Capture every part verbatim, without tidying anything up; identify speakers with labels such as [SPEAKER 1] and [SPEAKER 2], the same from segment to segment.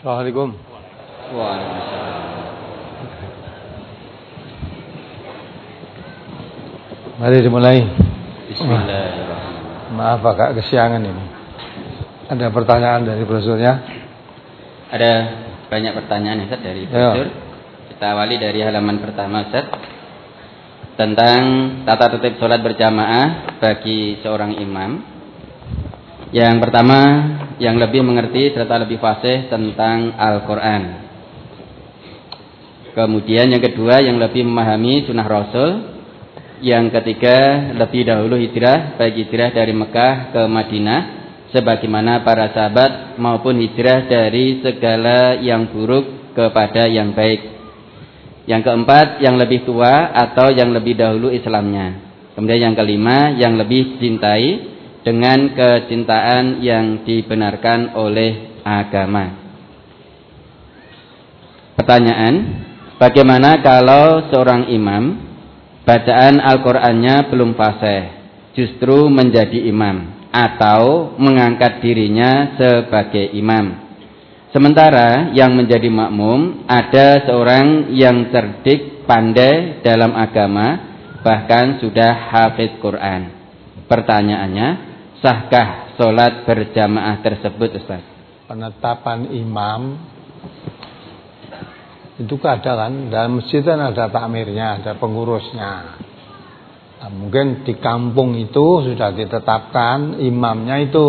[SPEAKER 1] Assalamualaikum.
[SPEAKER 2] Waalaikumsalam.
[SPEAKER 1] Mari dimulai.
[SPEAKER 2] Bismillahirrahmanirrahim.
[SPEAKER 1] Maaf agak kesiangan ini. Ada pertanyaan dari brosurnya?
[SPEAKER 2] Ada banyak pertanyaan Ustaz dari brosur. Kita awali dari halaman pertama Ustaz. Tentang tata tertib sholat berjamaah bagi seorang imam. Yang pertama, yang lebih mengerti serta lebih fasih tentang Al-Quran. Kemudian yang kedua, yang lebih memahami sunnah Rasul. Yang ketiga, lebih dahulu hijrah, baik hijrah dari Mekah ke Madinah, sebagaimana para sahabat, maupun hijrah dari segala yang buruk kepada yang baik. Yang keempat, yang lebih tua atau yang lebih dahulu Islamnya. Kemudian yang kelima, yang lebih cintai dengan kecintaan yang dibenarkan oleh agama. Pertanyaan, bagaimana kalau seorang imam bacaan Al-Qur'annya belum fasih, justru menjadi imam atau mengangkat dirinya sebagai imam? Sementara yang menjadi makmum ada seorang yang cerdik, pandai dalam agama, bahkan sudah hafidz Quran. Pertanyaannya, sahkah sholat berjamaah tersebut, Ustaz?
[SPEAKER 1] Penetapan imam itu keadaan dalam masjid kan ada takmirnya, ada pengurusnya. Nah, mungkin di kampung itu sudah ditetapkan imamnya itu.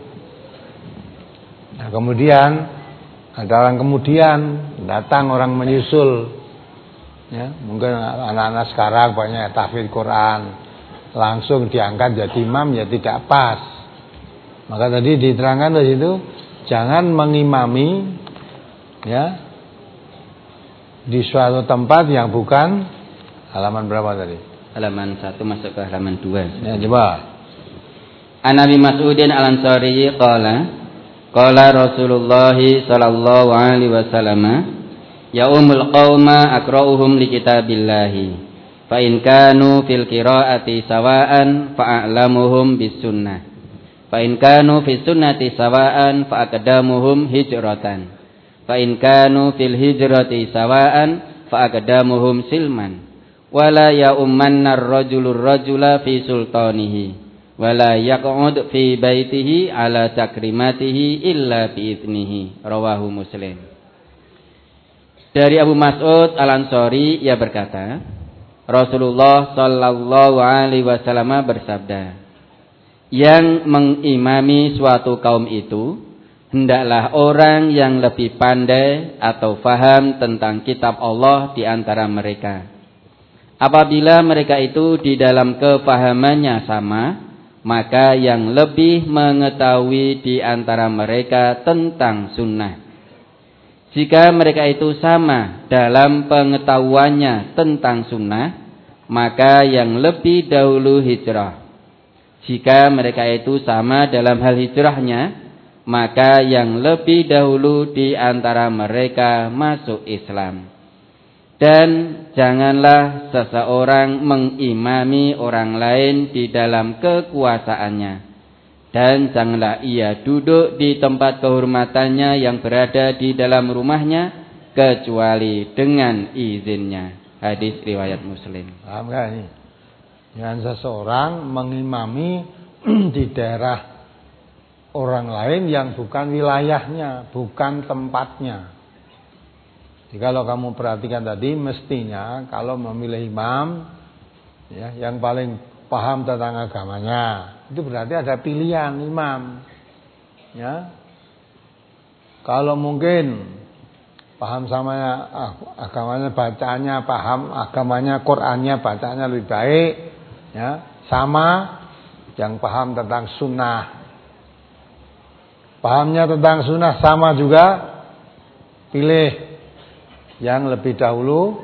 [SPEAKER 1] Nah, kemudian ada orang kemudian datang orang menyusul, ya, mungkin anak-anak sekarang banyak tahfidz Quran, langsung diangkat jadi imam, ya tidak pas. Maka tadi diterangkan di situ, jangan mengimami, ya, di suatu tempat yang bukan halaman berapa tadi?
[SPEAKER 2] Halaman satu masuk ke halaman dua.
[SPEAKER 1] Ya, coba.
[SPEAKER 2] An Abi Mas'udin Al-Ansari qala qala Rasulullah sallallahu alaihi wasallam ya umul qauma aqra'uhum li kitabillahi fa in kanu fil qira'ati sawa'an fa a'lamuhum bis sunnah fa in kanu fis sunnati sawa'an fa aqdamuhum hijratan fa in kanu fil hijrati sawa'an fa aqdamuhum silman wala ya ummanna ar-rajulur rajula fi sultanihi wala yaq'ud fi baitihi ala takrimatihi illa bi idnihi. Rawahu Muslim. Dari Abu Mas'ud Al-Ansari, ia berkata, Rasulullah sallallahu alaihi wasallam bersabda, yang mengimami suatu kaum itu hendaklah orang yang lebih pandai atau faham tentang kitab Allah di antara mereka. Apabila mereka itu di dalam kefahamannya sama, maka yang lebih mengetahui di antara mereka tentang sunnah. Jika mereka itu sama dalam pengetahuannya tentang sunnah, maka yang lebih dahulu hijrah. Jika mereka itu sama dalam hal hijrahnya, maka yang lebih dahulu di antara mereka masuk Islam. Dan janganlah seseorang mengimami orang lain di dalam kekuasaannya. Dan janganlah ia duduk di tempat kehormatannya yang berada di dalam rumahnya kecuali dengan izinnya. Hadis riwayat Muslim.
[SPEAKER 1] Paham gak ini? Jangan seseorang mengimami di daerah orang lain yang bukan wilayahnya, bukan tempatnya. Jadi kalau kamu perhatikan tadi, mestinya kalau memilih imam, ya, yang paling paham tentang agamanya, itu berarti ada pilihan imam. Ya, kalau mungkin paham sama agamanya, bacaannya paham, agamanya, Qur'annya, bacaannya lebih baik, ya, sama yang paham tentang sunnah, pahamnya tentang sunnah sama juga, pilih yang lebih dahulu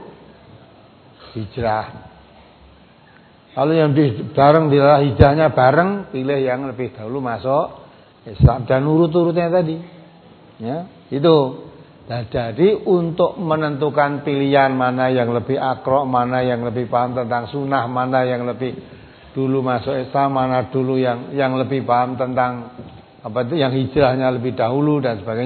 [SPEAKER 1] hijrah. Kalau yang di, bareng di hijrahnya bareng, pilih yang lebih dahulu masuk Islam dan urut-urutnya tadi. Ya, itu. Nah, jadi untuk menentukan pilihan mana yang lebih akro, mana yang lebih paham tentang sunnah, mana yang lebih dulu masuk Islam, mana dulu yang yang lebih paham tentang apa itu yang hijrahnya lebih dahulu dan sebagainya,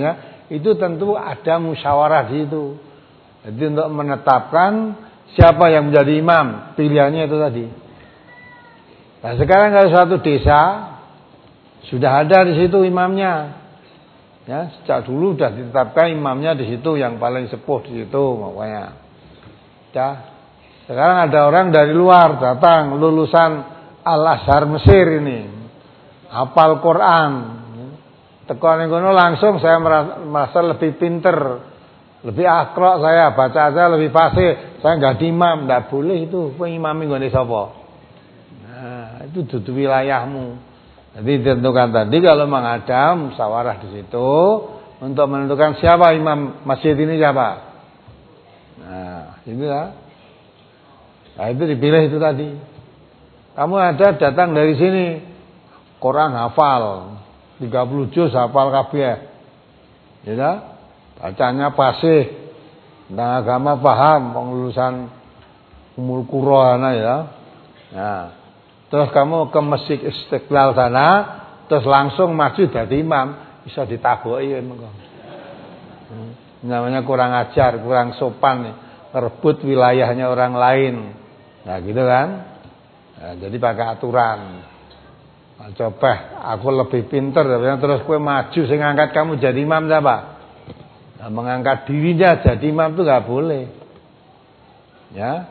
[SPEAKER 1] itu tentu ada musyawarah di situ. Jadi untuk menetapkan siapa yang menjadi imam, pilihannya itu tadi. Nah sekarang kalau suatu desa sudah ada di situ imamnya, ya sejak dulu sudah ditetapkan imamnya di situ yang paling sepuh di situ, makanya. Ya, sekarang ada orang dari luar datang lulusan Al-Azhar Mesir ini, hafal Quran, tekan ngono langsung saya merasa, merasa lebih pinter, lebih akrok saya, baca aja lebih fasih, saya nggak imam, nggak boleh itu, pengimami nggone sapa. Nah, itu dudu wilayahmu. Jadi ditentukan tadi kalau memang ada musyawarah di situ untuk menentukan siapa imam masjid ini siapa. Nah, itu ya. Nah, itu dipilih itu tadi. Kamu ada datang dari sini, Quran hafal, tiga puluh juz hafal kabeh. Ya, bacanya fasih, tentang agama paham, penglulusan Ummul Qura ya. Nah, terus kamu ke Masjid Istiqlal sana, terus langsung maju jadi imam, bisa ditaboki mengko. Hmm. Namanya kurang ajar, kurang sopan nih, merebut wilayahnya orang lain. Nah, gitu kan? Nah, jadi pakai aturan. Nah, coba aku lebih pinter, terus kowe maju sing ngangkat kamu jadi imam siapa? Nah, mengangkat dirinya jadi imam itu enggak boleh. Ya.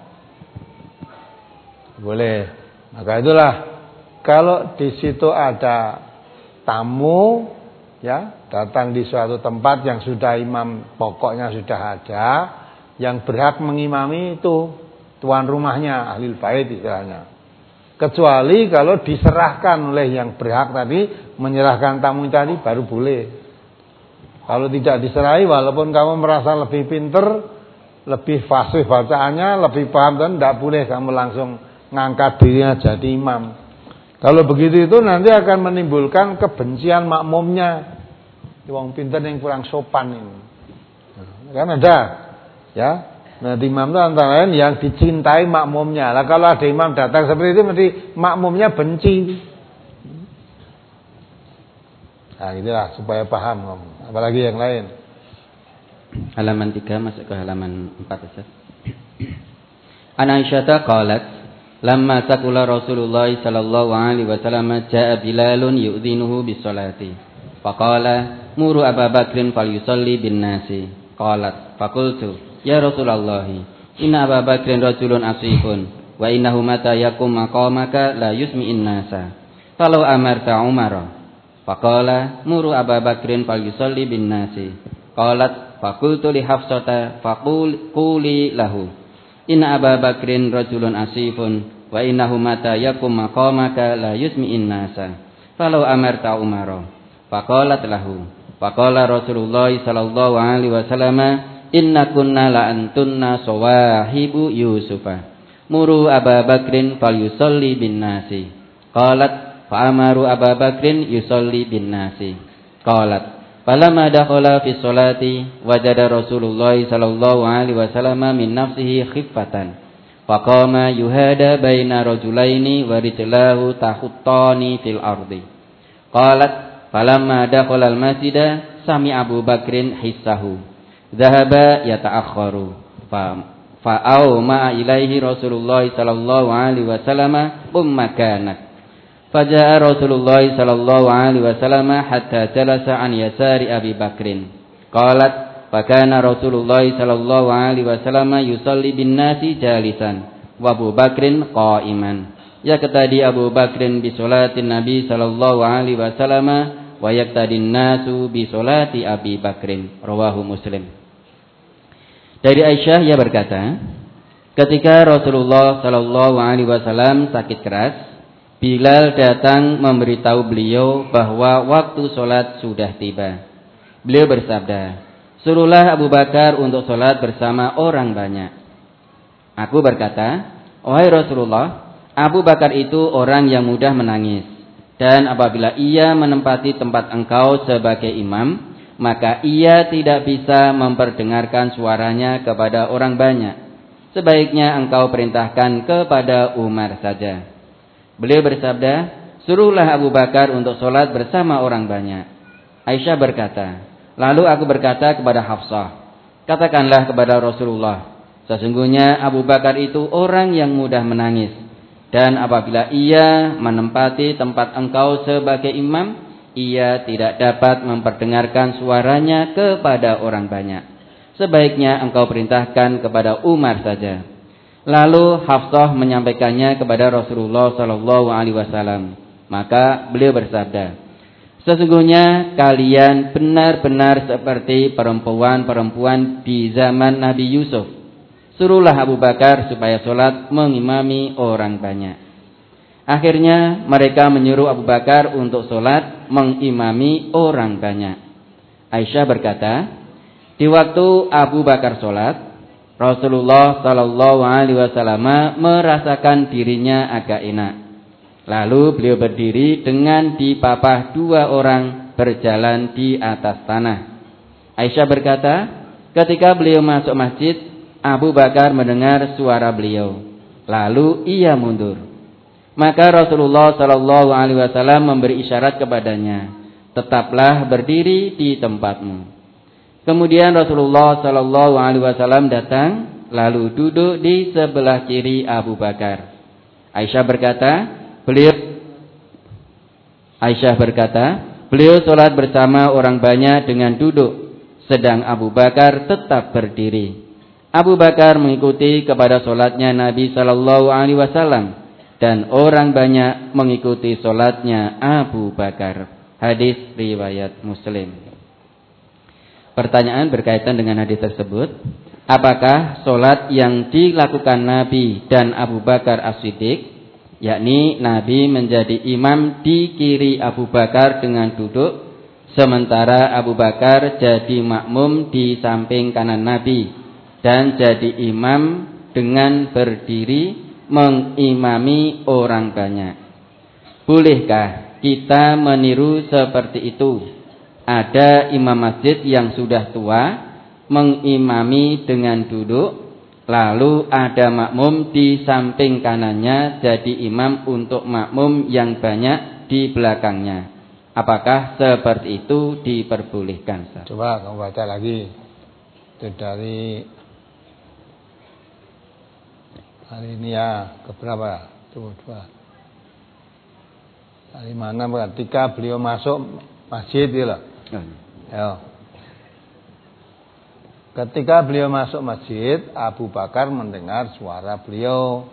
[SPEAKER 1] Boleh. Maka itulah kalau di situ ada tamu ya datang di suatu tempat yang sudah imam pokoknya sudah ada, yang berhak mengimami itu tuan rumahnya, ahli bait istilahnya. Kecuali kalau diserahkan oleh yang berhak tadi, menyerahkan tamu tadi baru boleh. Kalau tidak diserahi, walaupun kamu merasa lebih pinter, lebih fasih bacaannya, lebih paham, dan tidak boleh kamu langsung ngangkat dirinya jadi imam. Kalau begitu itu nanti akan menimbulkan kebencian makmumnya. Wong pinter yang kurang sopan ini. Kan ada, ya. Nah, imam itu antara lain yang dicintai makmumnya. Lah kalau ada imam datang seperti itu, mesti makmumnya benci. Nah, itulah supaya paham. Apalagi yang lain.
[SPEAKER 2] Halaman tiga masuk ke halaman empat Ustaz. An Aisyah qalat lamma taqula Rasulullah sallallahu alaihi wasallam jaa Bilalun yu'dzinuhu bis salati. Faqala muru Abu Bakrin falyusalli bin nasi. Qalat faqultu ya Rasulullah inna Abu Bakrin rajulun asifun wa innahu mata yakum maqamaka la yusmi'in nasa. Falau amarta Umar. Faqala muru Abu Bakrin falyusalli bin nasi. Qalat faqultu li Hafsata faqul quli lahu inna Abu Bakrin rajulun asifun wa innahu mata yakum maqamaka la yusmi'in nasa. Falau amarta Umar. Faqalat lahu. Faqala Rasulullah sallallahu alaihi wasallam inna kunna la antunna sawahibu Yusufa. Muru Abu Bakrin falyusalli bin nasi. Qalat fa amaru Abu Bakrin yusalli bin nasi. Qalat falamma dakhala fi sholati wajada Rasulullah sallallahu alaihi wasallam min nafsihi khiffatan. Faqama yuhada baina rajulaini wa rijlahu tahuttani fil ardi. Qalat falamma dakhala al masjida sami Abu Bakrin hissahu. Dhahaba yata'akhkharu. Fa fa'au ma ilaihi Rasulullah sallallahu alaihi wasallam umma kanat. Faja'a Rasulullah sallallahu alaihi wasallam hatta jalasa an yasari Abi Bakrin. Qalat fakana Rasulullah sallallahu alaihi wasallam yusalli bin nasi jalisan wa Abu Bakrin qa'iman. Yaqtadi Abu Bakrin bi salatin Nabi sallallahu alaihi wasallam wa yaqtadin nasu bi salati Abi Bakrin. Rawahu Muslim. Dari Aisyah ia berkata, ketika Rasulullah sallallahu alaihi wasallam sakit keras, Bilal datang memberitahu beliau bahwa waktu sholat sudah tiba. Beliau bersabda, suruhlah Abu Bakar untuk sholat bersama orang banyak. Aku berkata, wahai Rasulullah, Abu Bakar itu orang yang mudah menangis. Dan apabila ia menempati tempat engkau sebagai imam, maka ia tidak bisa memperdengarkan suaranya kepada orang banyak. Sebaiknya engkau perintahkan kepada Umar saja. Beliau bersabda, suruhlah Abu Bakar untuk sholat bersama orang banyak. Aisyah berkata, Lalu aku berkata kepada Hafsah, katakanlah kepada Rasulullah, sesungguhnya Abu Bakar itu orang yang mudah menangis. Dan apabila ia menempati tempat engkau sebagai imam, ia tidak dapat memperdengarkan suaranya kepada orang banyak. Sebaiknya engkau perintahkan kepada Umar saja. Lalu Hafsah menyampaikannya kepada Rasulullah Sallallahu Alaihi Wasallam. Maka beliau bersabda, sesungguhnya kalian benar-benar seperti perempuan-perempuan di zaman Nabi Yusuf. Suruhlah Abu Bakar supaya sholat mengimami orang banyak. Akhirnya mereka menyuruh Abu Bakar untuk sholat mengimami orang banyak. Aisyah berkata, di waktu Abu Bakar sholat, Rasulullah Sallallahu Alaihi Wasallam merasakan dirinya agak enak. Lalu beliau berdiri dengan dipapah dua orang berjalan di atas tanah. Aisyah berkata, ketika beliau masuk masjid, Abu Bakar mendengar suara beliau. Lalu ia mundur. Maka Rasulullah Sallallahu Alaihi Wasallam memberi isyarat kepadanya, tetaplah berdiri di tempatmu. Kemudian Rasulullah Sallallahu Alaihi Wasallam datang, lalu duduk di sebelah kiri Abu Bakar. Aisyah berkata, Beliau Aisyah berkata, beliau sholat bersama orang banyak dengan duduk, sedang Abu Bakar tetap berdiri. Abu Bakar mengikuti kepada sholatnya Nabi Sallallahu Alaihi Wasallam, dan orang banyak mengikuti sholatnya Abu Bakar. Hadis riwayat Muslim. Pertanyaan berkaitan dengan hadis tersebut, apakah sholat yang dilakukan Nabi dan Abu Bakar As-Siddiq, yakni Nabi menjadi imam di kiri Abu Bakar dengan duduk, sementara Abu Bakar jadi makmum di samping kanan Nabi, dan jadi imam dengan berdiri mengimami orang banyak. Bolehkah kita meniru seperti itu? Ada imam masjid yang sudah tua mengimami dengan duduk, lalu ada makmum di samping kanannya jadi imam untuk makmum yang banyak di belakangnya. Apakah seperti itu diperbolehkan?
[SPEAKER 1] Coba kamu baca lagi. Itu dari hari ini ya, keberapa? Coba coba. Dari mana? Ketika beliau masuk masjid itu loh. Ya. Ketika beliau masuk masjid, Abu Bakar mendengar suara beliau.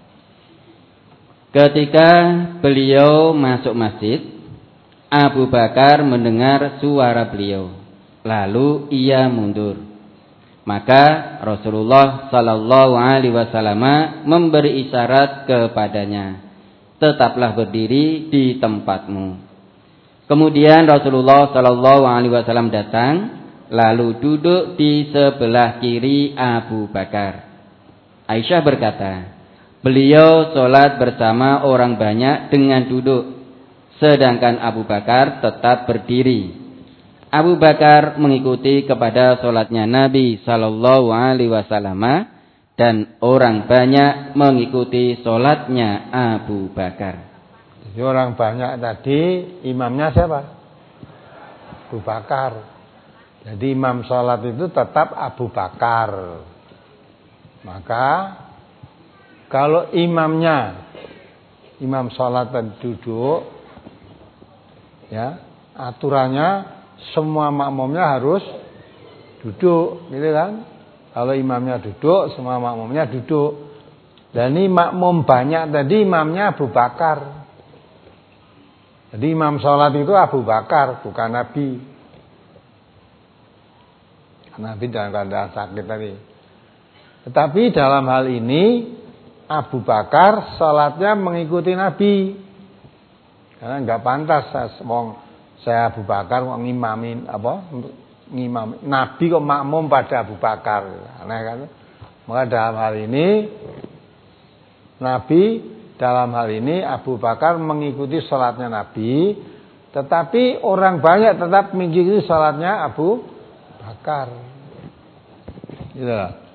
[SPEAKER 1] Ketika beliau masuk masjid, Abu Bakar mendengar suara beliau. Lalu ia mundur. Maka Rasulullah Sallallahu Alaihi Wasallam memberi isyarat kepadanya, tetaplah berdiri di tempatmu. Kemudian Rasulullah Sallallahu Alaihi Wasallam datang, lalu duduk di sebelah kiri Abu Bakar. Aisyah berkata, beliau sholat bersama orang banyak dengan duduk, sedangkan Abu Bakar tetap berdiri. Abu Bakar mengikuti kepada sholatnya Nabi Sallallahu Alaihi Wasallam, dan orang banyak mengikuti sholatnya Abu Bakar. Jadi orang banyak tadi imamnya siapa? Abu Bakar. Jadi imam sholat itu tetap Abu Bakar. Maka kalau imamnya, imam sholat dan duduk, ya aturannya semua makmumnya harus duduk, gitu kan? Kalau imamnya duduk, semua makmumnya duduk. Dan ini makmum banyak tadi imamnya Abu Bakar. Jadi imam sholat itu Abu Bakar, bukan Nabi. Nabi dalam keadaan sakit tadi. Tetapi dalam hal ini Abu Bakar sholatnya mengikuti Nabi. Karena nggak pantas saya, saya Abu Bakar mau ngimamin apa? Ngimam Nabi kok makmum pada Abu Bakar. Aneh kan? Maka dalam hal ini Nabi dalam hal ini Abu Bakar mengikuti sholatnya Nabi, tetapi orang banyak tetap mengikuti sholatnya Abu Bakar. Gitu.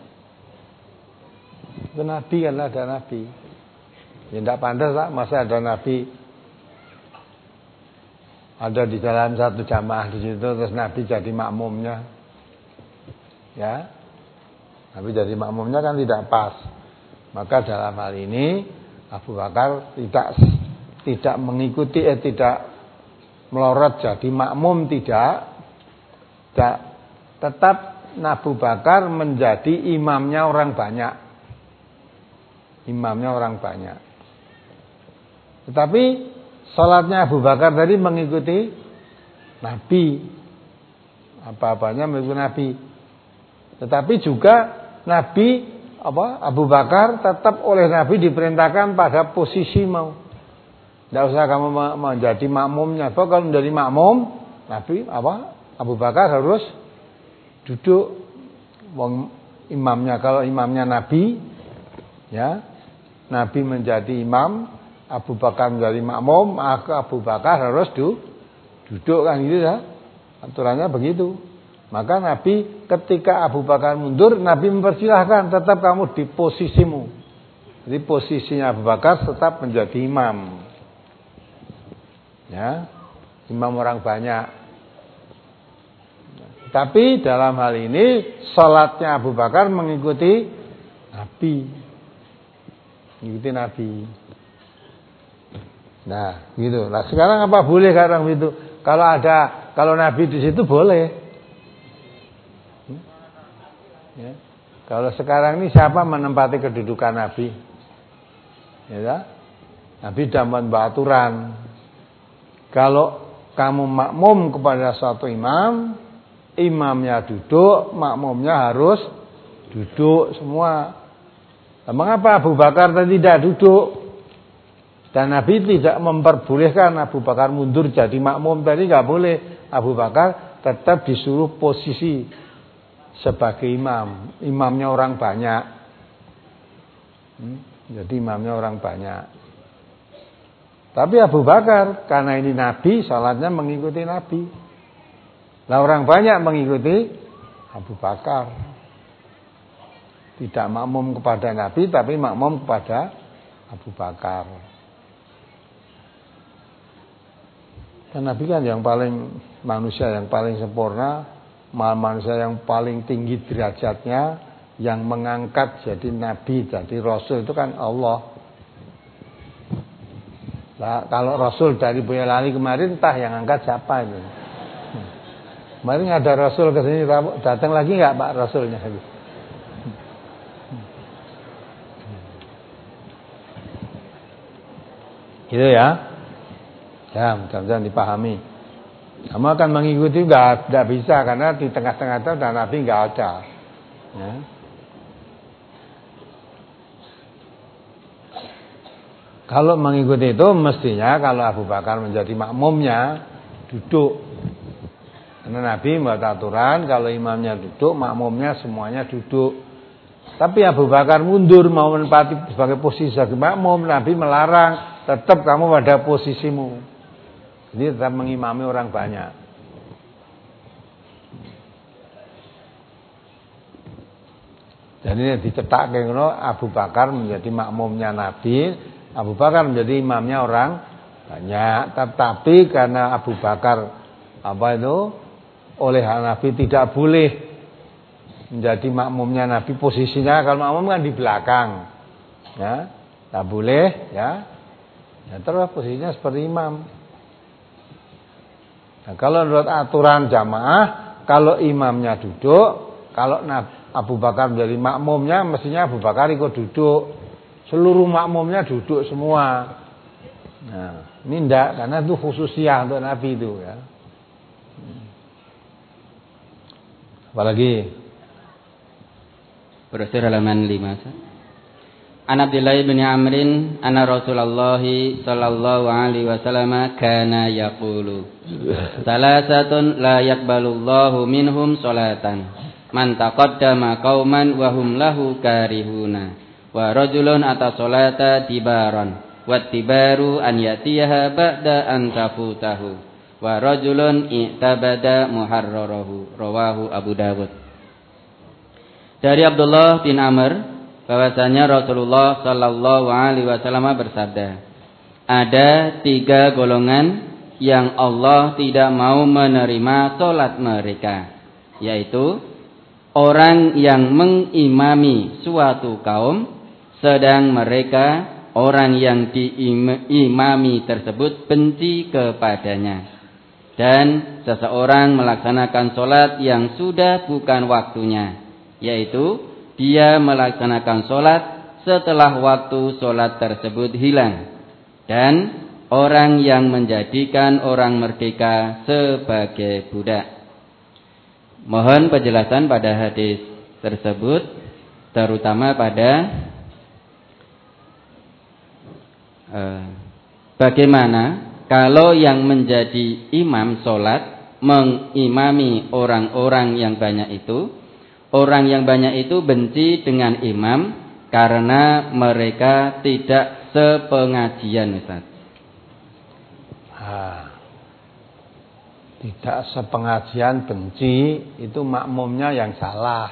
[SPEAKER 1] Itu Nabi kan ada Nabi. Ya tidak pantas lah masa ada Nabi ada di dalam satu jamaah di situ, terus Nabi jadi makmumnya. Ya. Nabi jadi makmumnya kan tidak pas. Maka dalam hal ini Abu Bakar tidak tidak mengikuti eh tidak melorot jadi makmum, tidak. tidak tetap Abu Bakar menjadi imamnya orang banyak. Imamnya orang banyak. Tetapi salatnya Abu Bakar tadi mengikuti Nabi. Apa-apanya mengikuti Nabi. Tetapi juga Nabi apa Abu Bakar tetap oleh Nabi diperintahkan pada posisi mau. Tidak usah kamu menjadi makmumnya. Bahwa kalau menjadi makmum, Nabi apa Abu Bakar harus duduk. Wong imamnya kalau imamnya Nabi, ya Nabi menjadi imam, Abu Bakar menjadi makmum, maka Abu Bakar harus du, duduk kan gitu ya. Aturannya begitu. Maka Nabi ketika Abu Bakar mundur, Nabi mempersilahkan tetap kamu di posisimu. Jadi posisinya Abu Bakar tetap menjadi imam. Ya, imam orang banyak. Tapi dalam hal ini salatnya Abu Bakar mengikuti Nabi. Mengikuti Nabi. Nah, gitu. Nah, sekarang apa boleh sekarang itu? Kalau ada kalau Nabi di situ boleh. Ya. Kalau sekarang ini siapa menempati kedudukan Nabi? Ya, Nabi sudah membuat aturan. Kalau kamu makmum kepada suatu imam, imamnya duduk, makmumnya harus duduk semua. Nah, mengapa Abu Bakar tadi tidak duduk? Dan Nabi tidak memperbolehkan Abu Bakar mundur jadi makmum tadi, nggak boleh. Abu Bakar tetap disuruh posisi sebagai imam, imamnya orang banyak. Hmm, jadi imamnya orang banyak. Tapi Abu Bakar karena ini Nabi, salatnya mengikuti Nabi. Nah orang banyak mengikuti Abu Bakar. Tidak makmum kepada Nabi, tapi makmum kepada Abu Bakar. Dan Nabi kan yang paling manusia yang paling sempurna, manusia yang paling tinggi derajatnya, yang mengangkat jadi nabi, jadi rasul itu kan Allah. Nah, kalau rasul dari Boyolali kemarin, entah yang angkat siapa itu. Kemarin ada rasul ke sini, datang lagi nggak Pak rasulnya? Gitu ya. Ya, mudah-mudahan dipahami. Kamu akan mengikuti enggak, enggak bisa karena di tengah-tengah itu dan Nabi enggak ada. Ya. Kalau mengikuti itu mestinya kalau Abu Bakar menjadi makmumnya duduk. Karena Nabi membuat aturan kalau imamnya duduk, makmumnya semuanya duduk. Tapi Abu Bakar mundur mau menempati sebagai posisi sebagai makmum, Nabi melarang, tetap kamu pada posisimu. Jadi tetap mengimami orang banyak. Jadi dicetak ngono Abu Bakar menjadi makmumnya Nabi, Abu Bakar menjadi imamnya orang banyak. Tetapi karena Abu Bakar apa itu oleh Nabi tidak boleh menjadi makmumnya Nabi, posisinya kalau makmum kan di belakang, ya, tak boleh, ya. Ya terus posisinya seperti imam. Nah, kalau menurut aturan jamaah, kalau imamnya duduk, kalau Abu Bakar menjadi makmumnya, mestinya Abu Bakar ikut duduk. Seluruh makmumnya duduk semua. Nah, ini enggak, karena itu khususnya untuk Nabi itu ya. Apalagi?
[SPEAKER 2] Brosur halaman lima. An Abdullah bin Amrin anna Rasulullah sallallahu alaihi wasallam kana yaqulu salasatun la yaqbalullahu minhum salatan man taqaddama qauman wa hum lahu karihuna wa rajulun ata salata tibaran wa tibaru an yatiha ba'da an tafutahu wa rajulun i'tabada muharrarahu rawahu Abu Dawud. Dari Abdullah bin Amr bahwasanya Rasulullah sallallahu alaihi wasallam bersabda, ada tiga golongan yang Allah tidak mau menerima solat mereka, yaitu orang yang mengimami suatu kaum sedang mereka orang yang diimami tersebut benci kepadanya, dan seseorang melaksanakan solat yang sudah bukan waktunya, yaitu dia melaksanakan solat setelah waktu solat tersebut hilang, dan orang yang menjadikan orang merdeka sebagai budak. Mohon penjelasan pada hadis tersebut, terutama pada eh, bagaimana kalau yang menjadi imam sholat mengimami orang-orang yang banyak itu, orang yang banyak itu benci dengan imam karena mereka tidak sepengajian, Ustaz.
[SPEAKER 1] Nah, tidak sepengajian benci itu makmumnya yang salah,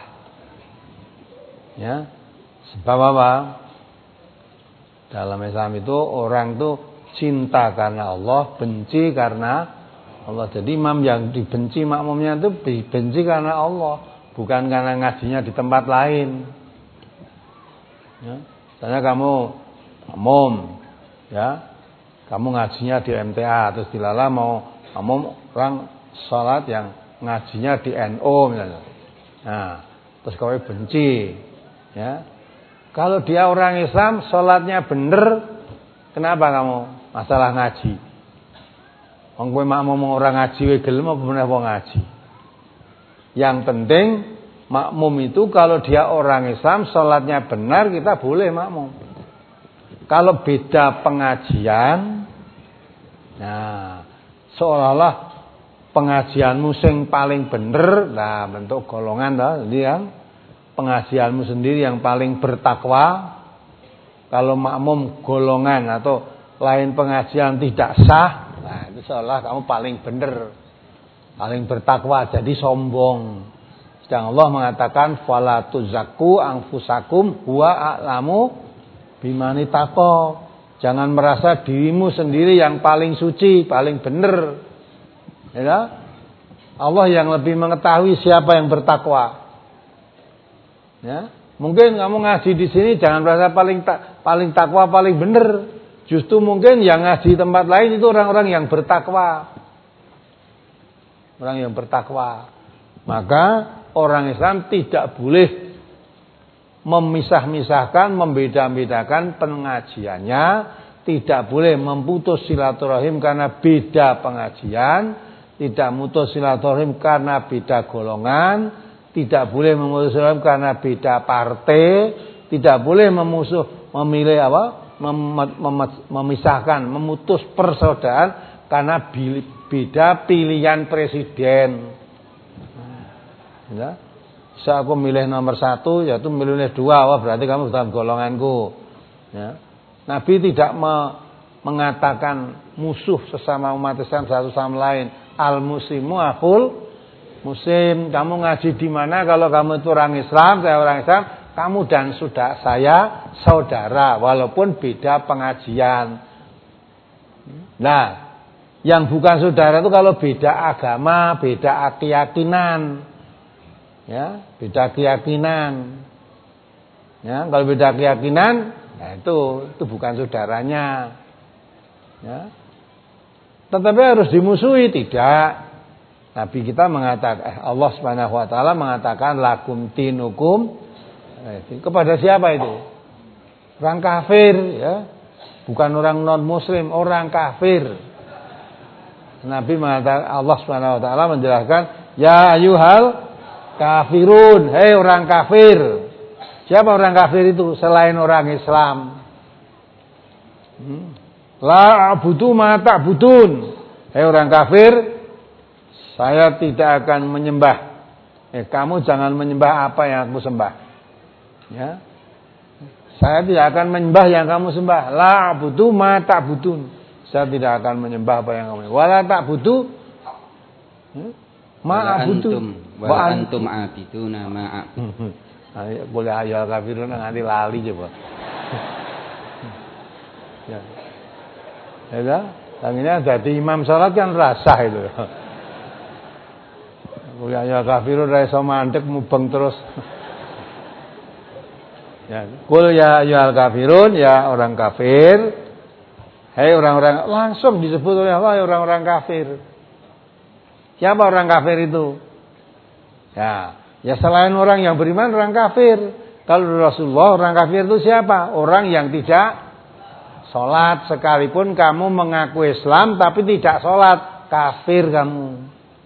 [SPEAKER 1] ya. Sebab apa? Dalam Islam itu orang itu cinta karena Allah, benci karena Allah. Jadi imam yang dibenci makmumnya itu dibenci karena Allah, bukan karena ngajinya di tempat lain. Ya. Misalnya kamu makmum, ya, kamu ngajinya di M T A, terus dilala mau kamu orang sholat yang ngajinya di N U misalnya. Nah, terus kau benci, ya. Kalau dia orang Islam, sholatnya bener, kenapa kamu masalah ngaji? Wong kowe makmum orang ngaji wae gelem apa meneh wong ngaji? Yang penting makmum itu kalau dia orang Islam, sholatnya benar, kita boleh makmum. Kalau beda pengajian, nah seolah-olah pengajianmu sing paling bener, nah bentuk golongan dah, jadi yang pengajianmu sendiri yang paling bertakwa. Kalau makmum golongan atau lain pengajian tidak sah, nah itu seolah kamu paling bener, paling bertakwa, jadi sombong. Sedang Allah mengatakan fala tuzakku anfusakum huwa a'lamu bimani taqwa. Jangan merasa dirimu sendiri yang paling suci, paling benar. Ya. Allah yang lebih mengetahui siapa yang bertakwa. Ya. Mungkin kamu ngaji di sini jangan merasa paling tak, paling takwa, paling benar. Justru mungkin yang ngaji tempat lain itu orang-orang yang bertakwa. Orang yang bertakwa. Maka orang Islam tidak boleh memisah-misahkan, membeda-bedakan pengajiannya, tidak boleh memutus silaturahim karena beda pengajian, tidak memutus silaturahim karena beda golongan, tidak boleh memutus silaturahim karena beda partai, tidak boleh memusuh memilih apa? Mem, mem, memisahkan, memutus persaudaraan karena beda pilihan presiden. Ya. Bisa aku milih nomor satu, yaitu milih dua, wah berarti kamu dalam golonganku. Ya. Nabi tidak me, mengatakan musuh sesama umat Islam satu sama lain. Al muslimu akhul muslim. Kamu ngaji di mana? Kalau kamu itu orang Islam, saya orang Islam, kamu dan sudah saya saudara, walaupun beda pengajian. Nah, yang bukan saudara itu kalau beda agama, beda keyakinan. Ya, beda keyakinan. Ya, kalau beda keyakinan, ya itu itu bukan saudaranya. Ya. Tetapi harus dimusuhi tidak. Nabi kita mengatakan, eh, Allah Subhanahu wa taala mengatakan lakum tinukum. Eh, kepada siapa itu? Orang kafir, ya. Bukan orang non muslim, orang kafir. Nabi mengatakan, Allah Subhanahu wa taala menjelaskan, ya ayyuhal kafirun, hei orang kafir. Siapa orang kafir itu selain orang Islam? Hmm. La a'budu ma ta'budun. Hei orang kafir, saya tidak akan menyembah. Eh, kamu jangan menyembah apa yang aku sembah. Ya. Saya tidak akan menyembah yang kamu sembah. La a'budu ma ta'budun. Saya tidak akan menyembah apa yang kamu. Wala ta'budu. Hmm? Ma'abudu
[SPEAKER 2] wa antum abiduna ma'abudu.
[SPEAKER 1] Boleh ayat kafirun nanti lali coba. Ya. Ya. Tangine dadi imam salat kan rasah itu. Ya ya kafirun ra iso mandek mubeng terus. Ya, kul ya ayyuhal kafirun, ya orang kafir. Hei orang-orang, langsung disebut oleh Allah orang-orang kafir. Siapa orang kafir itu? Ya, ya selain orang yang beriman orang kafir. Kalau Rasulullah orang kafir itu siapa? Orang yang tidak sholat, sekalipun kamu mengaku Islam tapi tidak sholat, kafir kamu.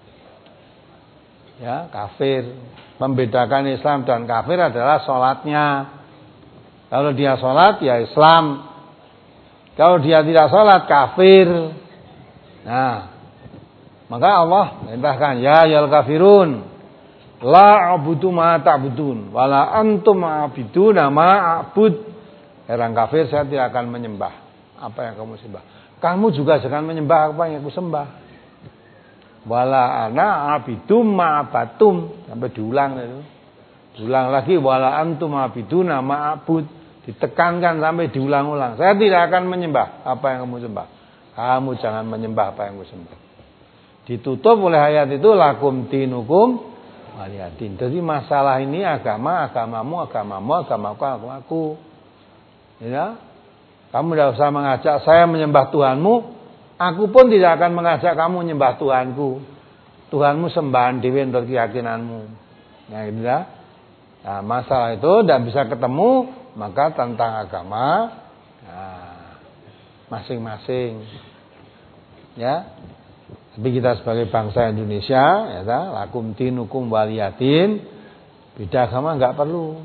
[SPEAKER 1] Ya, kafir. Membedakan Islam dan kafir adalah sholatnya. Kalau dia sholat ya Islam. Kalau dia tidak sholat kafir. Nah, maka Allah perintahkan ya ayyuhal kafirun la a'budu ma ta'budun wala antum a'buduna ma a'bud. Orang kafir saya tidak akan menyembah apa yang kamu sembah. Kamu juga jangan menyembah apa yang aku sembah. Wala ana a'budu ma abatum. Sampai diulang itu. Diulang lagi wala antum a'buduna ma a'bud. Ditekankan sampai diulang-ulang. Saya tidak akan menyembah apa yang kamu sembah. Kamu jangan menyembah apa yang kamu sembah. Ditutup oleh ayat itu lakum dinukum waliyadin. Jadi masalah ini agama, agamamu, agamamu, agamaku, agamaku. Ya. Kamu tidak usah mengajak saya menyembah Tuhanmu. Aku pun tidak akan mengajak kamu menyembah Tuhanku. Tuhanmu sembahan dhewe untuk keyakinanmu. Nah, gitu ya. Nah, masalah itu tidak bisa ketemu, maka tentang agama nah, masing-masing. Ya. Tapi kita sebagai bangsa Indonesia, ya ta, lakum dinukum waliyadin, beda agama enggak perlu.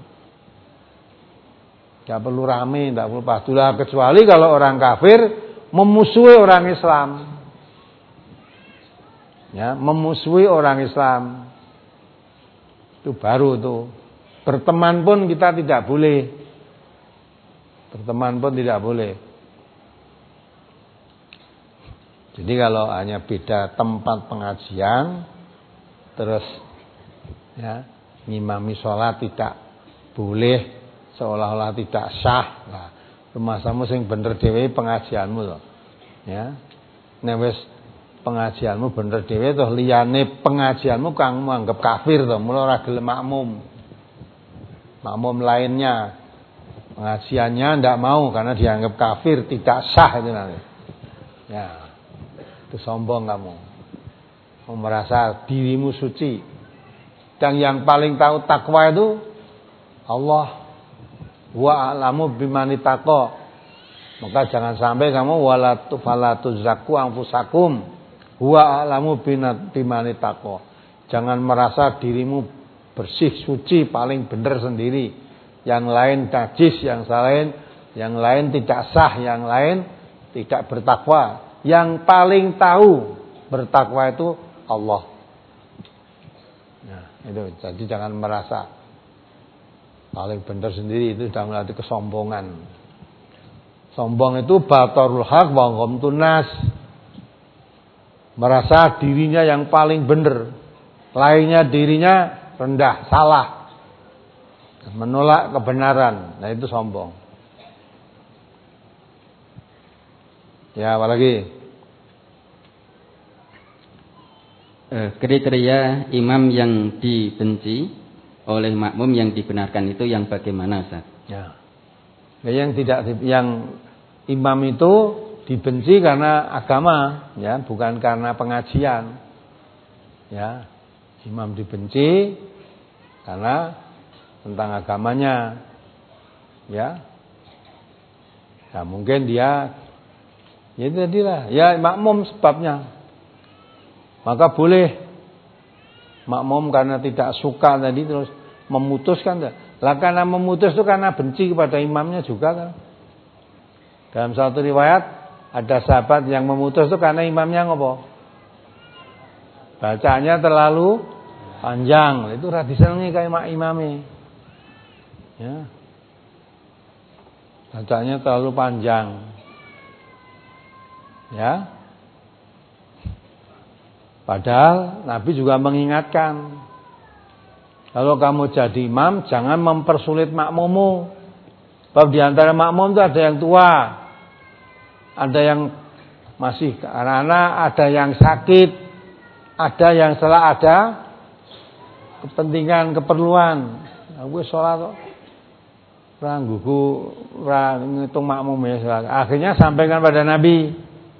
[SPEAKER 1] Enggak perlu rame, enggak perlu padulah, kecuali kalau orang kafir memusuhi orang Islam. Ya, memusuhi orang Islam. Itu baru tuh. Berteman pun kita tidak boleh. Berteman pun tidak boleh. Jadi kalau hanya beda tempat pengajian, terus ya ngimami sholat tidak boleh, seolah-olah tidak sah. Nah, rumasamu sing bener dhewe pengajianmu loh. Ya. Nek wis pengajianmu bener dhewe toh liyane pengajianmu kang anggap kafir toh, mula ora gelem makmum. Makmum lainnya pengajiannya ndak mau karena dianggap kafir, tidak sah itu nanti. Ya. Itu sombong kamu. Kamu merasa dirimu suci. Dan yang paling tahu takwa itu Allah. Wa a'lamu bimani taqwa. Maka jangan sampai kamu wala tuzakku anfusakum. Wa a'lamu bimani taqwa. Jangan merasa dirimu bersih, suci, paling benar sendiri. Yang lain najis, yang lain yang lain tidak sah, yang lain tidak bertakwa. Yang paling tahu bertakwa itu Allah. Nah, itu jadi jangan merasa paling benar sendiri, itu sudah melatih kesombongan. Sombong itu batarul haq wa ghamtun nas. Merasa dirinya yang paling benar, lainnya dirinya rendah, salah. Menolak kebenaran. Nah, itu sombong. Ya, apalagi
[SPEAKER 2] eh, kriteria imam yang dibenci oleh makmum yang dibenarkan itu yang bagaimana, Ustaz?
[SPEAKER 1] Ya. Yang tidak yang imam itu dibenci karena agama, ya, bukan karena pengajian. Ya. Imam dibenci karena tentang agamanya. Ya. Ya, mungkin dia ya tadilah, ya makmum sebabnya. Maka boleh makmum karena tidak suka tadi terus memutuskan. Lah karena memutus itu karena benci kepada imamnya juga kan. Dalam satu riwayat ada sahabat yang memutus itu karena imamnya ngopo? Bacanya terlalu panjang. Itu ra disenengi kaya mak imame. Ya. Bacanya terlalu panjang. Ya. Padahal Nabi juga mengingatkan, kalau kamu jadi imam jangan mempersulit makmummu. Sebab di antara makmum itu ada yang tua, ada yang masih karena ada yang sakit, ada yang salah, ada kepentingan, keperluan. Aku sholat kok ora nggugu, ora ngitung makmum ya. Akhirnya sampaikan pada Nabi.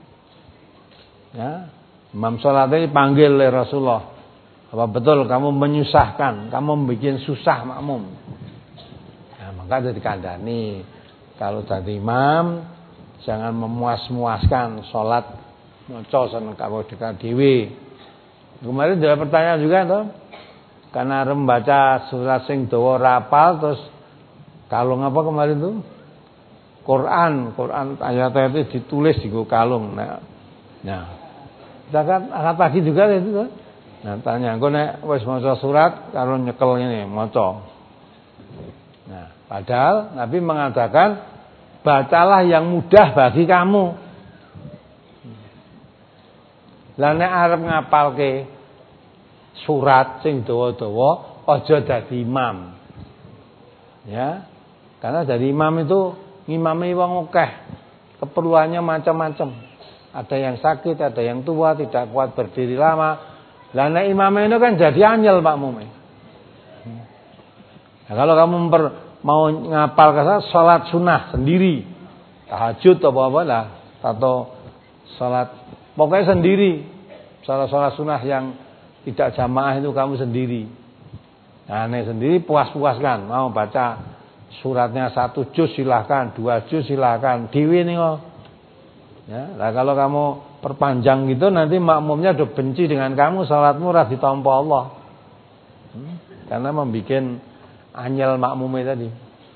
[SPEAKER 1] Ya, imam sholatnya dipanggil oleh Rasulullah. Apa betul kamu menyusahkan, kamu membuat susah makmum? Nah, maka jadi kandani kalau jadi imam jangan memuas-muaskan sholat maca seneng kamu dekat dewi. Kemarin ada pertanyaan juga toh. Karena membaca surat sing dawa rapal terus kalung apa kemarin tuh? Quran, Quran ayat-ayat itu ditulis di kalung. Nah, nah. Kita kan angkat pagi juga itu tuh. Nah, tanya, engko nek wis maca surat karo nyekel ngene, maca. Nah, padahal Nabi mengatakan bacalah yang mudah bagi kamu. Lah nek arep ngapalke surat sing dawa-dawa aja dadi imam. Ya. Karena jadi imam itu ngimami wong akeh. Keperluannya macam-macam. Ada yang sakit, ada yang tua, tidak kuat berdiri lama. Lah nek imam itu kan jadi anyel Pak Mume. Nah, kalau kamu memper, mau ngapal kasa salat sunah sendiri, tahajud atau apa-apa lah, atau salat pokoknya sendiri, salat-salat sunah yang tidak jamaah itu kamu sendiri. Nah, nek sendiri puas-puaskan, mau baca suratnya satu juz silahkan, dua juz silahkan, dewi nih kok. Ya, nah kalau kamu perpanjang gitu nanti makmumnya udah benci dengan kamu, salatmu ora ditampa Allah. Hmm, karena membikin anyel makmumnya tadi.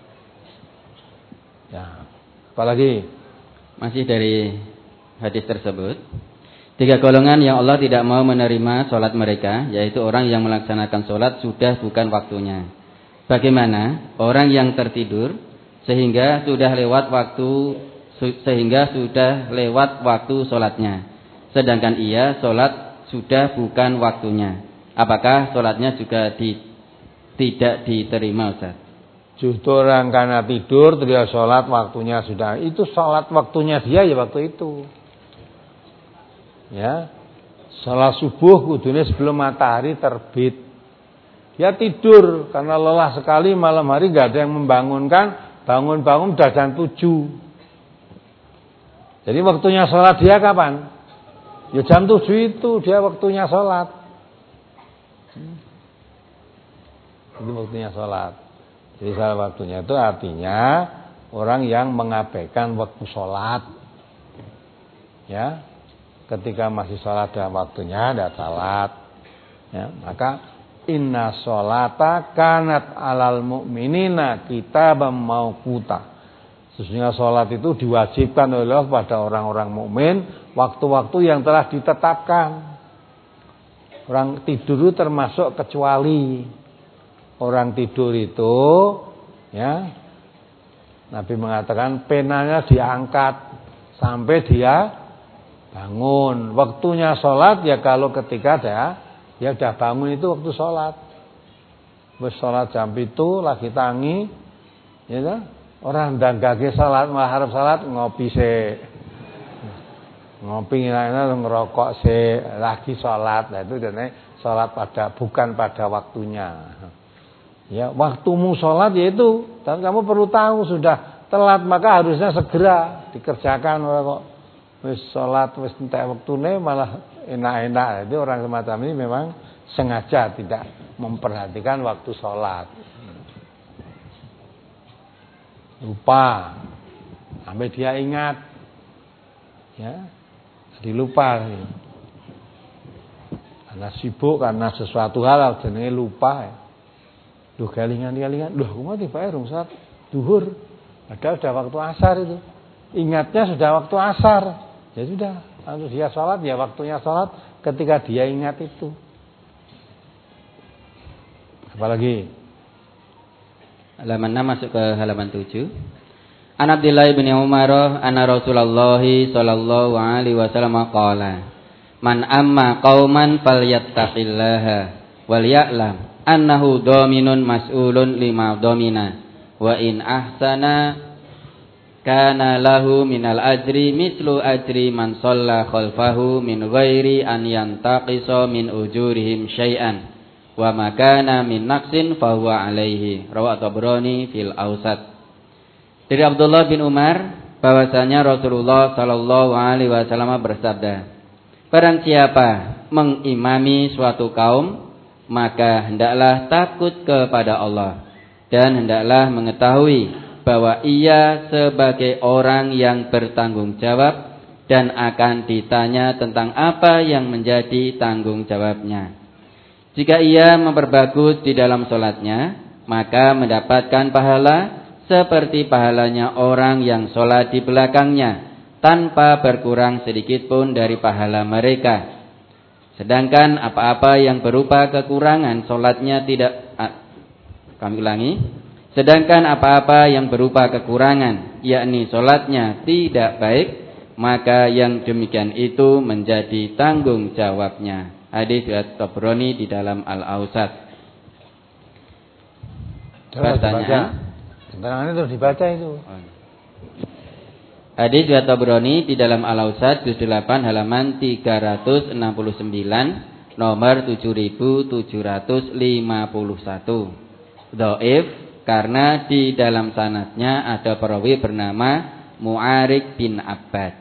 [SPEAKER 1] Ya, apalagi
[SPEAKER 2] masih dari hadis tersebut. Tiga golongan yang Allah tidak mau menerima salat mereka, yaitu orang yang melaksanakan salat sudah bukan waktunya. Bagaimana orang yang tertidur sehingga sudah lewat waktu sehingga sudah lewat waktu sholatnya, sedangkan ia sholat sudah bukan waktunya, apakah sholatnya juga di, tidak diterima Ustaz?
[SPEAKER 1] Justru orang karena tidur dia sholat waktunya sudah, itu sholat waktunya dia ya waktu itu. Ya, sholat subuh kudune sebelum matahari terbit. Dia tidur karena lelah sekali malam hari, nggak ada yang membangunkan, bangun-bangun udah jam tujuh. Jadi waktunya sholat dia kapan? Ya jam tujuh itu dia waktunya sholat. Hmm. Itu waktunya sholat. Jadi salah waktunya itu artinya orang yang mengabaikan waktu sholat. Ya, ketika masih sholat dalam waktunya ada sholat. Ya, maka inna sholata kanat alal mu'minina kitaban mauquta. Sesungguhnya sholat itu diwajibkan oleh Allah pada orang-orang mukmin waktu-waktu yang telah ditetapkan. Orang tidur itu termasuk kecuali orang tidur itu, ya, Nabi mengatakan penanya diangkat sampai dia bangun. Waktunya sholat ya kalau ketika dia dia sudah bangun itu waktu sholat. Wis sholat jam itu lagi tangi, ya kan? Orang danggage salat malah harap salat ngopi se. Ngopi ngene ngerokok se, lagi salat. Nah itu jenenge salat pada bukan pada waktunya. Ya, waktumu salat yaitu dan kamu perlu tahu sudah telat maka harusnya segera dikerjakan ora kok wis salat wis entek waktune malah enak-enak. Jadi orang semacam ini memang sengaja tidak memperhatikan waktu salat. Lupa sampai dia ingat, ya, jadi lupa karena sibuk karena sesuatu hal jenenge lupa. Ya. Duh galingan-galingan, duh aku mau tiba rung saat duhur, padahal sudah waktu asar itu, ingatnya sudah waktu asar, ya sudah, lalu dia sholat ya waktunya sholat ketika dia ingat itu. Apalagi?
[SPEAKER 2] Halaman enam masuk ke halaman tujuh. An Abdullah bin Umar anna Rasulullah sallallahu alaihi wasallam qala man amma qauman falyattaqillaha wal ya'lam annahu dhaminun mas'ulun lima dhamina wa in ahsana kana lahu minal ajri mislu ajri man shalla khalfahu min ghairi an yantaqisa min ujurihim syai'an wa ma kana min naqsin fa huwa alaihi. Rawahu Tabrani fil Awsat. Dari Abdullah bin Umar bahwasanya Rasulullah sallallahu alaihi wasallam bersabda, barang siapa mengimami suatu kaum, maka hendaklah takut kepada Allah dan hendaklah mengetahui bahwa ia sebagai orang yang bertanggung jawab dan akan ditanya tentang apa yang menjadi tanggung jawabnya. Jika ia memperbagus di dalam sholatnya, maka mendapatkan pahala seperti pahalanya orang yang sholat di belakangnya, tanpa berkurang sedikit pun dari pahala mereka. Sedangkan apa-apa yang berupa kekurangan sholatnya tidak, ah, kami ulangi, sedangkan apa-apa yang berupa kekurangan, yakni sholatnya tidak baik, maka yang demikian itu menjadi tanggung jawabnya. Hadis riwayat Tabrani di dalam Al-Awsat. Pertanyaan.
[SPEAKER 1] Keterangannya terus dibaca itu.
[SPEAKER 2] Hadis riwayat Tabrani di dalam Al-Awsat juz delapan halaman tiga ratus enam puluh sembilan nomor tujuh ribu tujuh ratus lima puluh satu. Dhaif karena di dalam sanadnya ada perawi bernama Mu'arik bin Abbad.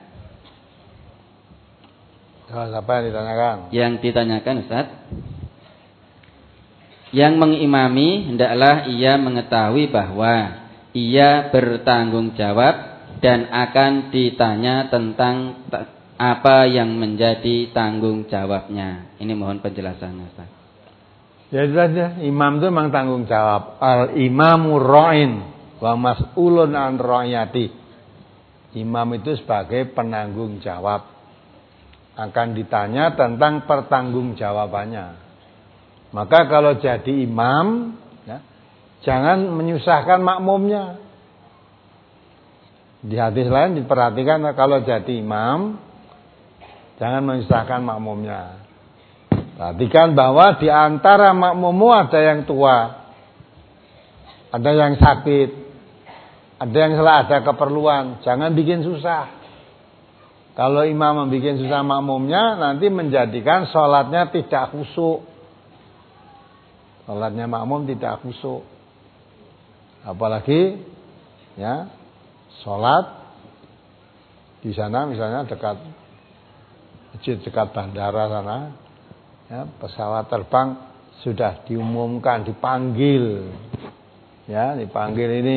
[SPEAKER 1] Apa yang ditanyakan?
[SPEAKER 2] Yang ditanyakan Ustaz, yang mengimami hendaklah ia mengetahui bahwa ia bertanggung jawab dan akan ditanya tentang apa yang menjadi tanggung jawabnya. Ini mohon penjelasannya Ustaz.
[SPEAKER 1] Ya itu saja, imam itu memang tanggung jawab. Al-imamu ra'in wa mas'ulun an ra'yati. Imam itu sebagai penanggung jawab, akan ditanya tentang pertanggungjawabannya. Maka kalau jadi imam, ya, jangan menyusahkan makmumnya. Di hadis lain diperhatikan, kalau jadi imam, jangan menyusahkan makmumnya. Perhatikan bahwa di antara makmummu ada yang tua, ada yang sakit, ada yang salah, ada keperluan. Jangan bikin susah. Kalau imam membuat susah makmumnya, nanti menjadikan sholatnya tidak khusyuk. Sholatnya makmum tidak khusyuk. Apalagi ya, sholat di sana misalnya dekat masjid, dekat bandara sana, ya, pesawat terbang sudah diumumkan, dipanggil, ya, dipanggil ini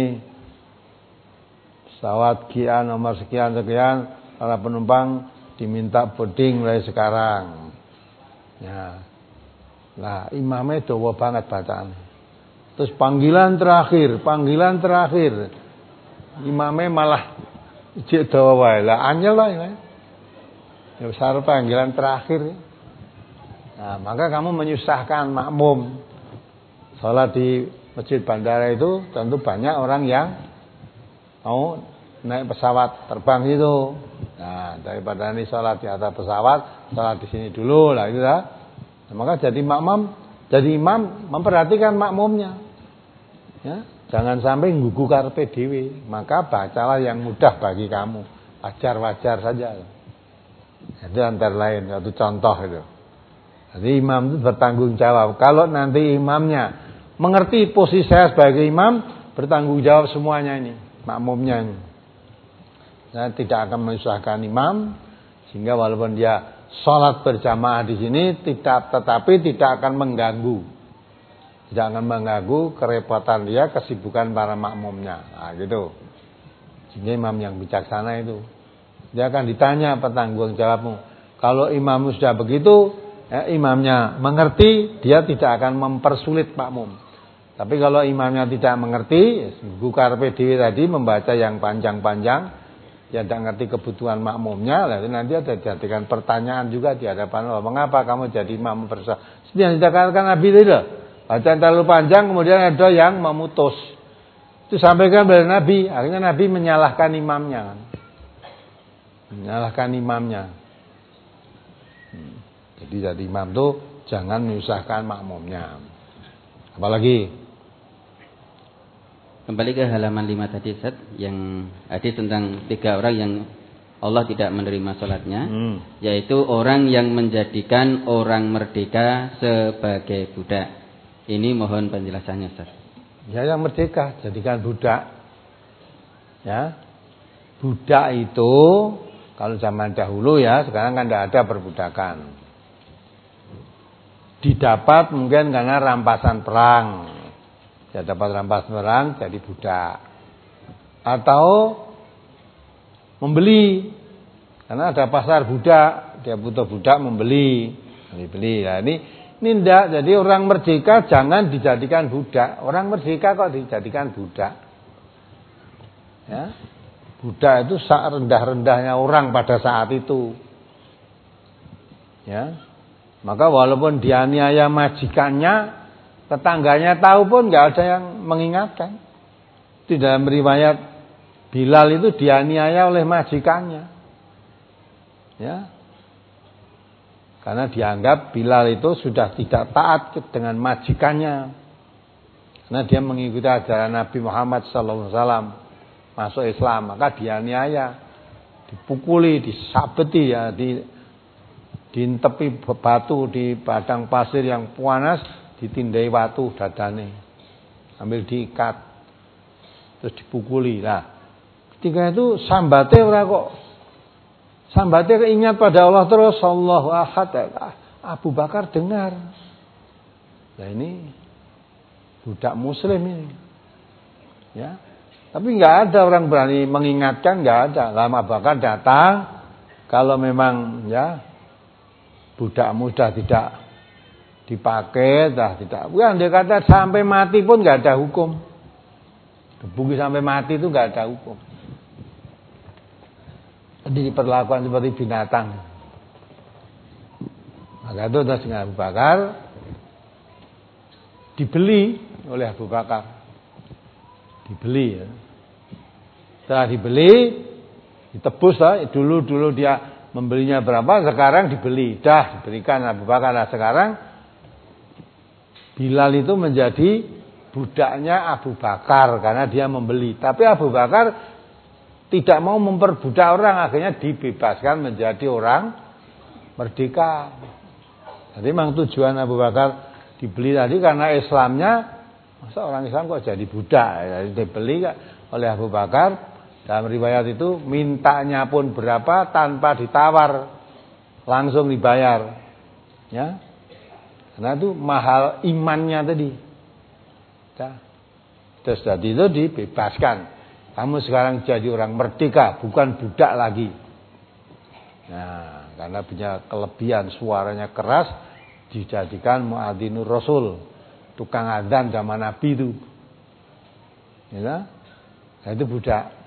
[SPEAKER 1] pesawat Kia nomor sekian sekian, para penumpang diminta boarding mulai sekarang. Ya. Nah, imamnya dawa banget bacaan. Terus panggilan terakhir, panggilan terakhir. Imamnya malah ijek dawa wae. Lah anyel lah ya. Ya besar panggilan terakhir. Nah, maka kamu menyusahkan makmum. Salat di masjid bandara itu tentu banyak orang yang mau naik pesawat terbang itu. Nah, daripada ini sholat di atas pesawat, sholat di sini dulu lah itu lah. Nah, maka jadi makmum, jadi imam memperhatikan makmumnya. Ya, jangan sampai nggugu karepe dhewe. Maka bacalah yang mudah bagi kamu. Wajar-wajar saja. Itu antara lain satu contoh itu. Jadi imam itu bertanggung jawab. Kalau nanti imamnya mengerti posisi saya sebagai imam, bertanggung jawab semuanya ini, makmumnya ini. Nah, tidak akan menyusahkan imam, sehingga walaupun dia sholat berjamaah di sini, tidak, tetapi tidak akan mengganggu, tidak akan mengganggu kerepotan dia, kesibukan para makmumnya. Nah, gitu. Sehingga imam yang bijaksana itu, dia akan ditanya pertanggung jawabmu. Kalau imammu sudah begitu, ya, imamnya mengerti, dia tidak akan mempersulit makmum. Tapi kalau imamnya tidak mengerti, buka P D W tadi membaca yang panjang-panjang, dia tidak ngerti kebutuhan makmumnya, lalu nanti ada dijadikan pertanyaan juga di hadapan Allah. Mengapa kamu jadi imam bersama? Seperti yang dikatakan Nabi itu, bacaan terlalu panjang, kemudian ada yang memutus. Itu sampaikan kepada Nabi, akhirnya Nabi menyalahkan imamnya, menyalahkan imamnya. Hmm. Jadi jadi imam itu jangan menyusahkan makmumnya. Apalagi
[SPEAKER 2] Kembali ke halaman lima tadi Ustaz, yang hadis tentang tiga orang yang Allah tidak menerima sholatnya, hmm. yaitu orang yang menjadikan orang merdeka sebagai budak. Ini mohon penjelasannya Ustaz.
[SPEAKER 1] Ya, yang merdeka jadikan budak. Ya, budak itu kalau zaman dahulu ya, sekarang kan tidak ada perbudakan. Didapat mungkin karena rampasan perang. Ya, dapat rampasan perang jadi budak. Atau membeli. Karena ada pasar budak, dia butuh budak membeli. Dibeli. Nah, ini ini enggak. Jadi orang merdeka jangan dijadikan budak. Orang merdeka kok dijadikan budak. Ya. Budak itu rendah-rendahnya orang pada saat itu. Ya. Maka walaupun dianiaya majikannya, tetangganya tahu pun nggak ada yang mengingatkan. Di dalam riwayat Bilal itu dianiaya oleh majikannya. Ya. Karena dianggap Bilal itu sudah tidak taat dengan majikannya. Karena dia mengikuti ajaran Nabi Muhammad sallallahu alaihi wasallam, masuk Islam, maka dianiaya, dipukuli, disabeti ya, di diintepi batu di padang pasir yang panas, ditindai batu dadane, ambil diikat, terus dipukuli. Nah, ketika itu sambate ora kok, sambate ingat pada Allah terus, Allahu Ahad. Abu Bakar dengar. Nah ini budak Muslim ini, ya. Tapi nggak ada orang berani mengingatkan, nggak ada. Lama Abu Bakar datang, kalau memang ya budak muda tidak dipakai, dah tidak. Bukan dia kata sampai mati pun nggak ada hukum. Dibunuh sampai mati itu nggak ada hukum. Jadi diperlakukan seperti binatang. Maka itu terus dengan Abu Bakar dibeli oleh Abu Bakar, dibeli. Ya. Setelah dibeli, ditebus lah. Dulu dulu dia membelinya berapa, sekarang dibeli, dah diberikan Abu Bakar. Nah sekarang Bilal itu menjadi budaknya Abu Bakar karena dia membeli. Tapi Abu Bakar tidak mau memperbudak orang, akhirnya dibebaskan menjadi orang merdeka. Jadi memang tujuan Abu Bakar dibeli tadi karena Islamnya, masa orang Islam kok jadi budak? Jadi dibeli oleh Abu Bakar. Dalam riwayat itu mintanya pun berapa tanpa ditawar, langsung dibayar. Ya. Karena itu mahal imannya tadi. Ya. Terus tadi itu dibebaskan. Kamu sekarang jadi orang merdeka, bukan budak lagi. Nah, karena punya kelebihan suaranya keras, dijadikan muadzinur Rasul, tukang adzan zaman Nabi itu. Ya. Nah, itu budak.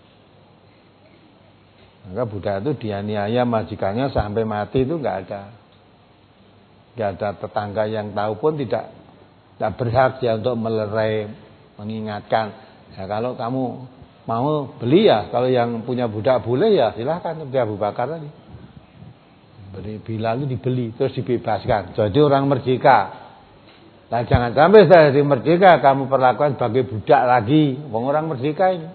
[SPEAKER 1] Maka budak itu dianiaya majikannya sampai mati itu enggak ada. Enggak ada tetangga yang tahu pun tidak tidak berhak dia untuk melerai, mengingatkan. Ya kalau kamu mau beli ya, kalau yang punya budak boleh ya silakan, seperti Abu Bakar tadi. Beli Bilal itu dibeli terus dibebaskan. Jadi orang merdeka. Nah jangan sampai dari merdeka kamu perlakukan sebagai budak lagi. Wong orang merdeka ini.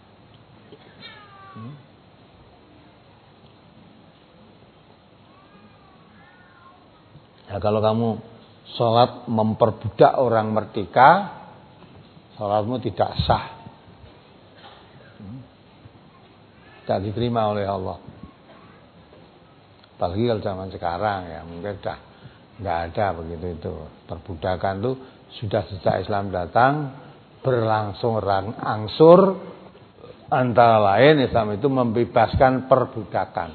[SPEAKER 1] Ya kalau kamu sholat memperbudak orang merdeka, sholatmu tidak sah, tidak diterima oleh Allah. Apalagi kalau zaman sekarang ya mungkin sudah nggak ada begitu itu. Perbudakan itu sudah sejak Islam datang berlangsung angsur. Antara lain Islam itu membebaskan perbudakan.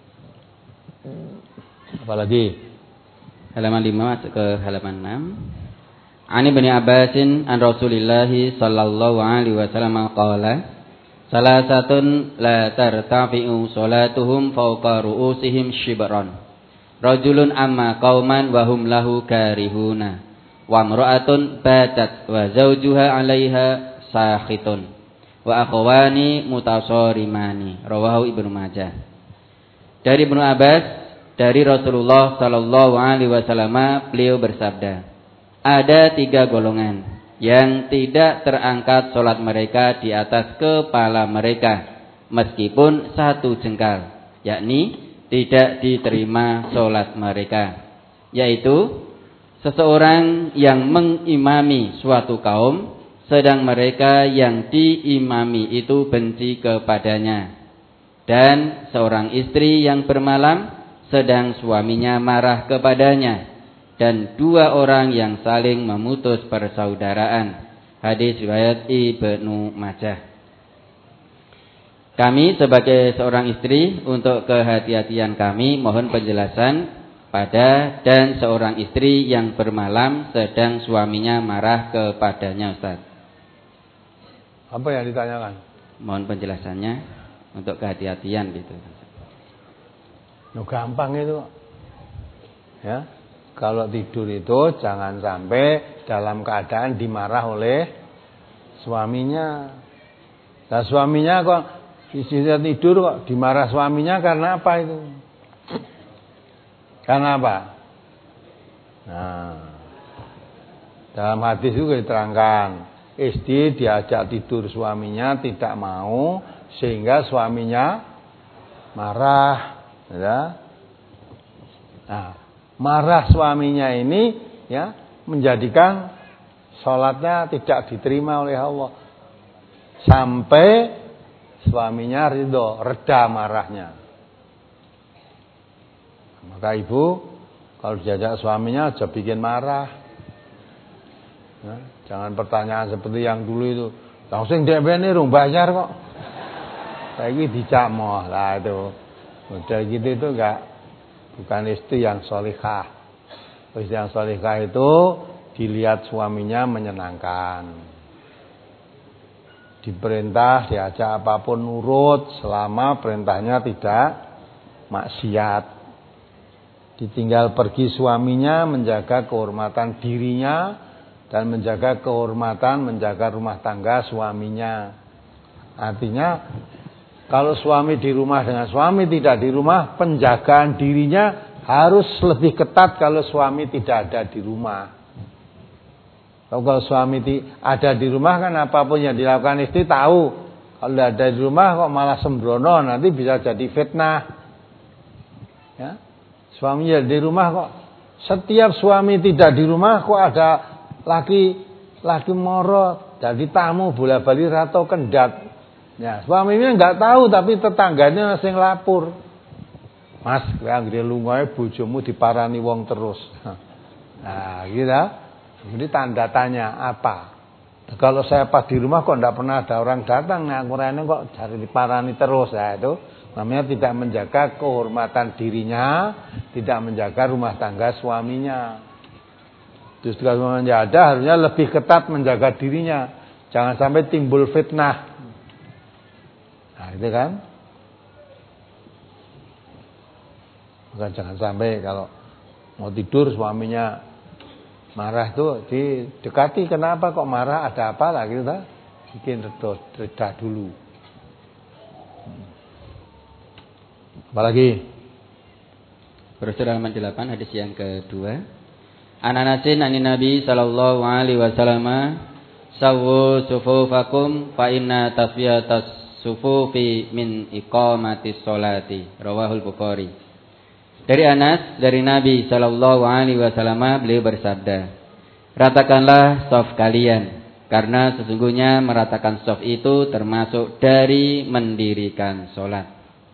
[SPEAKER 1] Apalagi
[SPEAKER 2] halaman lima masuk ke halaman enam. Ani bin Abbasin an Rasulillah sallallahu alaihi wasallam qala salasatun la tartafi'u salatuhum fawqa ru'usihim shibran. Rajulun amma qauman wa hum lahu karihuna wa imra'atun batat wa zawjuha 'alaiha sakhitun wa akhwani mutasarimani. Rawahu Ibnu Majah. Dari Ibnu Abbas, dari Rasulullah sallallahu alaihi wasallam, beliau bersabda, ada tiga golongan yang tidak terangkat sholat mereka di atas kepala mereka meskipun satu jengkal, yakni tidak diterima sholat mereka, yaitu seseorang yang mengimami suatu kaum sedang mereka yang diimami itu benci kepadanya, dan seorang istri yang bermalam sedang suaminya marah kepadanya, dan dua orang yang saling memutus persaudaraan. Hadis riwayat Ibnu Majah. Kami sebagai seorang istri, untuk kehati-hatian kami mohon penjelasan pada dan seorang istri yang bermalam sedang suaminya marah kepadanya, Ustaz.
[SPEAKER 1] Apa yang ditanyakan?
[SPEAKER 2] Mohon penjelasannya untuk kehati-hatian gitu.
[SPEAKER 1] No, gampang itu. Ya. Kalau tidur itu jangan sampai dalam keadaan dimarah oleh suaminya. Nah, suaminya kok istrinya tidur kok dimarah suaminya karena apa itu? Karena apa? Nah, dalam hadis juga diterangkan, istri diajak tidur suaminya tidak mau sehingga suaminya marah, ya. Nah, marah suaminya ini ya menjadikan sholatnya tidak diterima oleh Allah sampai suaminya ridho, reda marahnya. Maka ibu kalau diajak suaminya aja bikin marah, ya, jangan pertanyaan seperti yang dulu itu, langsung D P ini rung bayar kok, lagi dicamah lah itu, udah gitu itu enggak. Bukan istri yang solihah. Istri yang solihah itu dilihat suaminya menyenangkan, diperintah, diajak apapun nurut selama perintahnya tidak maksiat. Ditinggal pergi suaminya menjaga kehormatan dirinya dan menjaga kehormatan, menjaga rumah tangga suaminya. Artinya kalau suami di rumah dengan suami tidak di rumah, penjagaan dirinya harus lebih ketat kalau suami tidak ada di rumah. Kalau suami ada di rumah kan apapun yang dilakukan istri tahu. Kalau tidak ada di rumah kok malah sembrono, nanti bisa jadi fitnah. Ya, suami di rumah kok setiap suami tidak di rumah kok ada laki laki moro jadi tamu bola-bali rato kendat. Ya, suaminya enggak tahu tapi tetangganya sing lapor. Mas, kowe anggere lungae bojomu diparani wong terus. Nah, gitu. Jadi tanda tanya apa? Kalau saya pas di rumah kok enggak pernah ada orang datang, nah kurane kok cari diparani terus. Ya, itu namanya tidak menjaga kehormatan dirinya, tidak menjaga rumah tangga suaminya. Justru kalau suaminya ada harusnya lebih ketat menjaga dirinya. Jangan sampai timbul fitnah. Nah, itu kan. Bukan jangan sampai kalau mau tidur suaminya marah tuh didekati, kenapa kok marah, ada apa lah gitu ta? Bikin reda dulu. Apalagi?
[SPEAKER 2] Terus halaman delapan hadis yang kedua. An Anasin anin Nabi sallallahu alaihi wasallam sawu sufufakum fa inna tasfiyatas sufufi min iqamatis sholati. Rawahul Bukhari. Dari Anas, dari Nabi sallallahu alaihi wasallam, beliau bersabda, ratakanlah shaf kalian, karena sesungguhnya meratakan shaf itu termasuk dari mendirikan sholat.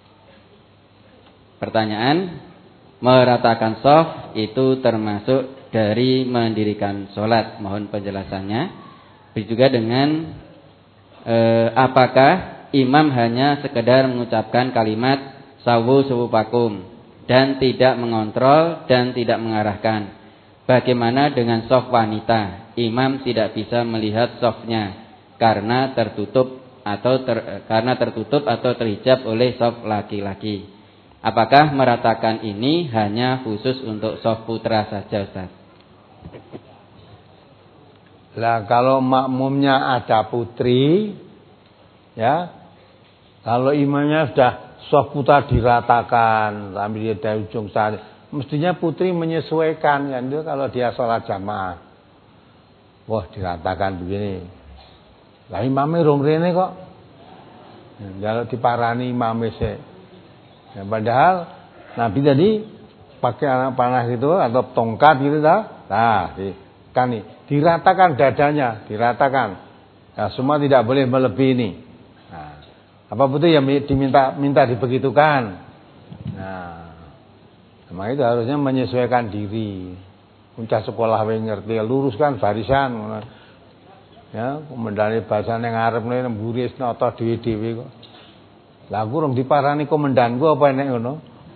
[SPEAKER 2] Pertanyaan, meratakan shaf itu termasuk dari mendirikan sholat. Mohon penjelasannya. Juga dengan eh, apakah imam hanya sekedar mengucapkan kalimat sawu sufufakum dan tidak mengontrol dan tidak mengarahkan. Bagaimana dengan shaf wanita? Imam tidak bisa melihat shafnya karena tertutup atau ter, karena tertutup atau terhijab oleh shaf laki-laki. Apakah meratakan ini hanya khusus untuk shaf putra saja, Ustaz?
[SPEAKER 1] Lah kalau makmumnya ada putri, ya, kalau imamnya sudah shaf putra diratakan sambil dari ujung sana, mestinya putri menyesuaikan kan itu kalau dia sholat jamaah. Wah, diratakan begini. Lah imame rong rene kok. Kalau diparani imame sik. Ya, padahal Nabi tadi pakai anak panah itu atau tongkat gitu dah. Nah, di, kan nih, diratakan dadanya, diratakan. Nah, semua tidak boleh melebihi ini. Nah, apa betul yang diminta minta dibegitukan? Nah, memang itu harusnya menyesuaikan diri. Uncah sekolah wae ngerti, luruskan barisan. Ya, komandane basane ngarep ngene mburi wis nata dhewe-dhewe kok. Lah aku rung diparani komandanku apa enek ngono?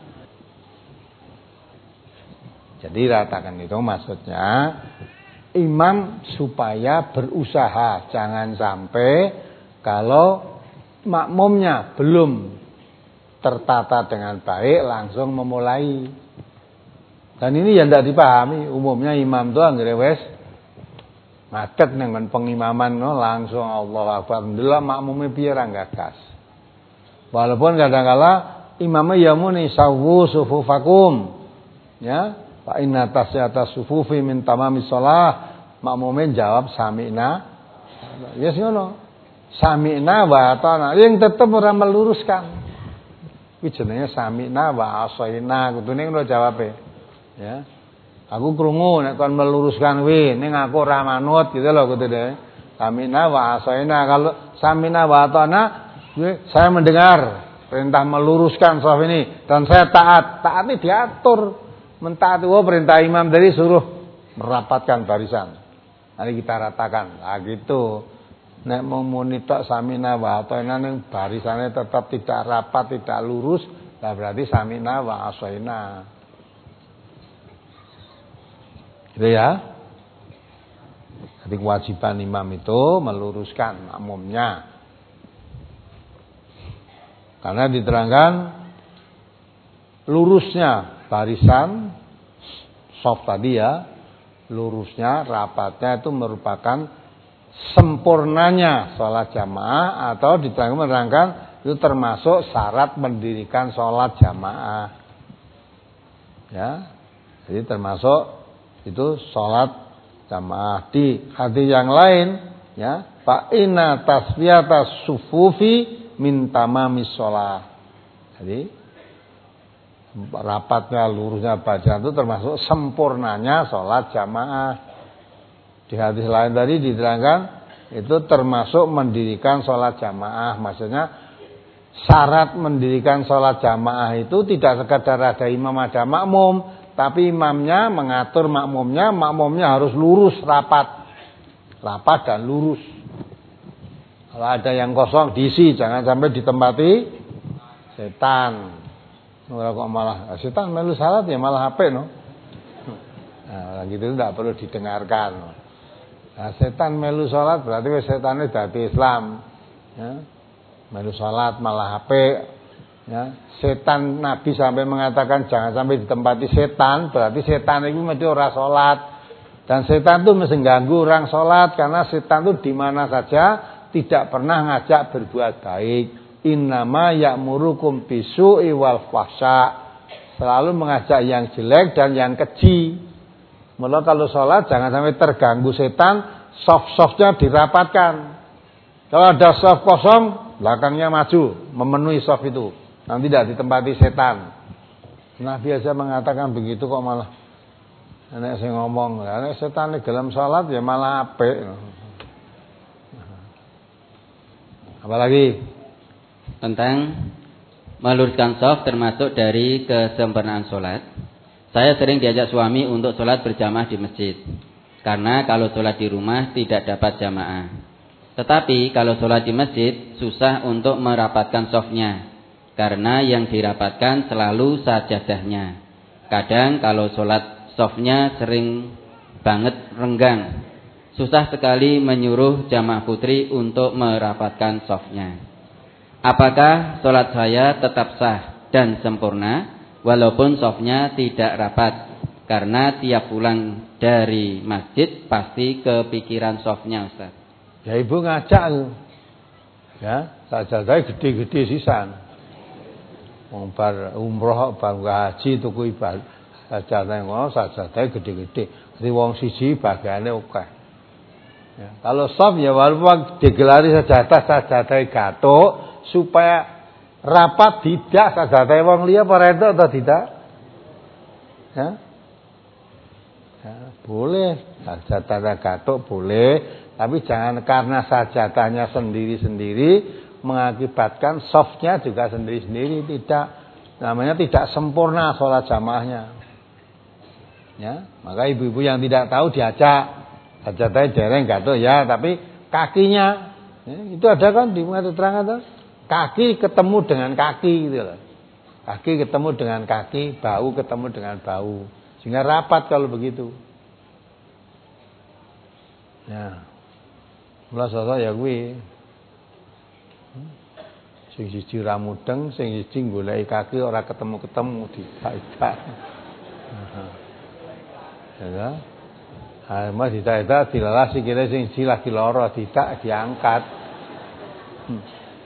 [SPEAKER 1] Jadi ratakan itu maksudnya imam supaya berusaha, jangan sampai kalau makmumnya belum tertata dengan baik langsung memulai. Dan ini yang tidak dipahami. Umumnya imam itu anggere wis macet dengan pengimaman no, langsung Allahu Akbar. Alhamdulillah makmumnya piye ra gagas. Walaupun kadang-kala imamnya ya muni sawu sufufakum. Ya, fa inna tasyata sufufi min tamamis shalah. Makmumnya jawab sami'na. Ya yes, ngono. Sami'na wa atana. Yang tetep ora meluruskan. Kuwi jenenge sami'na wa asaina. Kudune ngono jawabe. Ya. Aku krungu nek kon meluruskan kuwi, ning aku ora manut gitu loh kudune. Sami'na wa asaina. Kalau sami'na wa atana, saya mendengar perintah meluruskan shaf ini dan saya taat. Taat ini diatur. Mentaati oh, perintah imam tadi suruh merapatkan barisan. Nanti kita ratakan. Nah gitu. Nek mau muni tok sami'na wa atana ning barisane tetap tidak rapat, tidak lurus, lah berarti sami'na wa asaina. Gitu ya. Jadi kewajiban imam itu meluruskan makmumnya. Karena diterangkan lurusnya barisan shaf tadi ya, lurusnya, rapatnya itu merupakan sempurnanya sholat jamaah atau diterangkan menerangkan itu termasuk syarat mendirikan sholat jamaah. Ya, jadi termasuk itu sholat jamaah. Di hadis yang lain ya, fa inna tasfiyata sufufi min tamamis shalah. Jadi rapatnya, lurusnya bacaan itu termasuk sempurnanya sholat jamaah. Di hadis lain tadi diterangkan itu termasuk mendirikan sholat jamaah. Maksudnya syarat mendirikan sholat jamaah itu tidak sekadar ada imam ada makmum, tapi imamnya mengatur makmumnya, makmumnya harus lurus, rapat. Rapat dan lurus. Kalau ada yang kosong diisi, jangan sampai ditempati setan. Ora kok malah setan melu salat ya malah H P no. Nah, gitu tidak perlu didengarkan. Nah, setan melu salat berarti wis setane dadi Islam. Ya. Melu salat malah H P. Ya. Setan Nabi sampai mengatakan jangan sampai ditempati setan, berarti setan itu mesti ora salat. Dan setan itu mesti ganggu orang salat karena setan itu di mana saja tidak pernah ngajak berbuat baik. Innama ya'murukum bisu'i wal fahsya. Selalu mengajak yang jelek dan yang keji. Mula kalau sholat jangan sampai terganggu setan, soft-softnya dirapatkan. Kalau ada soft kosong, belakangnya maju, memenuhi soft itu. Nanti tidak ditempati setan. Nabi aja mengatakan begitu kok malah nek sing ngomong, nek setan di dalam sholat ya malah apik. Apalagi
[SPEAKER 2] tentang meluruskan shaf termasuk dari kesempurnaan sholat. Saya sering diajak suami untuk sholat berjamaah di masjid, karena kalau sholat di rumah tidak dapat jamaah. Tetapi kalau sholat di masjid susah untuk merapatkan shafnya, karena yang dirapatkan selalu sajadahnya. Kadang kalau sholat shafnya sering banget renggang, susah sekali menyuruh jamaah putri untuk merapatkan shafnya. Apakah sholat saya tetap sah dan sempurna walaupun shafnya tidak rapat? Karena tiap pulang dari masjid pasti kepikiran shafnya, Ustaz.
[SPEAKER 1] Ya ibu ngajak ya, sajadahe gede-gede sisan. Wong bar umroh bar haji tuku ibadah sajadah ngono sajadahe gede-gede. Dadi wong siji bagiane akeh. Ya, kalau soft ya walaupun digelari sajadah-sajadah gathuk supaya rapat tidak sajadah wong liya apa itu atau tidak? Ya. Ya, boleh sajadah gathuk boleh, tapi jangan karena sajadahnya sendiri-sendiri mengakibatkan softnya juga sendiri-sendiri, tidak, namanya tidak sempurna sholat jamaahnya. Ya, maka ibu-ibu yang tidak tahu diajak sajadahnya dereng gathuk ya, tapi kakinya ya, itu ada kan di muka terang atau kaki ketemu dengan kaki gitu loh. Kaki ketemu dengan kaki, bau ketemu dengan bau, sehingga rapat kalau begitu. Ya, mulai sosok ya kuwi. Sing siji ra mudeng, sing siji goleki kaki ora ketemu-ketemu didak-dak. Ya. Ah, mas didak-dak dilalah sikile sing siji lagi lara didak diangkat. Hmm.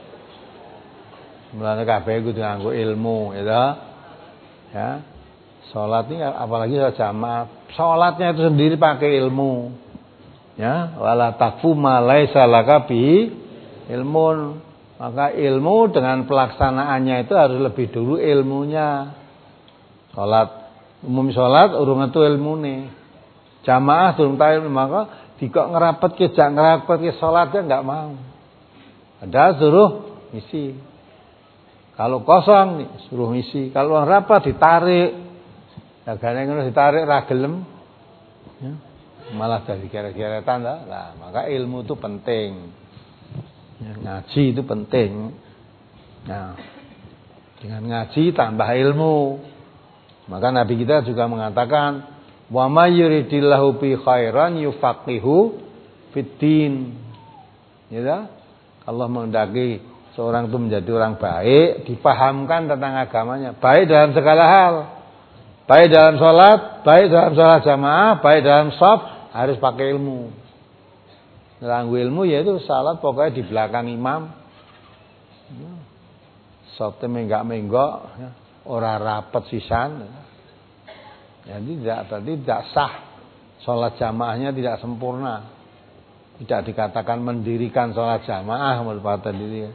[SPEAKER 1] Mulane kabeh kudu nganggo ilmu, ya. Ya. Salat ini apalagi jamaah, salatnya itu sendiri pakai ilmu. Ya, wala taqfu ma laisa laka bi ilmun. Maka ilmu dengan pelaksanaannya itu harus lebih dulu ilmunya. Salat umum salat urung itu ilmune. Jamaah durung tahu maka dikok ngerapetke jak ngerapetke salatnya enggak mau. Ada suruh ngisi. Kalau kosong nih suruh ngisi. Kalau rapat ditarik. Dagane ngono ditarik ra gelem. Ya. Malah jadi kira-kiratan lah. Nah, maka ilmu itu penting. Ya, ngaji itu penting. Nah, dengan ngaji tambah ilmu. Maka Nabi kita juga mengatakan, wa may yuridillahu bi khairan yufaqihu fiddin. Ya, Allah menghendaki seorang itu menjadi orang baik, dipahamkan tentang agamanya, baik dalam segala hal. Baik dalam sholat, baik dalam sholat jamaah, baik dalam shaf, harus pakai ilmu. Nganggo ilmu yaitu salat pokoknya di belakang imam. Shafte menggak-menggok, ora rapet sisan. Jadi tidak berarti tidak sah. Sholat jamaahnya tidak sempurna. Tidak dikatakan mendirikan sholat jamaah merupakan diri.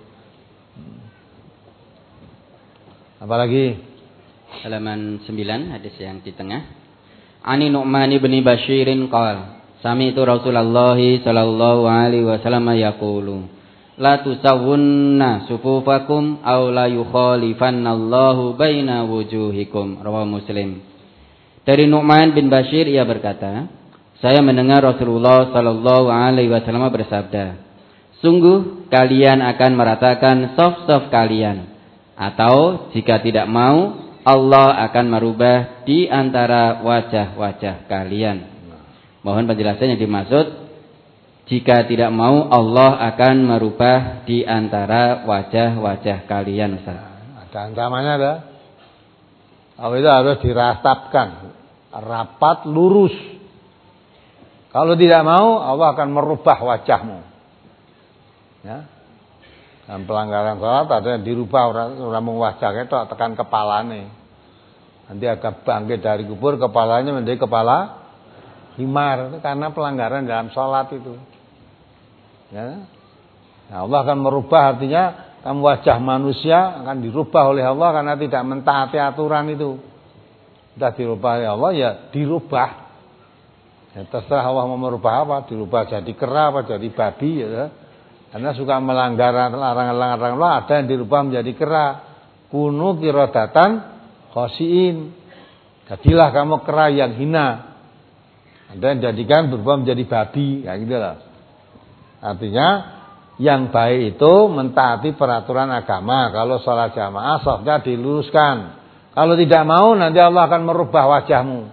[SPEAKER 1] Apalagi
[SPEAKER 2] halaman sembilan hadis yang di tengah. Ani Nu'man bin Bashirin qala sami'tu Rasulullah sallallahu alaihi wasallam yaqulu la tusawwunna sufufakum aw la yukhalifannallahu baina wujuhikum. Rawahu Muslim. Dari Nu'man bin Bashir ia berkata, saya mendengar Rasulullah sallallahu alaihi wasallam bersabda, sungguh kalian akan meratakan saf-saf kalian, atau jika tidak mau Allah akan merubah di antara wajah-wajah kalian. Mohon penjelasan yang dimaksud, jika tidak mau Allah akan merubah di antara wajah-wajah kalian, Ustaz.
[SPEAKER 1] Ada ancamannya ada. Kalau itu harus dirastapkan, rapat lurus. Kalau tidak mau Allah akan merubah wajahmu. Ya. Dan pelanggaran sholat ada yang dirubah orang orang wajahnya itu tekan kepalanya. Nanti akan bangkit dari kubur kepalanya menjadi kepala himar, itu karena pelanggaran dalam sholat itu. Ya. Nah, Allah akan merubah, artinya kamu wajah manusia akan dirubah oleh Allah karena tidak mentaati aturan itu. Sudah dirubah oleh Allah ya dirubah. Ya, terserah Allah mau merubah apa, dirubah jadi kera apa jadi babi ya. Karena suka melanggar larangan-larangan Allah, ada yang dirubah menjadi kera. Kunu kirodatan khosiin. Jadilah kamu kera yang hina. Ada yang jadikan berubah menjadi babi, kayak gitu loh. Artinya yang baik itu mentaati peraturan agama. Kalau sholat jamaah, shafnya diluruskan. Kalau tidak mau, nanti Allah akan merubah wajahmu.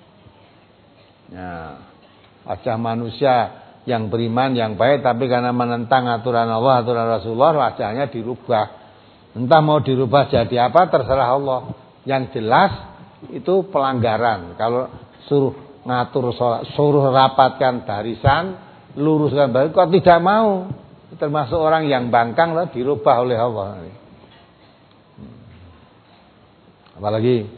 [SPEAKER 1] Ya, wajah manusia yang beriman, yang baik, tapi karena menentang aturan Allah, aturan Rasulullah, wajahnya dirubah. Entah mau dirubah jadi apa, terserah Allah. Yang jelas itu pelanggaran. Kalau suruh ngatur sholat, suruh rapatkan barisan, luruskan barisan, kok tidak mau, termasuk orang yang bangkang lah, dirubah oleh Allah. Apalagi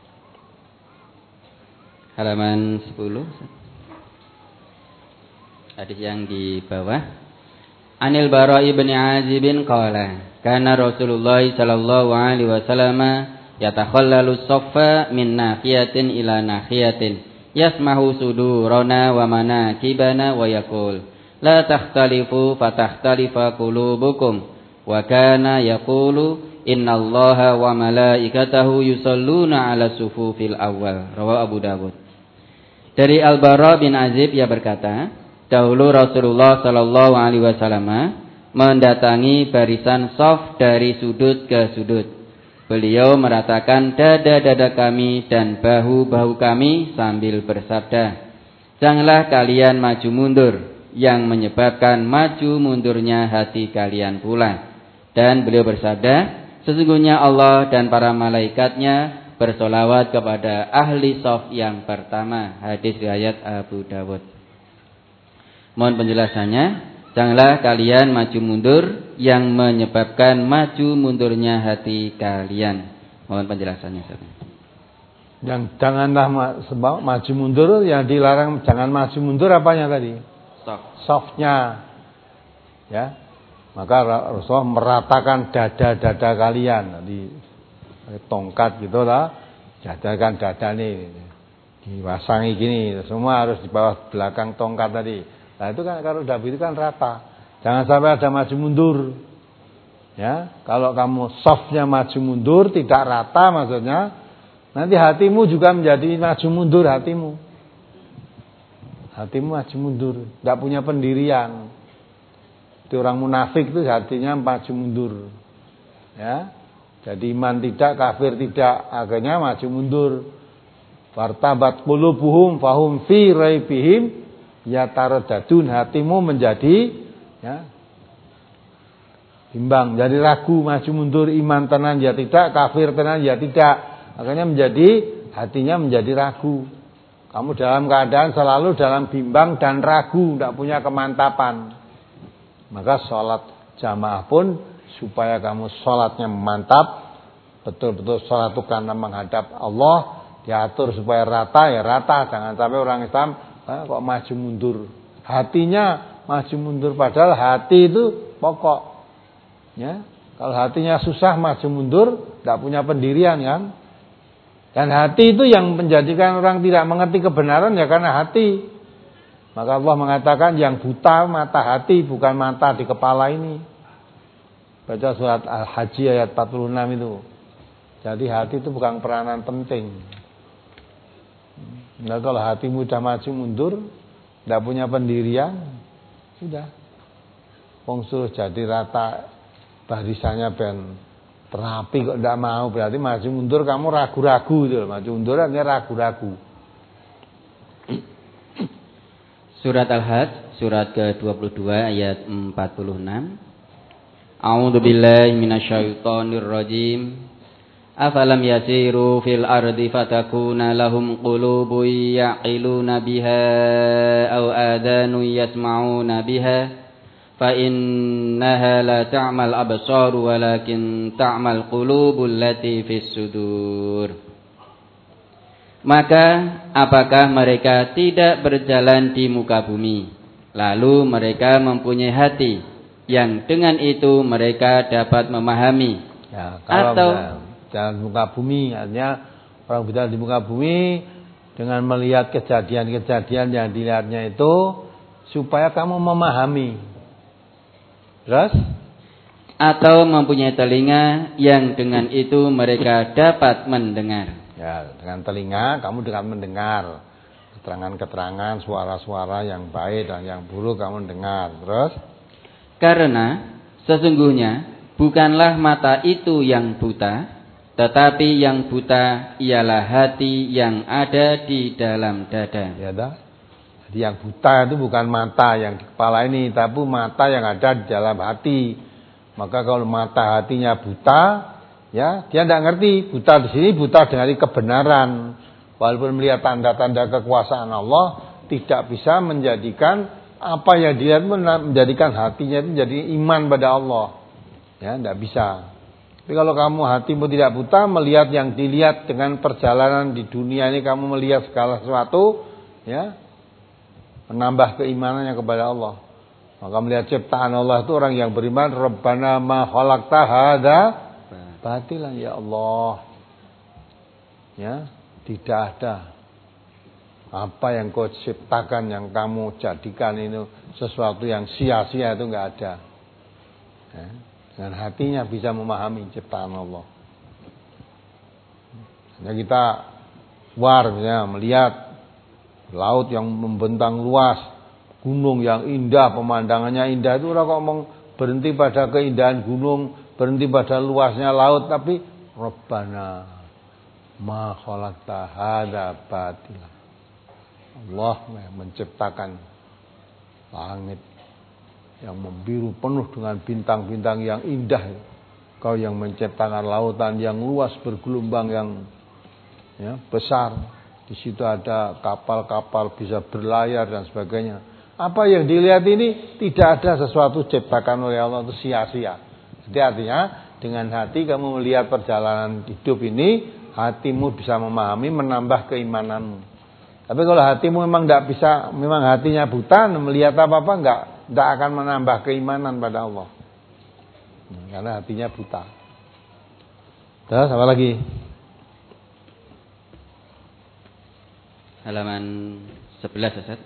[SPEAKER 2] halaman sepuluh. hadis yang di bawah. Anil Bara' ibn Azib qala kana Rasulullah sallallahu alaihi wasallam yatakhallalu saffa min nahiyatin ila nahiyatin yasmahu sudurana wa manakibana wa yaqul la takhtalifu fatakhtalifa qulubukum wa kana yaqulu innallaha wa malaikatahu yusalluna ala sufufil awwal. Rawahu Abu Dawud. Dari Al-Bara bin Azib ia berkata, dahulu Rasulullah sallallahu alaihi wasallam mendatangi barisan shaf dari sudut ke sudut. Beliau meratakan dada-dada kami dan bahu-bahu kami sambil bersabda, janganlah kalian maju mundur, yang menyebabkan maju mundurnya hati kalian pula. Dan beliau bersabda, sesungguhnya Allah dan para malaikatnya bersolawat kepada ahli shaf yang pertama. Hadis riwayat Abu Dawud. Mohon penjelasannya, janganlah kalian maju mundur yang menyebabkan maju mundurnya hati kalian. Mohon penjelasannya.
[SPEAKER 1] Yang janganlah sebab maju mundur, yang dilarang jangan maju mundur apanya tadi?
[SPEAKER 2] Shaf.
[SPEAKER 1] Shafnya. Ya. Maka Rasulullah meratakan dada-dada kalian di tongkat gitu lah, jadakan dada nih dipasangi gini, semua harus di bawah belakang tongkat tadi. Nah itu kan kalau udah itu kan rata, jangan sampai ada maju mundur. Ya, kalau kamu softnya maju mundur tidak rata, maksudnya nanti hatimu juga menjadi maju mundur hatimu. Hatimu maju mundur, tidak punya pendirian. Itu orang munafik itu hatinya maju mundur. Ya. Jadi iman tidak, kafir tidak, akhirnya maju mundur. Fartabat qulubuhum fahum fi raibihim yataraddadun, hatimu menjadi ya bimbang, jadi ragu, maju mundur, iman tenan ya tidak, kafir tenan ya tidak. Akhirnya menjadi hatinya menjadi ragu. Kamu dalam keadaan selalu dalam bimbang dan ragu, tidak punya kemantapan. Maka sholat jamaah pun supaya kamu sholatnya mantap, betul-betul sholat itu karena menghadap Allah, diatur supaya rata ya rata, jangan sampai orang Islam eh, kok maju mundur, hatinya maju mundur, padahal hati itu pokok. Ya, kalau hatinya susah maju mundur, tidak punya pendirian kan, dan hati itu yang menjadikan orang tidak mengerti kebenaran ya karena hati. Maka Allah mengatakan yang buta mata hati, bukan mata di kepala ini. Baca surat Al-Haji ayat empat puluh enam itu. Jadi hati itu bukan peranan penting. Nah kalau hatimu sudah maju mundur, tidak punya pendirian, sudah. Wong suruh jadi rata, barisannya ben terapi kok tidak mau, berarti maju mundur kamu ragu-ragu gitu. Maju mundur artinya ragu-ragu.
[SPEAKER 2] Surat Al-Hajj, surat ke dua puluh dua ayat empat puluh enam. A'udzu billahi minasyaitonir rajim. Afalam yasiru fil ardi fatakuna lahum qulubun ya'qiluna biha aw adanu yasma'una biha fa innaha la ta'mal absar walakin ta'mal qulubul lati fis sudur. Maka apakah mereka tidak berjalan di muka bumi, lalu mereka mempunyai hati yang dengan itu mereka dapat memahami?
[SPEAKER 1] Ya, kalau
[SPEAKER 2] atau
[SPEAKER 1] jalan di muka bumi, artinya orang berjalan di muka bumi dengan melihat kejadian-kejadian yang dilihatnya itu supaya kamu memahami. Terus?
[SPEAKER 2] Atau mempunyai telinga yang dengan itu mereka dapat mendengar.
[SPEAKER 1] Ya, dengan telinga kamu dengan mendengar keterangan-keterangan, suara-suara yang baik dan yang buruk kamu dengar. Terus?
[SPEAKER 2] Karena sesungguhnya bukanlah mata itu yang buta, tetapi yang buta ialah hati yang ada di dalam dada.
[SPEAKER 1] Ya dah. Jadi yang buta itu bukan mata yang di kepala ini, tapi mata yang ada di dalam hati. Maka kalau mata hatinya buta, ya, dia tidak ngerti. Buta di sini buta dari kebenaran. Walaupun melihat tanda-tanda kekuasaan Allah, tidak bisa menjadikan apa yang dia menjadikan hatinya itu menjadi iman pada Allah. Ya, tidak bisa. Tapi kalau kamu hatimu tidak buta, melihat yang dilihat dengan perjalanan di dunia ini, kamu melihat segala sesuatu, ya, menambah keimanannya kepada Allah. Maka melihat ciptaan Allah itu orang yang beriman, Rabbana ma khalaqta hadza batilan, ya Allah. Ya, tidak ada apa yang kau ciptakan, yang kamu jadikan ini sesuatu yang sia-sia, itu enggak ada. Ya, dengan hatinya bisa memahami ciptaan Allah. Hanya kita war ya, melihat laut yang membentang luas, gunung yang indah, pemandangannya indah, itu orang kok ngomong berhenti pada keindahan gunung, berhenti pada luasnya laut, tapi Rabbana ma khalaqta hadza batila. Allah yang menciptakan langit yang membiru penuh dengan bintang-bintang yang indah. Kau yang menciptakan lautan yang luas bergelombang yang ya, besar. Di situ ada kapal-kapal bisa berlayar dan sebagainya. Apa yang dilihat ini tidak ada sesuatu ciptakan oleh Allah itu sia-sia. Jadi artinya dengan hati kamu melihat perjalanan hidup ini, hatimu bisa memahami, menambah keimananmu. Tapi kalau hatimu memang tidak bisa, memang hatinya buta, melihat apa-apa enggak, enggak akan menambah keimanan pada Allah. Karena hatinya buta. Terus apa lagi?
[SPEAKER 2] Halaman sebelas, Ustaz.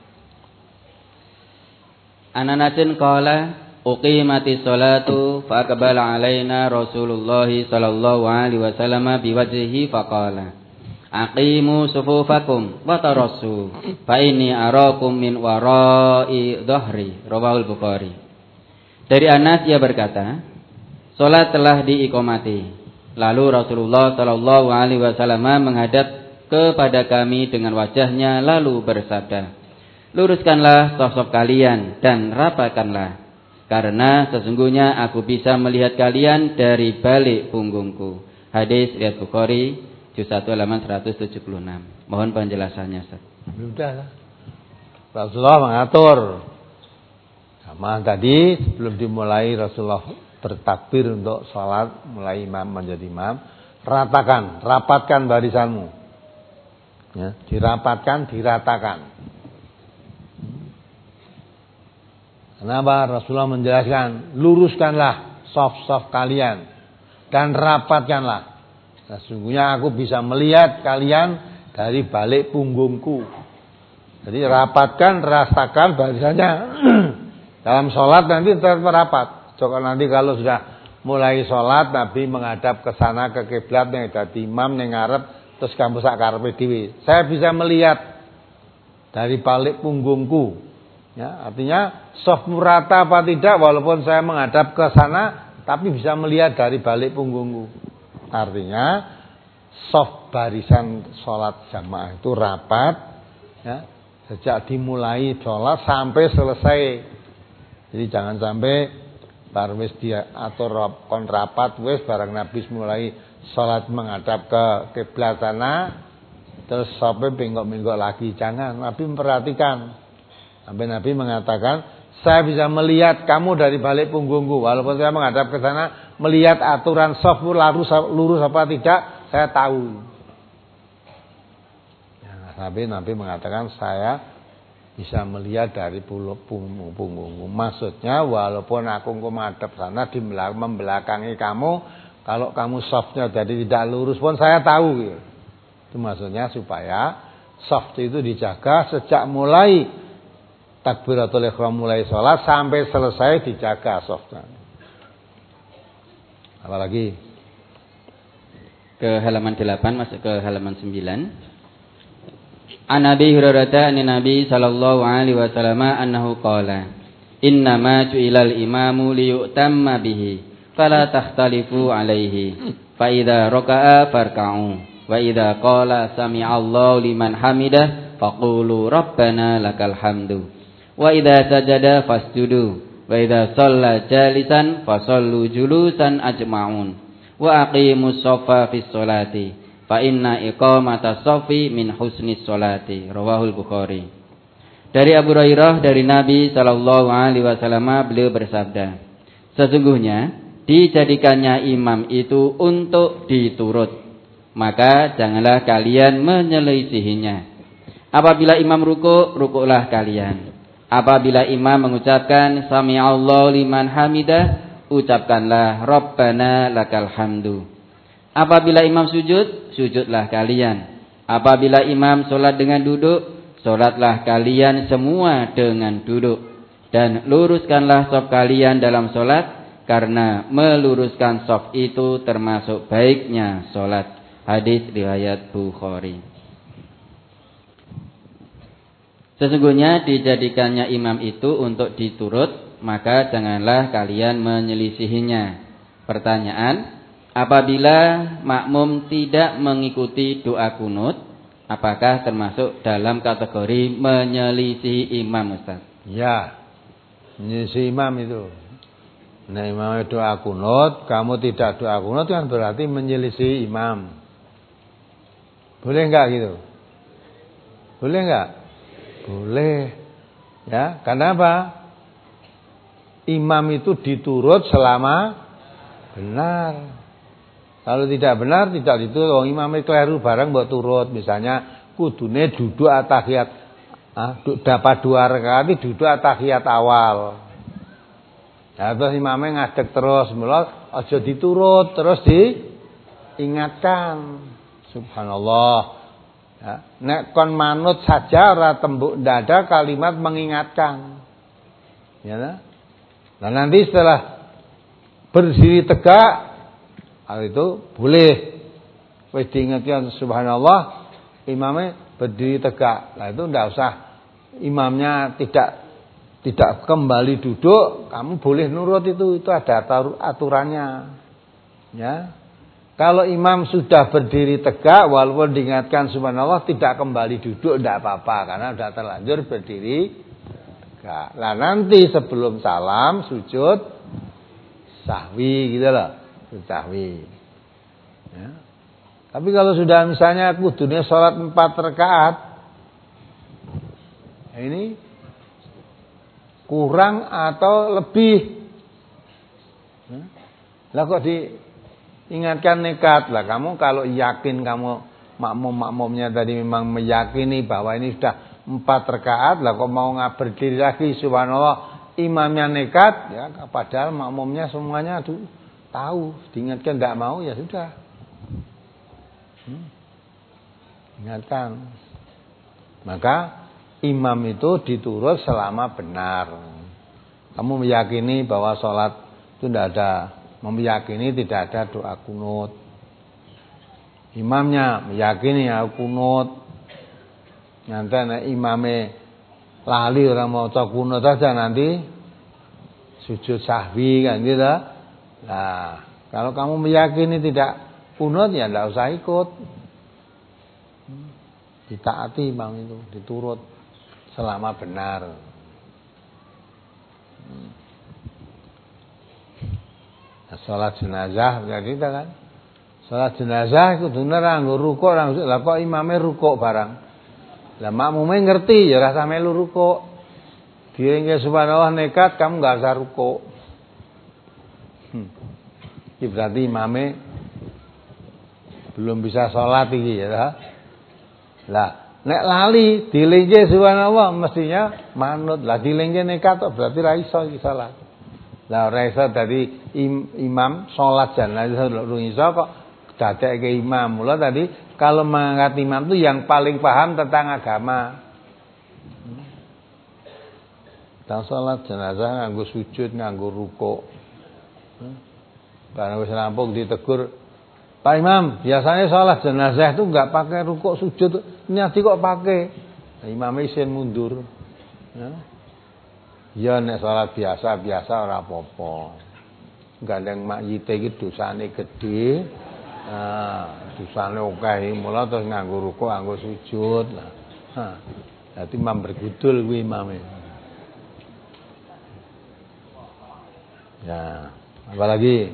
[SPEAKER 2] Ananasin qala uqimati sholatu fa aqbala alaina Rasulullah sallallahu alaihi wasallam biwajhihi faqala aqimu sufufakum wa tarassu fa inni arakum min wara'i dhahri, rawahul Bukhari. Dari Anas ia berkata, salat telah diiqamati, lalu Rasulullah sallallahu alaihi wasallam menghadap kepada kami dengan wajahnya lalu bersabda, luruskanlah saf-saf kalian dan rapatkanlah, karena sesungguhnya aku bisa melihat kalian dari balik punggungku. Hadis riwayat Bukhari juz satu halaman seratus tujuh puluh enam. Mohon penjelasannya, Ustaz.
[SPEAKER 1] Sudah. Rasulullah mengatur. Sama tadi sebelum dimulai Rasulullah bertakbir untuk sholat, mulai imam menjadi imam, ratakan, rapatkan barisanmu. Ya, dirapatkan, diratakan. Kenapa? Rasulullah menjelaskan, luruskanlah saf-saf kalian dan rapatkanlah. Sesungguhnya aku bisa melihat kalian dari balik punggungku. Jadi rapatkan, rasakan barisannya. Dalam sholat nanti terrapat. Coba nanti kalau sudah mulai sholat, Nabi menghadap ke sana, ke kiblat yang ada imam yang ngarep, terus kamu sak karepe dhewe. Saya bisa melihat dari balik punggungku. Ya, artinya softmu rata apa tidak, walaupun saya menghadap ke sana, tapi bisa melihat dari balik punggungku. Artinya soft barisan sholat jamaah itu rapat, ya, sejak dimulai sholat sampai selesai. Jadi jangan sampai bar wis dia atur kon rapat wis barang Nabi mulai sholat menghadap ke kiblat sana, terus sampai bengkok-bengkok lagi. Jangan, Nabi memperhatikan. Sampai Nabi mengatakan, saya bisa melihat kamu dari balik punggungku, walaupun saya menghadap ke sana, melihat aturan saf lurus lurus apa tidak, saya tahu. Ya, Nabi Nabi mengatakan saya bisa melihat dari punggungku. Maksudnya walaupun aku menghadap sana di membelakangi kamu, kalau kamu safnya jadi tidak lurus pun saya tahu. Gitu. Itu maksudnya supaya saf itu dijaga sejak mulai takbiratul ihram mulai sholat sampai selesai dijaga safnya. Apa lagi?
[SPEAKER 2] Ke halaman delapan masuk ke halaman sembilan. An Abi Hurairah an Nabi sallallahu alaihi wasallam annahu qala innama ju'ilal imamu liyutamma bihi fala takhtalifu alaihi fa idza raka'a farka'u wa idza qala sami'allahu liman hamidah faqulu rabbana lakal hamdu wa idza sajada fasjudu wa idza shalla jalisan fasallu julusan ajma'un wa aqimus shaffa fis sholati fa inna iqamatas shaffi min husnis sholati, rawahul Bukhari. Dari Abu Hurairah dari Nabi sallallahu alaihi wasallam beliau bersabda, sesungguhnya dijadikannya imam itu untuk diturut, maka janganlah kalian menyelisihinya. Apabila imam ruku', rukuklah kalian. Apabila imam mengucapkan sami'allahu liman hamidah, ucapkanlah Rabbana lakal hamdu. Apabila imam sujud, sujudlah kalian. Apabila imam solat dengan duduk, solatlah kalian semua dengan duduk. Dan luruskanlah shaf kalian dalam solat, karena meluruskan shaf itu termasuk baiknya solat. Hadis riwayat Bukhari. Sesungguhnya dijadikannya imam itu untuk diturut, maka janganlah kalian menyelisihinya. Pertanyaan, apabila makmum tidak mengikuti doa kunut, apakah termasuk dalam kategori menyelisihi imam, Ustaz?
[SPEAKER 1] Ya, menyelisihi imam itu. Nah, imam doa kunut, kamu tidak doa kunut kan berarti menyelisihi imam. Boleh enggak gitu? Boleh enggak? Boleh. Ya, karena apa? Imam itu diturut selama benar. Kalau tidak benar tidak diturut. Imamnya keliru bareng mbok turut. Misalnya kudune duduk atahiyat, ah, dapat dua rakaat duduk atahiyat awal. Ya, terus imamnya ngadeg terus, mula aja diturut, terus diingatkan. Subhanallah. Ya, nek kon manut saja ora tembuk ndak ada kalimat mengingatkan. Ya, nah nanti setelah berdiri tegak, hal itu boleh. Wis diingatkan subhanallah, imamnya berdiri tegak. Nah itu ndak usah imamnya tidak tidak kembali duduk, kamu boleh nurut itu, itu ada aturannya. Ya. Kalau imam sudah berdiri tegak walaupun diingatkan subhanallah tidak kembali duduk tidak apa-apa karena sudah terlanjur berdiri tegak. Nah nanti sebelum salam sujud sahwi gitu loh, sujud sahwi. Ya. Tapi kalau sudah misalnya kudunya sholat empat rakaat, ini kurang atau lebih, lah kok di ingatkan nekat lah, kamu kalau yakin kamu makmum-makmumnya tadi memang meyakini bahwa ini sudah empat rakaat, lah kok mau nggak berdiri lagi subhanallah, imamnya nekat, ya padahal makmumnya semuanya aduh, tahu, diingatkan tidak mau ya sudah, hmm. ingatkan, maka imam itu diturut selama benar. Kamu meyakini bahwa sholat itu tidak ada, meyakini tidak ada doa kunut. Imamnya meyakini ya kunut. Nanti anak imamnya lali orang mau cak kunut aja nanti sujud sahwi kan gitu. Nah, kalau kamu meyakini tidak kunut ya tidak usah ikut. Ditaati imam itu, diturut selama benar. Nah, salat jenazah jadi kita kan. Salat jenazah kudune ra nggo rukuk ra lah kok imame rukuk barang. Lah makmume ngerti ya ora sampe lu rukuk. Diengke subhanallah nekat kamu enggak usah rukuk. Hmm. Iki berarti imame belum bisa salat iki ya. Lah nek lali dilengke subhanallah mestinya manut. Lah dilengke nekat kok berarti ra iso iki salat. Lah ora iso dadi im, imam salat jenazah ora iso kok dadekke imam. Mula tadi kalau mengangkat imam itu yang paling paham tentang agama. Tentang salat jenazah nganggo sujud, nganggo rukuk. Barang wis rampung ditegur, Pak Imam, biasanya salat jenazah itu enggak pakai rukuk sujud, ini kok pakai. Nah, imamnya isin mundur. Ya. Ya nek salat biasa-biasa ora apa-apa. Gandeng mayyite iki dosane gedhe. Nah, dosane akeh, mula terus nganggo rukuk, nganggo sujud. Nah, dadi imam bergudul kuwi imame. Ya, apalagi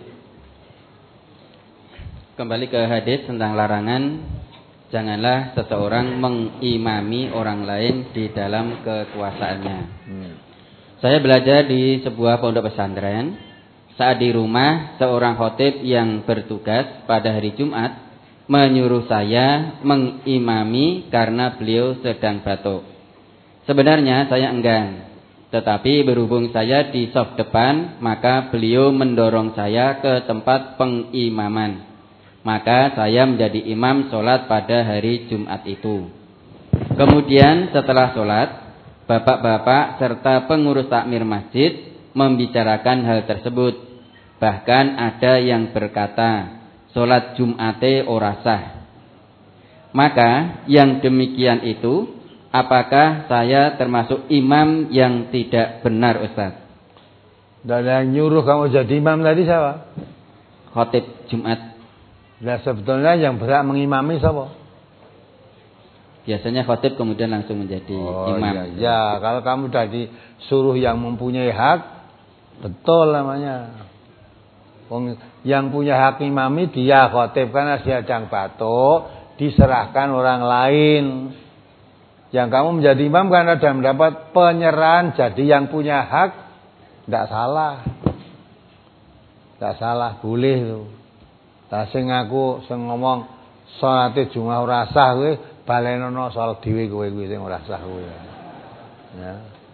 [SPEAKER 2] kembali ke hadis tentang larangan janganlah seseorang mengimami orang lain di dalam kekuasaannya. Hmm. Saya belajar di sebuah pondok pesantren. Saat di rumah, seorang khotib yang bertugas pada hari Jumat menyuruh saya mengimami karena beliau sedang batuk. Sebenarnya saya enggan, tetapi berhubung saya di saf depan, maka beliau mendorong saya ke tempat pengimaman. Maka saya menjadi imam sholat pada hari Jumat itu. Kemudian setelah sholat, bapak-bapak serta pengurus takmir masjid membicarakan hal tersebut. Bahkan ada yang berkata, sholat Jumate ora sah. Maka yang demikian itu, apakah saya termasuk imam yang tidak benar, Ustaz?
[SPEAKER 1] Dan yang nyuruh kamu jadi imam tadi siapa?
[SPEAKER 2] Khotib Jumat.
[SPEAKER 1] Nah sebetulnya yang berhak mengimami siapa?
[SPEAKER 2] Biasanya khotib kemudian langsung menjadi
[SPEAKER 1] oh,
[SPEAKER 2] imam.
[SPEAKER 1] Iya, ya, kalau kamu sudah disuruh yang mempunyai hak, betul namanya. Yang punya hak imami dia khotib karena dia sedang batuk, diserahkan orang lain. Yang kamu menjadi imam karena sudah mendapat penyerahan jadi yang punya hak, tidak salah. Tidak salah, boleh tuh. Lah sing aku sing ngomong salate Jumat ora sah kowe balenono soal dhewe kowe kuwi sing ora sah kowe. Ya.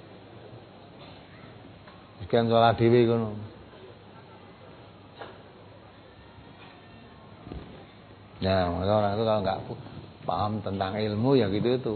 [SPEAKER 1] Ikan salat dhewe ngono. Nah, orang itu kalau nggak paham tentang ilmu ya gitu itu.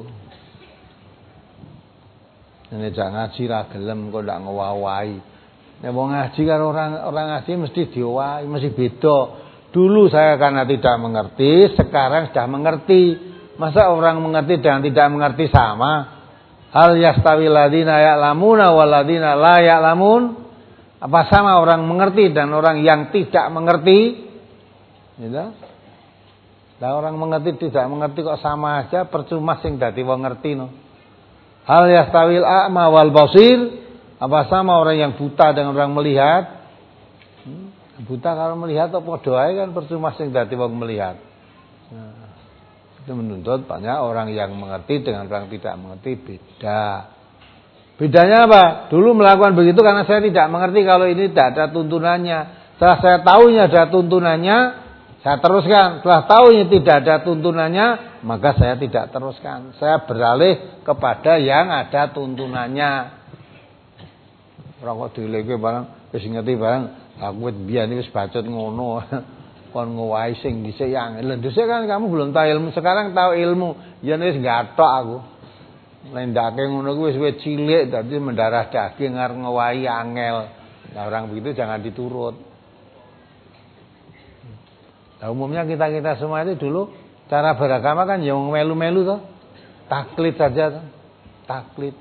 [SPEAKER 1] Ini jangan ngaji ra gelem kok ndak ngewawai. Nek wong ngaji karo orang orang ngaji mesti diowahi, mesti beda. Dulu saya karena tidak mengerti, sekarang sudah mengerti. Masa orang mengerti dan tidak mengerti sama? Hal yastawi ladina ya'lamuna wal ladina la ya'lamun? Apa sama orang mengerti dan orang yang tidak mengerti? Gitu? Lah orang mengerti tidak mengerti kok sama aja, percuma sing dadi wong ngerti no. Hal yastawil a'ma wal basir? Apa sama orang yang buta dengan orang melihat? Hmm? Buta kalau melihat apa doa kan percuma sing dadi wong melihat. Nah, itu menuntut banyak orang yang mengerti dengan orang tidak mengerti beda. Bedanya apa? Dulu melakukan begitu karena saya tidak mengerti kalau ini tidak ada tuntunannya. Setelah saya tahunya ada tuntunannya, saya teruskan. Setelah tahu ini tidak ada tuntunannya, maka saya tidak teruskan. Saya beralih kepada yang ada tuntunannya. Orang kok dilege barang wis ngerti barang. Aku wis biyen wis bacot ngono. Kon ngowahi sing dhisik yang lho dhisik kan kamu belum tahu ilmu, sekarang tahu ilmu. Ya wis gathok aku. Lendake ngono kuwi wis cilik dadi mendarah daging arep ngowahi angel. Nah orang begitu jangan diturut. Nah umumnya kita-kita semua itu dulu cara beragama kan yang melu-melu toh. Taklid saja toh. Taklid.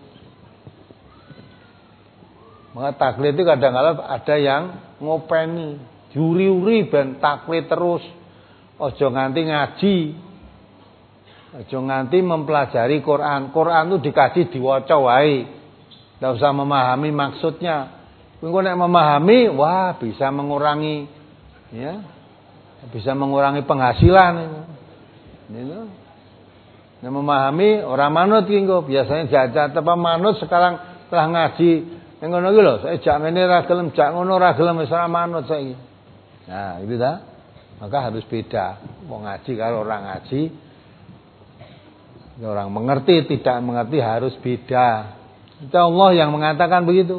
[SPEAKER 1] Maka taklid itu kadang-kadang ada yang ngopeni, juri-uri ben taklid terus. Ojo nganti ngaji. Ojo nganti mempelajari Quran. Quran itu dikaji diwaca wae. Enggak usah memahami maksudnya. Engko nek memahami, wah bisa mengurangi ya. Bisa mengurangi penghasilan itu. Gitu. Nek memahami orang manut ki engko biasanya jajan apa manut sekarang telah ngaji. Yang ngono iki lho, saya jak ngene ra gelem, jak ngono ra gelem wis ora manut saiki. Nah, itu dah. Maka harus beda. Wong ngaji karo orang ngaji. Orang mengerti tidak mengerti harus beda. Itu Allah yang mengatakan begitu.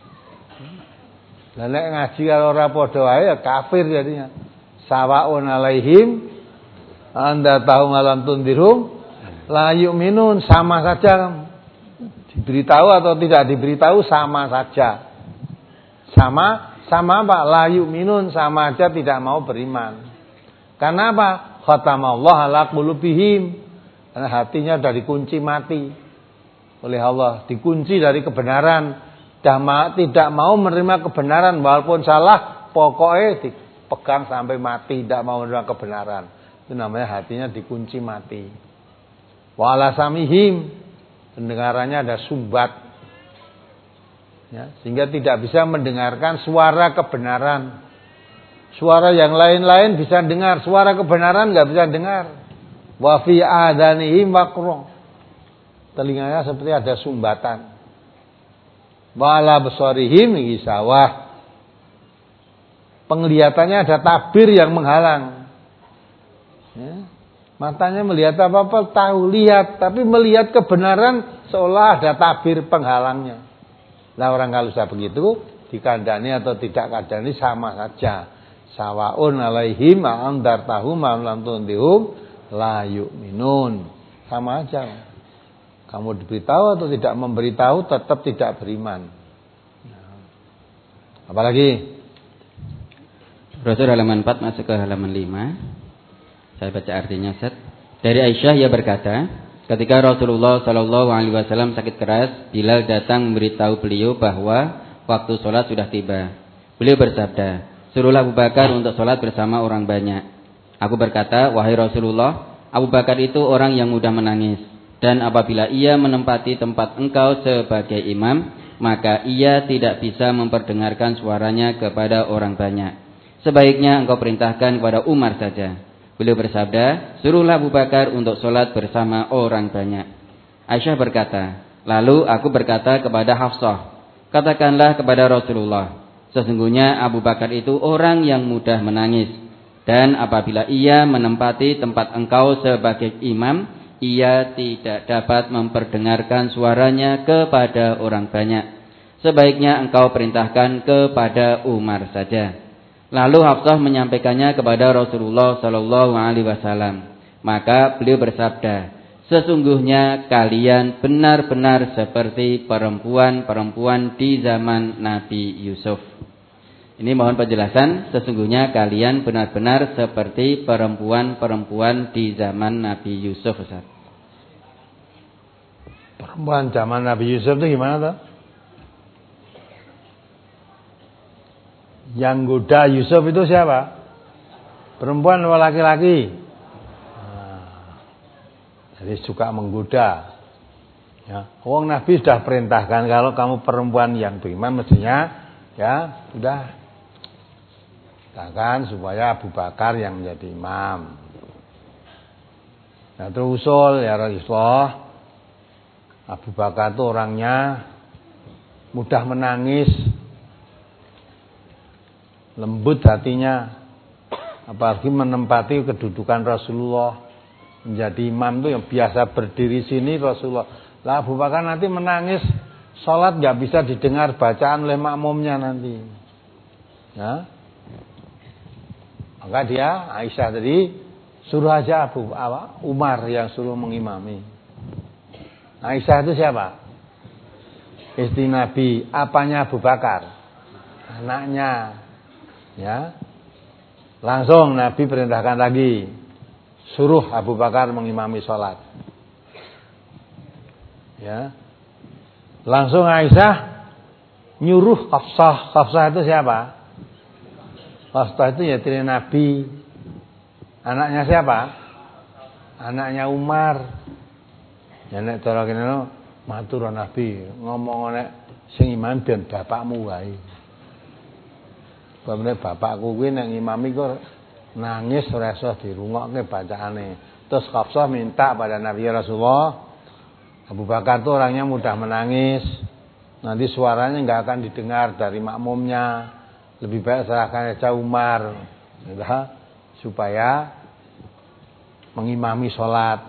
[SPEAKER 1] Lah nek ngaji karo ora padha wae ya kafir jadinya. Sawaun alaihim anda tahu malam tundirum la yu'minun, sama saja. Diberitahu atau tidak diberitahu sama saja. Sama sama apa? La yu'minun, sama aja tidak mau beriman. Karena apa? Khatamallahu ala qulubihim. Karena hatinya sudah dikunci mati oleh Allah, dikunci dari kebenaran. Tidak mau menerima kebenaran walaupun salah, pokoknya dipegang sampai mati, tidak mau menerima kebenaran. Itu namanya hatinya dikunci mati. Wa ala samihim, pendengarannya ada sumbat, ya, sehingga tidak bisa mendengarkan suara kebenaran. Suara yang lain-lain bisa dengar, suara kebenaran nggak bisa dengar. Wa fi adanihim waqrun, telinganya seperti ada sumbatan. Wa ala basarihim gisawah, penglihatannya ada tabir yang menghalang. Ya. Matanya melihat apa-apa tahu, lihat, tapi melihat kebenaran seolah ada tabir penghalangnya. Nah orang kalau sudah begitu dikandani atau tidak kandani sama saja. Sawaun alaihim andartahum am lam tunzirhum la yu'minun. Sama aja. Kamu diberitahu atau tidak memberitahu tetap tidak beriman. Apalagi
[SPEAKER 2] Rasul halaman empat masuk ke halaman lima. Saya baca artinya, Ustaz. Dari Aisyah ia berkata, ketika Rasulullah Shallallahu alaihi wasallam sakit keras, Bilal datang memberitahu beliau bahwa waktu sholat sudah tiba. Beliau bersabda, suruhlah Abu Bakar untuk sholat bersama orang banyak. Aku berkata, wahai Rasulullah, Abu Bakar itu orang yang mudah menangis, dan apabila ia menempati tempat engkau sebagai imam, maka ia tidak bisa memperdengarkan suaranya kepada orang banyak. Sebaiknya engkau perintahkan kepada Umar saja. Beliau bersabda, suruhlah Abu Bakar untuk sholat bersama orang banyak. Aisyah berkata, lalu aku berkata kepada Hafsah, katakanlah kepada Rasulullah, sesungguhnya Abu Bakar itu orang yang mudah menangis, dan apabila ia menempati tempat engkau sebagai imam, ia tidak dapat memperdengarkan suaranya kepada orang banyak. Sebaiknya engkau perintahkan kepada Umar saja. Lalu Hafsah menyampaikannya kepada Rasulullah Sallallahu Alaihi Wasallam. Maka beliau bersabda, sesungguhnya kalian benar-benar seperti perempuan-perempuan di zaman Nabi Yusuf. Ini mohon penjelasan, sesungguhnya kalian benar-benar seperti perempuan-perempuan di zaman Nabi Yusuf, Ustaz.
[SPEAKER 1] Perempuan zaman Nabi Yusuf itu gimana tuh? Yang goda Yusuf itu siapa? Perempuan atau laki-laki? Nah, jadi suka menggoda. Ya, wong Nabi sudah perintahkan kalau kamu perempuan yang beriman mestinya ya sudah katakan supaya Abu Bakar yang menjadi imam. Nah terus usul ya Rasulullah, Abu Bakar itu orangnya mudah menangis, lembut hatinya, apalagi menempati kedudukan Rasulullah menjadi imam itu yang biasa berdiri sini Rasulullah. Lah Abu Bakar nanti menangis, sholat nggak bisa didengar bacaan oleh makmumnya nanti. Ya. Maka dia Aisyah tadi suruh aja Abu Umar yang suruh mengimami. Aisyah itu siapa? Istri Nabi. Apanya Abu Bakar? Anaknya. Ya. Langsung Nabi perintahkan lagi, suruh Abu Bakar mengimami sholat. Ya. Langsung Aisyah nyuruh Hafsah. Hafsah itu siapa? Hafsah itu ya istri Nabi. Anaknya siapa? Anaknya Umar. Ya nek cara kene matur Nabi ngomong nek sing imam ben bapakmu wae. Pamane bapakku kuwi nek ngimami kok nangis ora iso dirungokke bacaane. Terus Hafsah minta pada Nabi Rasulullah, Abu Bakar itu orangnya mudah menangis. Nanti suaranya enggak akan didengar dari makmumnya. Lebih baik serahkan aja Umar, ya, supaya mengimami sholat.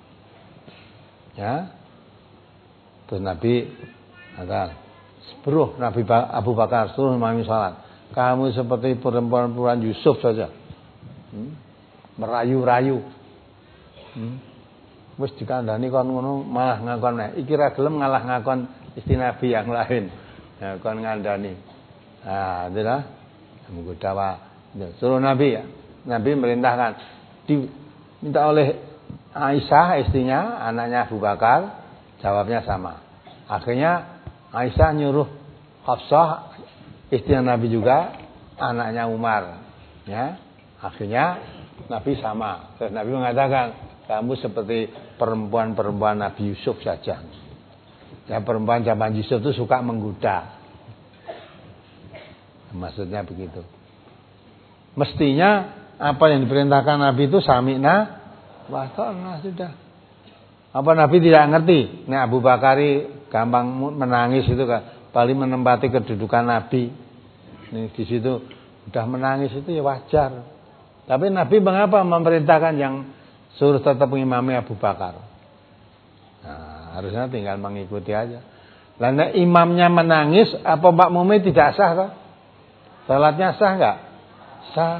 [SPEAKER 1] Ya. Terus Nabi kata, "Seperuh Nabi Abu Bakar suruh mengimami sholat. Kamu seperti perempuan-perempuan Yusuf saja. Hmm? Merayu-rayu. Hmm? Wis dikandani kon ngono malah ngakon nek iki ra gelem ngalah ngakon istri Nabi yang lain. Ya kon ngandani. Nah, itulah menggoda wa. Suruh Nabi ya. Nabi merintahkan diminta oleh Aisyah istrinya, anaknya Abu Bakar, jawabnya sama. Akhirnya Aisyah nyuruh Hafsah, istri Nabi juga, anaknya Umar. Ya. Akhirnya Nabi sama. Terus Nabi mengatakan, kamu seperti perempuan-perempuan Nabi Yusuf saja. Ya, perempuan zaman Yusuf itu suka menggoda. Maksudnya begitu. Mestinya apa yang diperintahkan Nabi itu sami'na wa ta'na sudah. Apa Nabi tidak ngerti? Nek Abu Bakari gampang menangis itu kan, paling menempati kedudukan Nabi. Nih di situ udah menangis itu ya wajar. Tapi Nabi mengapa memerintahkan yang suruh tetap mengimami Abu Bakar? Nah, harusnya tinggal mengikuti aja. Lalu imamnya menangis, apa makmumnya tidak sah kah? Salatnya sah enggak? Sah.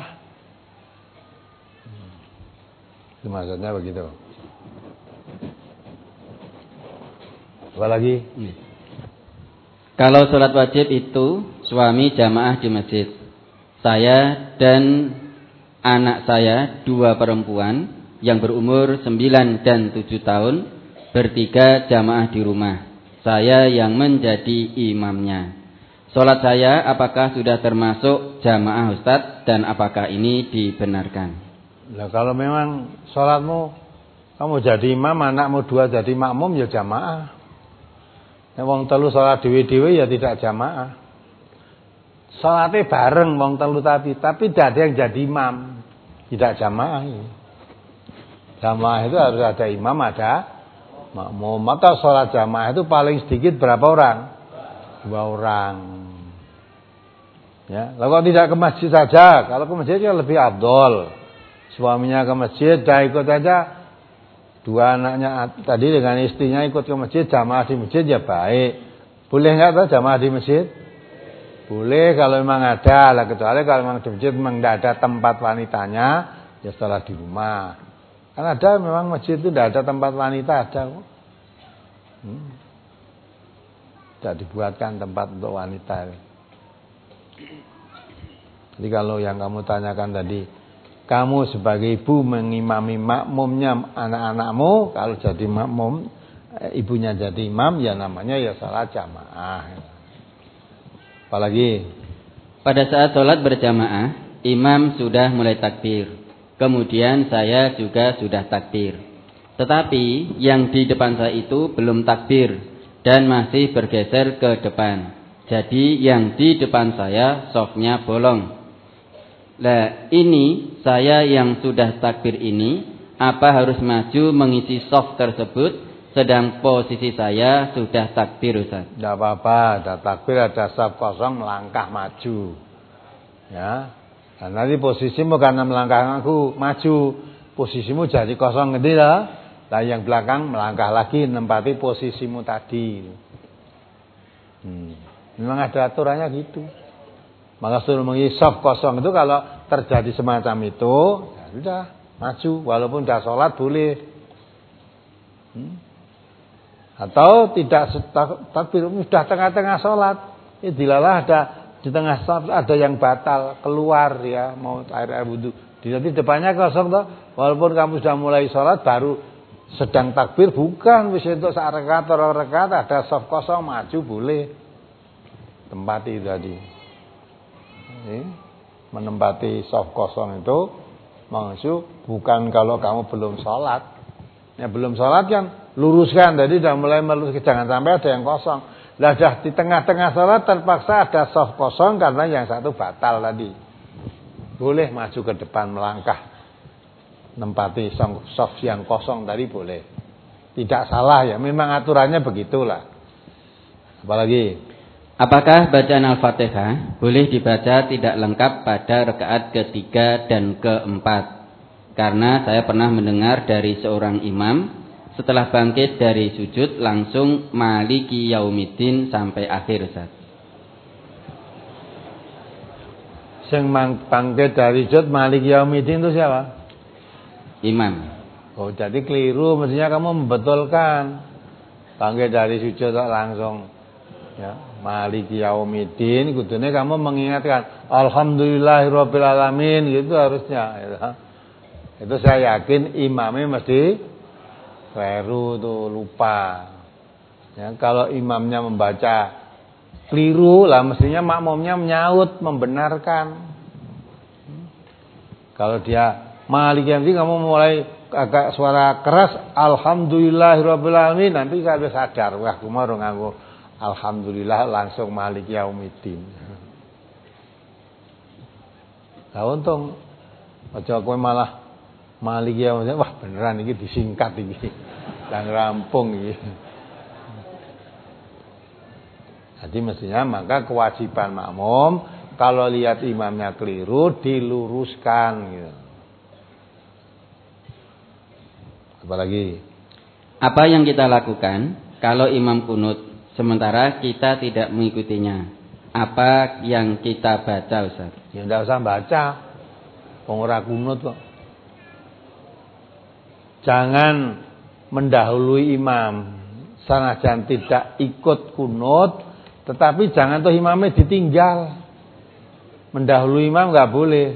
[SPEAKER 1] Itu maksudnya begitu. Apa lagi? Hmm.
[SPEAKER 2] Kalau sholat wajib itu suami jamaah di masjid. Saya dan anak saya dua perempuan yang berumur sembilan dan tujuh tahun bertiga jamaah di rumah. Saya yang menjadi imamnya. Sholat saya apakah sudah termasuk jamaah Ustadz dan apakah ini dibenarkan?
[SPEAKER 1] Nah, kalau memang sholatmu kamu jadi imam, anakmu dua jadi makmum ya jamaah. Yang wong telu sholat dewe-dewe ya tidak jamaah. Sholatnya bareng wong telu tapi tapi tidak ada yang jadi imam, tidak jamaah. Jamaah itu harus ada imam, ada makmum. Maka sholat jamaah itu paling sedikit berapa orang? Dua orang. Ya, kalau tidak ke masjid saja, kalau ke masjid ya lebih afdol. Suaminya ke masjid, dah ikut aja. Dua anaknya tadi dengan istrinya ikut ke masjid, jamaah di masjid ya baik. Boleh enggak tuh jamaah di masjid? Boleh kalau memang ada, lah kecuali kalau memang di masjid memang tidak ada tempat wanitanya, ya sholat di rumah. Kan ada memang masjid itu tidak ada tempat wanita, ada kok. Hmm. Tidak dibuatkan tempat untuk wanita. Jadi kalau yang kamu tanyakan tadi, kamu sebagai ibu mengimami makmumnya anak-anakmu, kalau jadi makmum, ibunya jadi imam, ya namanya ya salat jamaah. Apalagi?
[SPEAKER 2] Pada saat sholat berjamaah, imam sudah mulai takbir. Kemudian saya juga sudah takbir. Tetapi yang di depan saya itu belum takbir dan masih bergeser ke depan. Jadi yang di depan saya sofnya bolong. Nah, ini saya yang sudah takbir ini, apa harus maju mengisi soft tersebut, sedang posisi saya sudah takbir, Ustaz?
[SPEAKER 1] Tidak apa-apa, ada takbir, ada soft kosong, melangkah maju. Ya, dan nanti posisimu karena melangkah aku maju, posisimu jadi kosong gede lah. Nah, yang belakang melangkah lagi, menempati posisimu tadi. Hmm. Memang ada aturannya gitu. Maka suruh mengisi soft kosong itu kalau terjadi semacam itu, ya sudah maju, walaupun sudah sholat boleh. Hmm. Atau tidak takbir, sudah tengah-tengah sholat, ya dilalah ada di tengah sholat ada yang batal keluar ya, mau air air wudhu. Di depannya kosong toh, walaupun kamu sudah mulai sholat baru sedang takbir, bukan wis untuk sak rakaat atau rakaat ada soft kosong maju boleh. Tempati tadi. Menempati soft kosong itu maksud bukan kalau kamu belum sholat. Ya belum sholat kan luruskan, jadi sudah mulai meluruskan, jangan sampai ada yang kosong. Lah dah di tengah-tengah sholat terpaksa ada soft kosong karena yang satu batal tadi. Boleh maju ke depan melangkah, nempati soft yang kosong tadi boleh. Tidak salah ya, memang aturannya begitulah. Apalagi?
[SPEAKER 2] Apakah bacaan Al-Fatihah boleh dibaca tidak lengkap pada rakaat ketiga dan keempat? Karena saya pernah mendengar dari seorang imam, setelah bangkit dari sujud langsung Maliki Yaumiddin sampai akhir, Ustaz.
[SPEAKER 1] Yang bangkit dari sujud Maliki Yaumiddin itu siapa?
[SPEAKER 2] Imam.
[SPEAKER 1] Oh, jadi keliru, mestinya kamu membetulkan. Bangkit dari sujud langsung ya, Maliki Yaumiddin, kudune kamu mengingatkan Alhamdulillahirabbil alamin gitu harusnya ya. Itu saya yakin imamnya mesti keliru tuh, lupa. Ya, kalau imamnya membaca keliru lah mestinya makmumnya menyaut, membenarkan. Kalau dia Maliki Yaumiddin kamu mulai agak suara keras Alhamdulillahirabbil alamin, nanti kalau sadar wah aku mau nganggo Alhamdulillah langsung Maliki Yaumiddin. Nah untung aja kowe malah Maliki Yaumiddin, wah beneran iki disingkat iki. Dan rampung iki. Jadi mestinya maka kewajiban makmum kalau lihat imamnya keliru diluruskan gitu. Apalagi?
[SPEAKER 2] Apa yang kita lakukan kalau imam kunut sementara kita tidak mengikutinya? Apa yang kita baca, Ustaz?
[SPEAKER 1] Ya enggak usah baca. Wong ora kunut kok. Jangan mendahului imam. Sanajan tidak ikut kunut, tetapi jangan tuh imamnya ditinggal. Mendahului imam enggak boleh.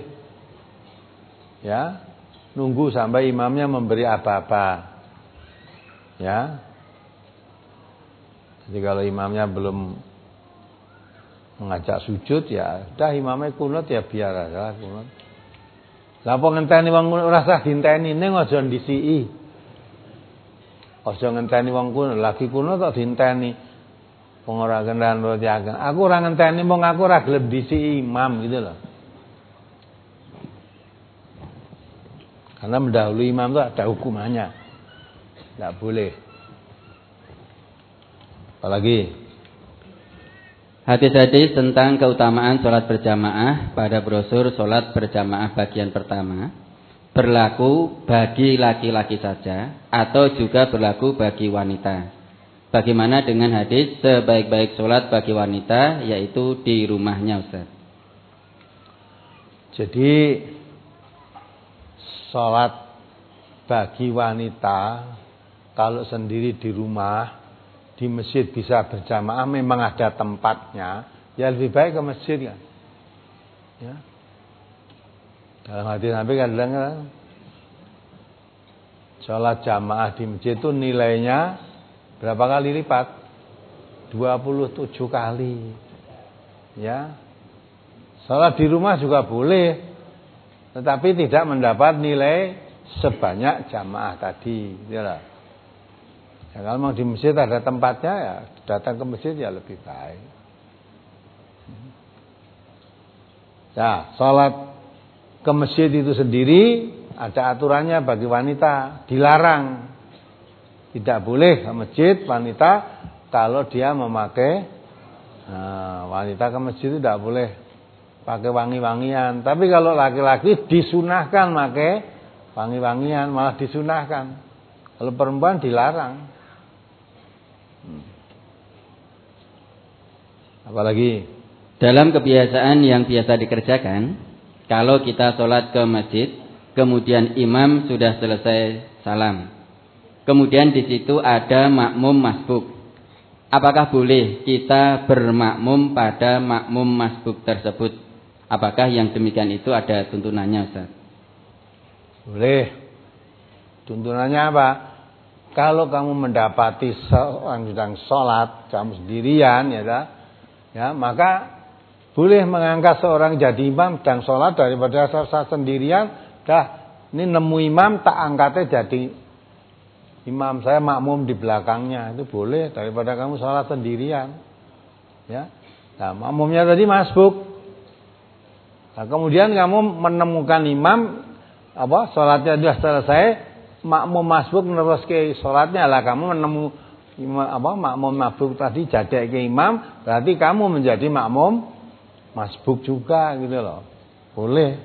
[SPEAKER 1] Ya. Nunggu sampai imamnya memberi apa-apa. Ya. Jadi kalau imamnya belum mengajak sujud, ya udah imamnya kunut ya biar aja kunut. Lah apa ngenteni wong ora usah dinteni ning aja ndisiki. Aja ngenteni wong kunut, lagi kunut kok dinteni. Wong ora kendan roti ageng. Aku ora ngenteni mong aku ora gelem ndisiki imam gitu loh. Karena mendahului imam itu ada hukumannya. Tidak boleh. Apalagi?
[SPEAKER 2] Hadis-hadis tentang keutamaan sholat berjamaah pada brosur sholat berjamaah bagian pertama berlaku bagi laki-laki saja atau juga berlaku bagi wanita. Bagaimana dengan hadis sebaik-baik sholat bagi wanita yaitu di rumahnya, Ustaz?
[SPEAKER 1] Jadi sholat bagi wanita kalau sendiri di rumah, di masjid bisa berjamaah, memang ada tempatnya, ya lebih baik ke masjid kan. Ya. Dalam hadis Nabi kan bilang kan, sholat jamaah di masjid itu nilainya berapa kali lipat? dua puluh tujuh kali. Ya. Sholat di rumah juga boleh, tetapi tidak mendapat nilai sebanyak jamaah tadi. Ya, ya kalau mau di masjid ada tempatnya, ya datang ke masjid ya lebih baik. Ya, sholat ke masjid itu sendiri ada aturannya bagi wanita, dilarang. Tidak boleh ke masjid wanita kalau dia memakai, nah, wanita ke masjid itu tidak boleh pakai wangi-wangian. Tapi kalau laki-laki disunahkan pakai wangi-wangian, malah disunahkan. Kalau perempuan dilarang. Hmm. Apalagi?
[SPEAKER 2] Dalam kebiasaan yang biasa dikerjakan, kalau kita sholat ke masjid, kemudian imam sudah selesai salam, kemudian di situ ada makmum masbuk. Apakah boleh kita bermakmum pada makmum masbuk tersebut? Apakah yang demikian itu ada tuntunannya, Ustaz?
[SPEAKER 1] Boleh. Tuntunannya apa? Kalau kamu mendapati seorang sedang sholat, kamu sendirian, ya, ya, maka boleh mengangkat seorang jadi imam dan sholat daripada saya sendirian. Dah, ini nemu imam tak angkatnya jadi imam, saya makmum di belakangnya, itu boleh daripada kamu sholat sendirian. Ya, nah makmumnya tadi masbuk. Nah, kemudian kamu menemukan imam, apa sholatnya sudah selesai, makmum masbuk menerus ke sholatnya, lah kamu menemu imam, apa makmum masbuk tadi jadi ke imam, berarti kamu menjadi makmum masbuk juga gitu loh, boleh,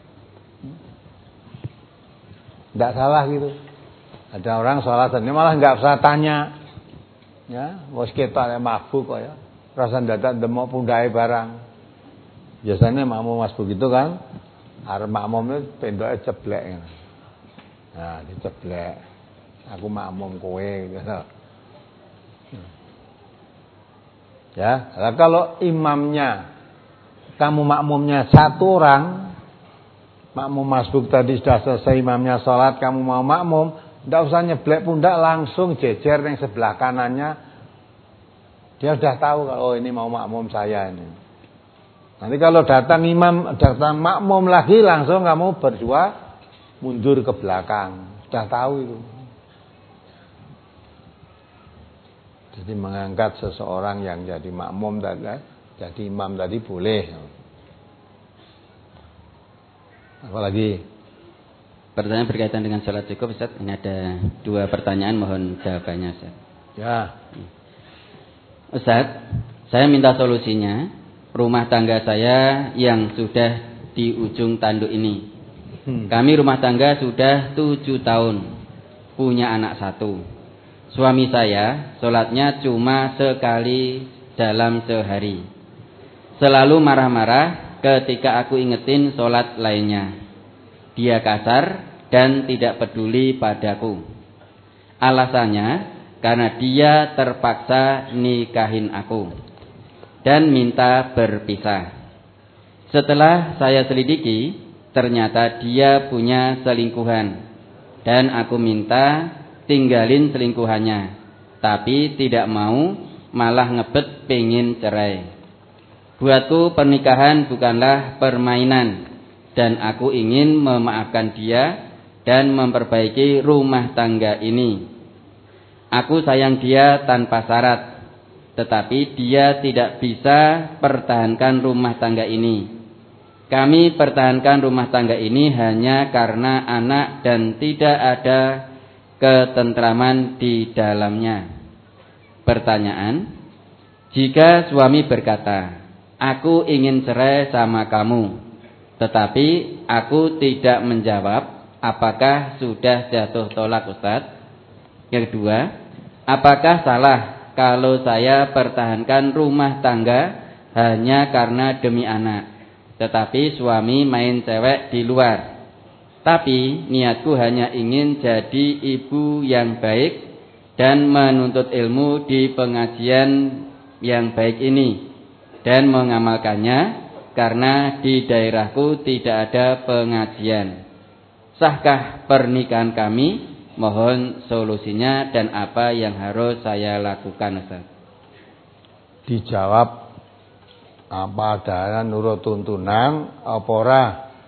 [SPEAKER 1] tidak salah gitu. Ada orang sholat sendiri malah nggak usah tanya, ya, bos kita ada masbuk kok ya, rasa datang demok pundai barang. Biasanya makmum masbuk itu kan, arep makmumnya pendoknya ceblek. Nah, diceblek. Aku makmum kowe gitu. Ya, nah kalau imamnya, kamu makmumnya satu orang, makmum masbuk tadi sudah selesai imamnya sholat, kamu mau makmum, tidak usah nyeblek pundak, langsung jejer yang sebelah kanannya. Dia sudah tahu kalau oh ini mau makmum saya ini. Nanti kalau datang imam, datang makmum lagi, langsung kamu berdua mundur ke belakang. Sudah tahu itu. Jadi mengangkat seseorang yang jadi makmum tadi, jadi imam tadi boleh. Apalagi?
[SPEAKER 2] Pertanyaan berkaitan dengan sholat cukup, Ustaz. Ini ada dua pertanyaan, mohon jawabannya, Ustaz.
[SPEAKER 1] Ya.
[SPEAKER 2] Ustaz, saya minta solusinya. Rumah tangga saya yang sudah di ujung tanduk ini. Hmm. Kami rumah tangga sudah tujuh tahun. punya anak satu. Suami saya sholatnya cuma sekali dalam sehari. Selalu marah-marah ketika aku ingetin sholat lainnya. Dia kasar dan tidak peduli padaku. Alasannya karena dia terpaksa nikahin aku dan minta berpisah. Setelah saya selidiki, ternyata dia punya selingkuhan dan aku minta tinggalin selingkuhannya, tapi tidak mau, malah ngebet pengen cerai. Buatku pernikahan bukanlah permainan dan aku ingin memaafkan dia dan memperbaiki rumah tangga ini. Aku sayang dia tanpa syarat, tetapi dia tidak bisa pertahankan rumah tangga ini. Kami pertahankan rumah tangga ini hanya karena anak dan tidak ada ketentraman di dalamnya. Pertanyaan, jika suami berkata, aku ingin cerai sama kamu, tetapi aku tidak menjawab, apakah sudah jatuh tolak, Ustaz? Yang kedua, apakah salah kalau saya pertahankan rumah tangga hanya karena demi anak, tetapi suami main cewek di luar? Tapi niatku hanya ingin jadi ibu yang baik dan menuntut ilmu di pengajian yang baik ini dan mengamalkannya karena di daerahku tidak ada pengajian. Sahkah pernikahan kami? Mohon solusinya dan apa yang harus saya lakukan, Ustaz?
[SPEAKER 1] Dijawab apa adanya nurut tuntunan apa ora?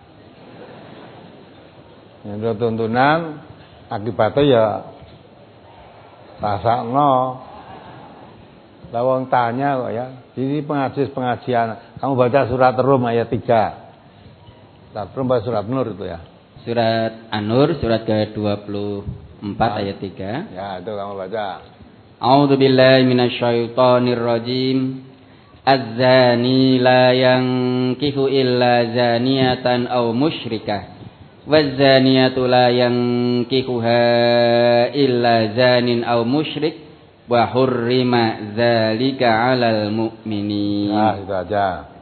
[SPEAKER 1] Nurut tuntunan akibatnya ya rasakno. Lah wong tanya kok ya. Ini pengajian-pengajian. Kamu baca surat Rum ayat tiga. Surat Rum baca surat Nur itu ya.
[SPEAKER 2] Surat An-Nur surat ke dua puluh empat ayat tiga.
[SPEAKER 1] Ya, itu kamu baca.
[SPEAKER 2] A'udzu billahi minasyaitonir rajim. Az-zani la yankihu illa zaniatan aw musyrikah. Waz-zaniyatu la yankihuha illa zanin aw musyrik wa hurrima dzalika 'alal mu'minin.
[SPEAKER 1] Nah, itu aja.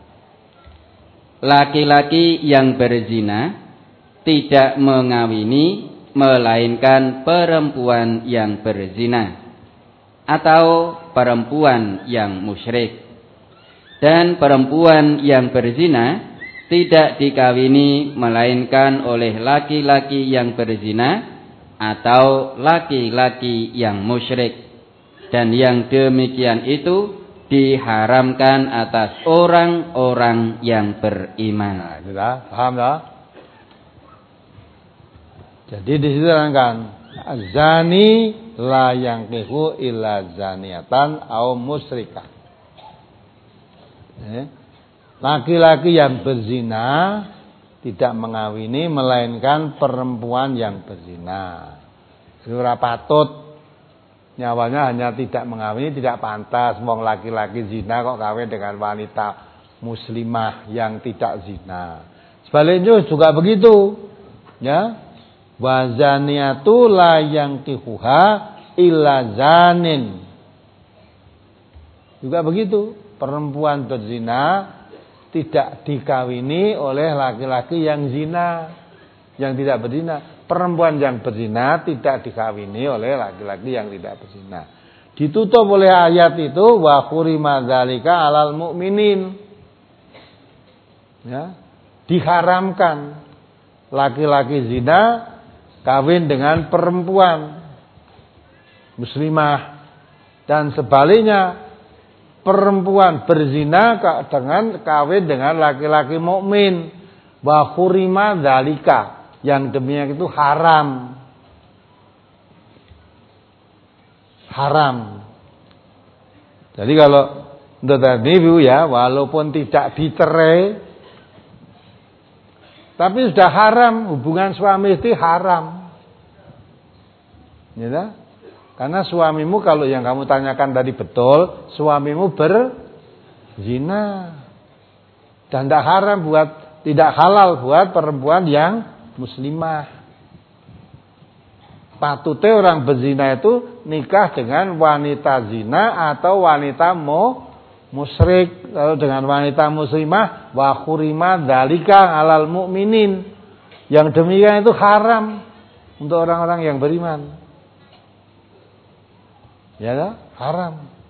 [SPEAKER 2] Laki-laki yang berzina tidak mengawini melainkan perempuan yang berzina atau perempuan yang musyrik, dan perempuan yang berzina tidak dikawini melainkan oleh laki-laki yang berzina atau laki-laki yang musyrik, dan yang demikian itu diharamkan atas orang-orang yang beriman.
[SPEAKER 1] Nah, sudah paham tak? Jadi di situ kan zani la yankihu illa zaniatan au musyrikah. Eh? Laki-laki yang berzina tidak mengawini melainkan perempuan yang berzina. Ora patut, nyawanya hanya tidak mengawini, tidak pantas. Wong laki-laki zina kok kawin dengan wanita muslimah yang tidak zina. Sebaliknya juga begitu, ya. Wa zaniyatu la yankihuha illa zanin. Juga begitu, perempuan berzina tidak dikawini oleh laki-laki yang zina, yang tidak berzina. Perempuan yang berzina tidak dikawini oleh laki-laki yang tidak berzina. Ditutup oleh ayat itu wa hurima dzalika 'alal mu'minin. Ya, diharamkan laki-laki zina kawin dengan perempuan muslimah, dan sebaliknya perempuan berzina dengan kawin dengan laki-laki mukmin. Wa hurima dzalika, yang demikian itu haram. Haram. Jadi kalau untuk tadi Bu ya, walaupun tidak dicerai tapi sudah haram, hubungan suami istri haram. Ya, karena suamimu, kalau yang kamu tanyakan tadi betul, suamimu berzina. Dan tidak haram buat, tidak halal buat perempuan yang muslimah. Patute orang berzina itu nikah dengan wanita zina atau wanita mo musyrik. Lalu dengan wanita muslimah wa khurima dzalika alal mukminin. Yang demikian itu haram untuk orang-orang yang beriman. Ya kan? Haram.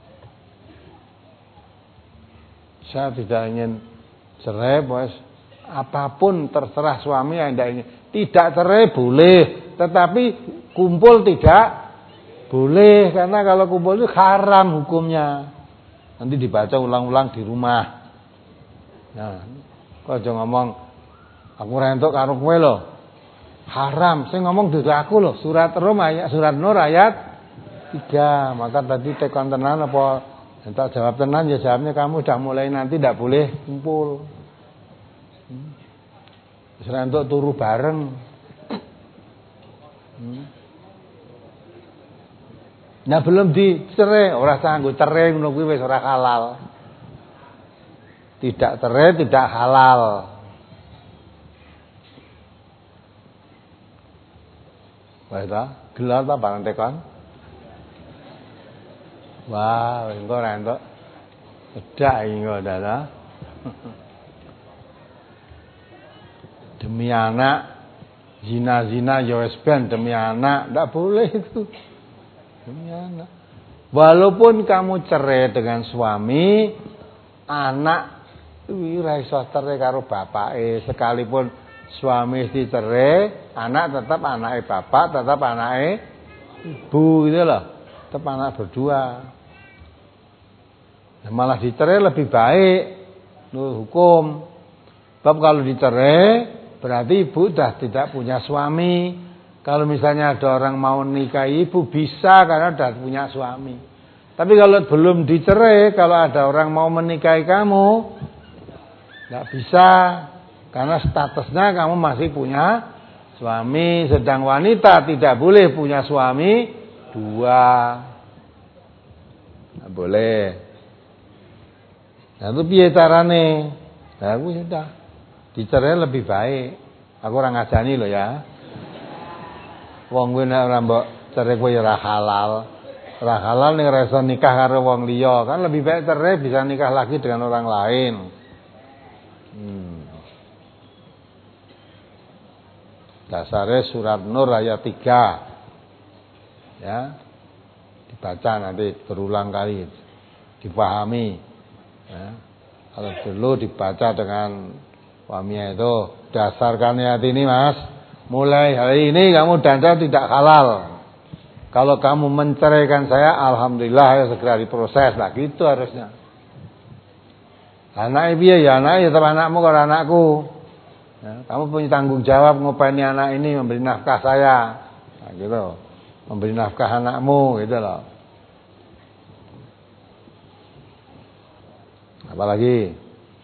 [SPEAKER 1] Saya tidak ingin cerai, bos. Apapun terserah suami yang tidak ingin. Tidak cerai boleh, tetapi kumpul tidak boleh, karena kalau kumpul itu haram hukumnya. Nanti dibaca ulang-ulang di rumah. Nah, kok aja ngomong aku rentuk karo kowe lho. Haram. Saya ngomong dudu aku lho. Surat Rum ayat surat Nur ayat tiga. Maka tadi tekan tenan apa tak jawab tenan ya jawabnya kamu udah mulai nanti tidak boleh kumpul. Hmm. Wis rentuk turu bareng. Hmm. Nah belum dicerai, ora sanggup cerai ngono kuwi wis ora halal. Tidak cerai tidak halal. Wis ta, gelar ta barang tekan? Wah, engko ora entuk. Sedak engko dada. Demi anak zina-zina ya wis ben demi anak, ndak boleh itu. Demi anak. Walaupun kamu cerai dengan suami, anak kuwi ora iso cerai karo bapake, sekalipun suami istri cerai, anak tetap anake bapak, tetap anake ibu gitu loh. Tetap anak berdua. Nah, malah dicerai lebih baik menurut hukum. Sebab kalau dicerai berarti ibu sudah tidak punya suami. Kalau misalnya ada orang mau nikahi ibu bisa karena sudah punya suami. Tapi kalau belum dicerai, kalau ada orang mau menikahi kamu, tidak bisa. Karena statusnya kamu masih punya suami. Sedang wanita tidak boleh punya suami dua. Tidak boleh. Nah itu piye carane? Nah aku sudah dicerai lebih baik. Aku orang ngajani loh ya. Wong kuwi nek ora mbok cerai kuwi ora halal. Ora halal ning reso nikah karo wong liya, kan lebih baik cerai bisa nikah lagi dengan orang lain. Hmm. Dasarnya surat Nur ayat tiga. Ya. Dibaca nanti berulang kali. Dipahami. Ya. Kalau dulu dibaca dengan suaminya itu, dasarkan ayat ini mas, mulai hari ini kamu dandan tidak halal. Kalau kamu menceraikan saya, alhamdulillah ya segera diproses lah, gitu harusnya. Anak ibu ya anak ya tetap anakmu kalau anakku. Ya, kamu punya tanggung jawab ngopeni anak ini, memberi nafkah saya, nah, gitu, memberi nafkah anakmu, gitu loh. Apalagi?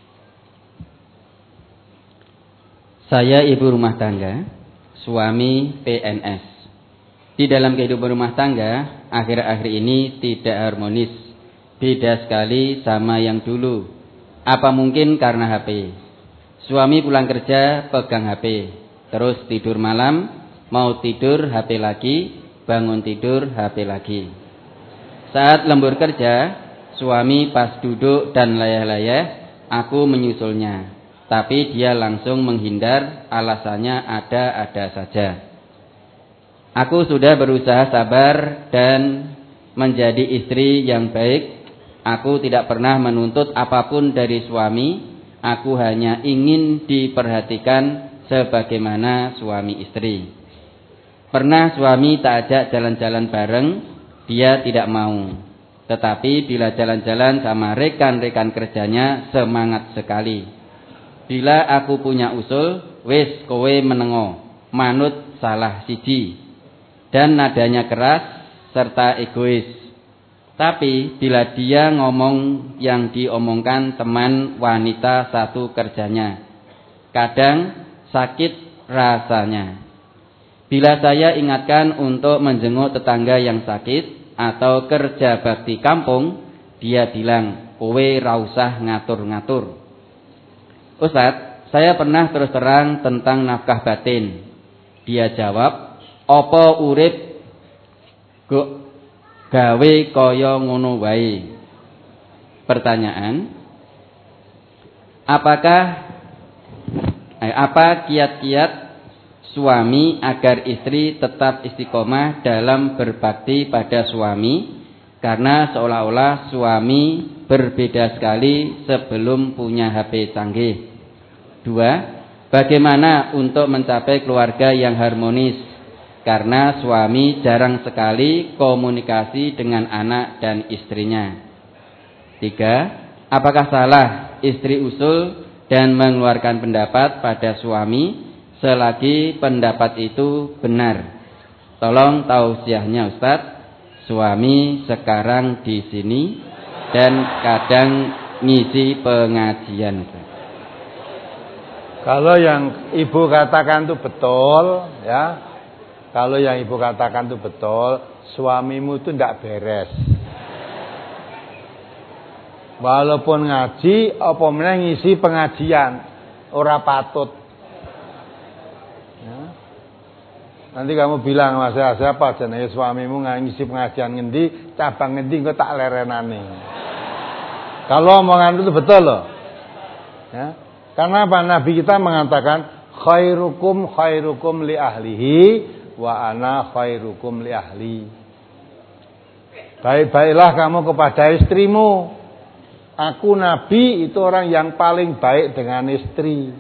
[SPEAKER 2] Saya ibu rumah tangga, suami P N S. Di dalam kehidupan rumah tangga, akhir-akhir ini tidak harmonis. Beda sekali sama yang dulu. Apa mungkin karena H P? Suami pulang kerja, pegang H P. Terus tidur malam, mau tidur H P lagi, bangun tidur H P lagi. Saat lembur kerja, suami pas duduk dan layah-layah, aku menyusulnya. Tapi dia langsung menghindar, alasannya ada-ada saja. Aku sudah berusaha sabar dan menjadi istri yang baik. Aku tidak pernah menuntut apapun dari suami. Aku hanya ingin diperhatikan sebagaimana suami istri. Pernah suami tak ajak jalan-jalan bareng, dia tidak mau. Tetapi bila jalan-jalan sama rekan-rekan kerjanya, semangat sekali. Bila aku punya usul, wis kowe menengo, manut salah siji. Dan nadanya keras serta egois. Tapi bila dia ngomong yang diomongkan teman wanita satu kerjanya, kadang sakit rasanya. Bila saya ingatkan untuk menjenguk tetangga yang sakit atau kerja bakti kampung, dia bilang, kowe ra usah ngatur-ngatur. Ustaz, saya pernah terus terang tentang nafkah batin. Dia jawab, apa urip Kok gawe kaya ngono wae. Pertanyaan, apakah eh, apa kiat-kiat suami agar istri tetap istiqomah dalam berbakti pada suami, karena seolah-olah suami berbeda sekali sebelum punya H P canggih. Dua, bagaimana untuk mencapai keluarga yang harmonis, karena suami jarang sekali komunikasi dengan anak dan istrinya. Tiga, apakah salah istri usul dan mengeluarkan pendapat pada suami selagi pendapat itu benar? Tolong tausiahnya Ustadz. Suami sekarang di sini dan kadang ngisi pengajian.
[SPEAKER 1] Kalau yang ibu katakan itu betul, ya. Kalau yang ibu katakan itu betul, suamimu itu tidak beres. Walaupun ngaji, apa meneh ngisi pengajian, ora patut. Nanti kamu bilang, Mas, siapa jenenge suamimu ngisi pengajian ngendi, cabang ngendi engko tak lerenane. Kalau omongan itu betul loh. Ya. Karena apa? Nabi kita mengatakan khairukum khairukum li ahlihi wa ana khairukum li ahli. Baik-baiklah kamu kepada istrimu. Aku Nabi itu orang yang paling baik dengan istri.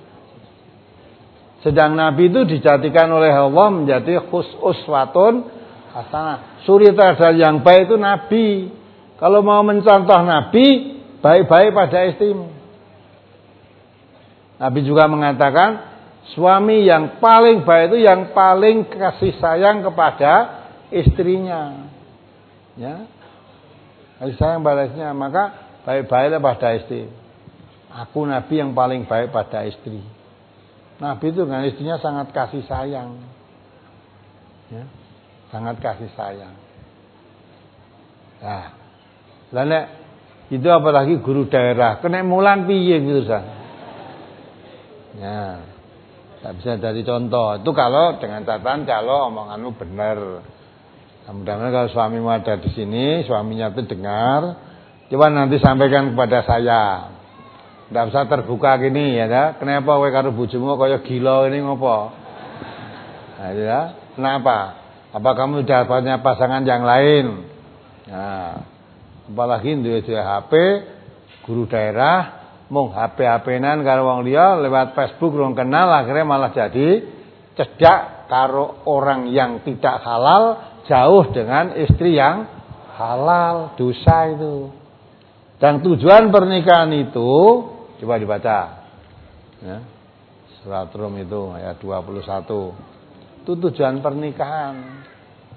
[SPEAKER 1] Sedang Nabi itu dijadikan oleh Allah menjadi khus uswatun hasanah. Suri teladan yang baik itu Nabi. Kalau mau mencontoh Nabi, baik-baik pada istrimu. Nabi juga mengatakan, suami yang paling baik itu yang paling kasih sayang kepada istrinya. Ya. Kasih sayang pada istrinya, maka baik-baiklah pada istri. Aku Nabi yang paling baik pada istri. Nabi itu dengan istrinya sangat kasih sayang, ya, sangat kasih sayang. Nah, lalu itu apalagi guru daerah, kena mulan piye gitu kan? Ya, tak bisa jadi contoh. Itu kalau dengan catatan kalau omonganmu benar. Mudah-mudahan kalau suamimu ada di sini, suaminya itu dengar, coba nanti sampaikan kepada saya. Tidak usah terbuka gini ya, dah. Kenapa kowe karo bojomu kaya gila ini ngopo? Nah, ya. Kenapa? Apa kamu sudah punya pasangan yang lain? Nah, apalagi duwe H P, guru daerah, mung H P-H P-nan karo wong liya lewat Facebook rong kenal, akhirnya malah jadi cedak karo orang yang tidak halal, jauh dengan istri yang halal, dosa itu. Dan tujuan pernikahan itu coba dibaca ya, Surat Rum itu ayat dua puluh satu. Itu tujuan pernikahan.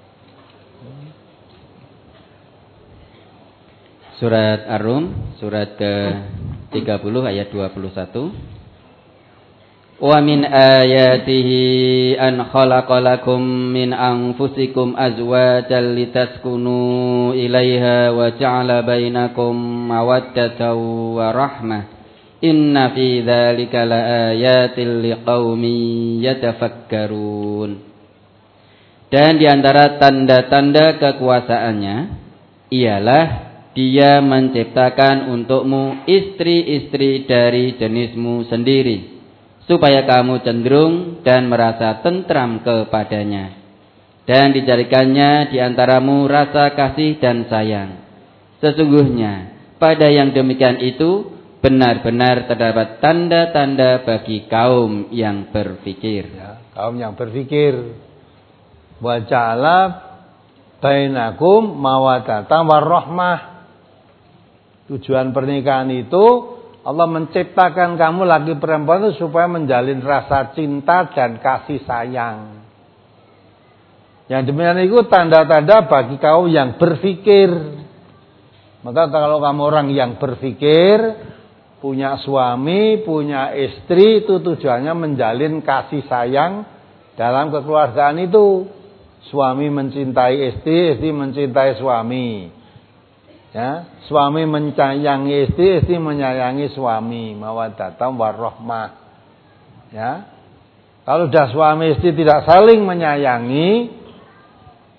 [SPEAKER 2] Surat Ar-Rum surat ke tiga puluh ayat dua puluh satu. Wa min ayatihi an khalaqalakum min anfusikum azwajan litaskunu ilaiha wa ja'ala bainakum mawaddatan wa rahmah. Inna fi dzalika laayatil liqaumin yatafakkarun. Dan di antara tanda-tanda kekuasaannya ialah Dia menciptakan untukmu istri-istri dari jenismu sendiri, supaya kamu cenderung dan merasa tentram kepadanya, dan dijadikannya di antaramu rasa kasih dan sayang. Sesungguhnya pada yang demikian itu benar-benar terdapat tanda-tanda bagi kaum yang berfikir.
[SPEAKER 1] Ya, kaum yang berfikir. Wa ja'ala bainakum mawaddatan warahmah. Tujuan pernikahan itu Allah menciptakan kamu laki perempuan itu supaya menjalin rasa cinta dan kasih sayang. Yang demikian itu tanda-tanda bagi kaum yang berfikir. Maka kalau kamu orang yang berfikir, punya suami, punya istri, itu tujuannya menjalin kasih sayang dalam kekeluargaan itu. Suami mencintai istri, istri mencintai suami. Ya, suami menyayangi istri, istri menyayangi suami, mawaddatan warahmah. Ya. Kalau sudah suami istri tidak saling menyayangi,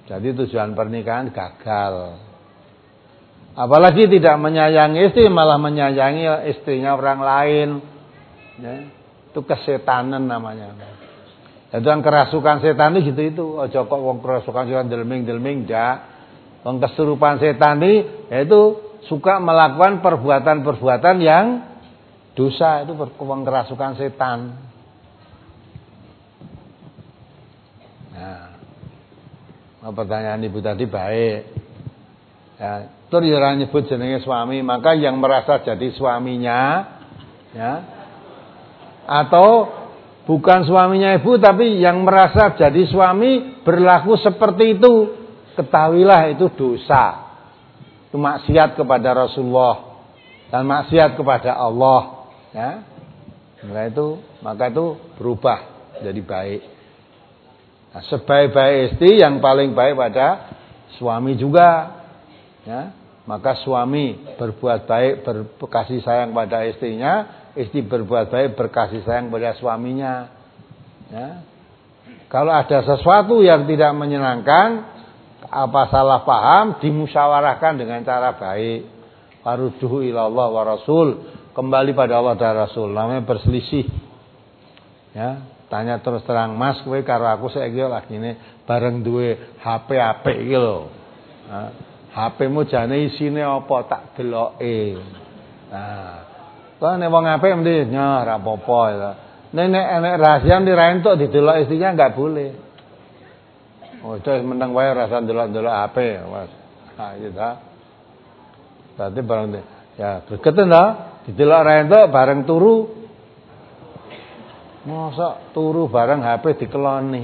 [SPEAKER 1] Jadi tujuan pernikahan gagal. Apalagi tidak menyayangi istri, malah menyayangi istrinya orang lain. Ya, itu kesetanan namanya. Itu yang kerasukan setan itu gitu itu. Ojo kok wong kerasukan setan delming-delming ndak. Wong kesurupan setan ini yaitu suka melakukan perbuatan-perbuatan yang dosa, itu wong kerasukan setan. Nah, pertanyaan ibu tadi baik. Ya, terus ya nyebut jenenge suami, maka yang merasa jadi suaminya, ya, atau bukan suaminya ibu tapi yang merasa jadi suami berlaku seperti itu, ketahuilah itu dosa. Itu maksiat kepada Rasulullah dan maksiat kepada Allah, ya. Maka itu, maka itu berubah jadi baik. Nah, sebaik-baik istri yang paling baik pada suami juga, ya. Maka suami berbuat baik, berkasih sayang pada istrinya, istri berbuat baik, berkasih sayang pada suaminya, ya. Kalau ada sesuatu yang tidak menyenangkan, apa salah paham, dimusyawarahkan dengan cara baik. Farudduhu ilallah wa rasul, kembali pada Allah dan Rasul. Namanya berselisih, ya. Tanya terus terang, Mas kowe karo aku saiki lagi ini bareng duwe H P apik iki lho. Nah, H P-mu jane isine apa tak deloke. Nah, kok nek wong apik mesti nyoh ora apa-apa ya. Nek nek enek rahasia dira entuk didelok istrinya enggak boleh. Oh, itu meneng wae rasa delok-delok H P, Mas. Nah, gitu ta. Berarti bareng ya greget ta, didelok ra entuk bareng turu. Mosok turu bareng H P dikeloni.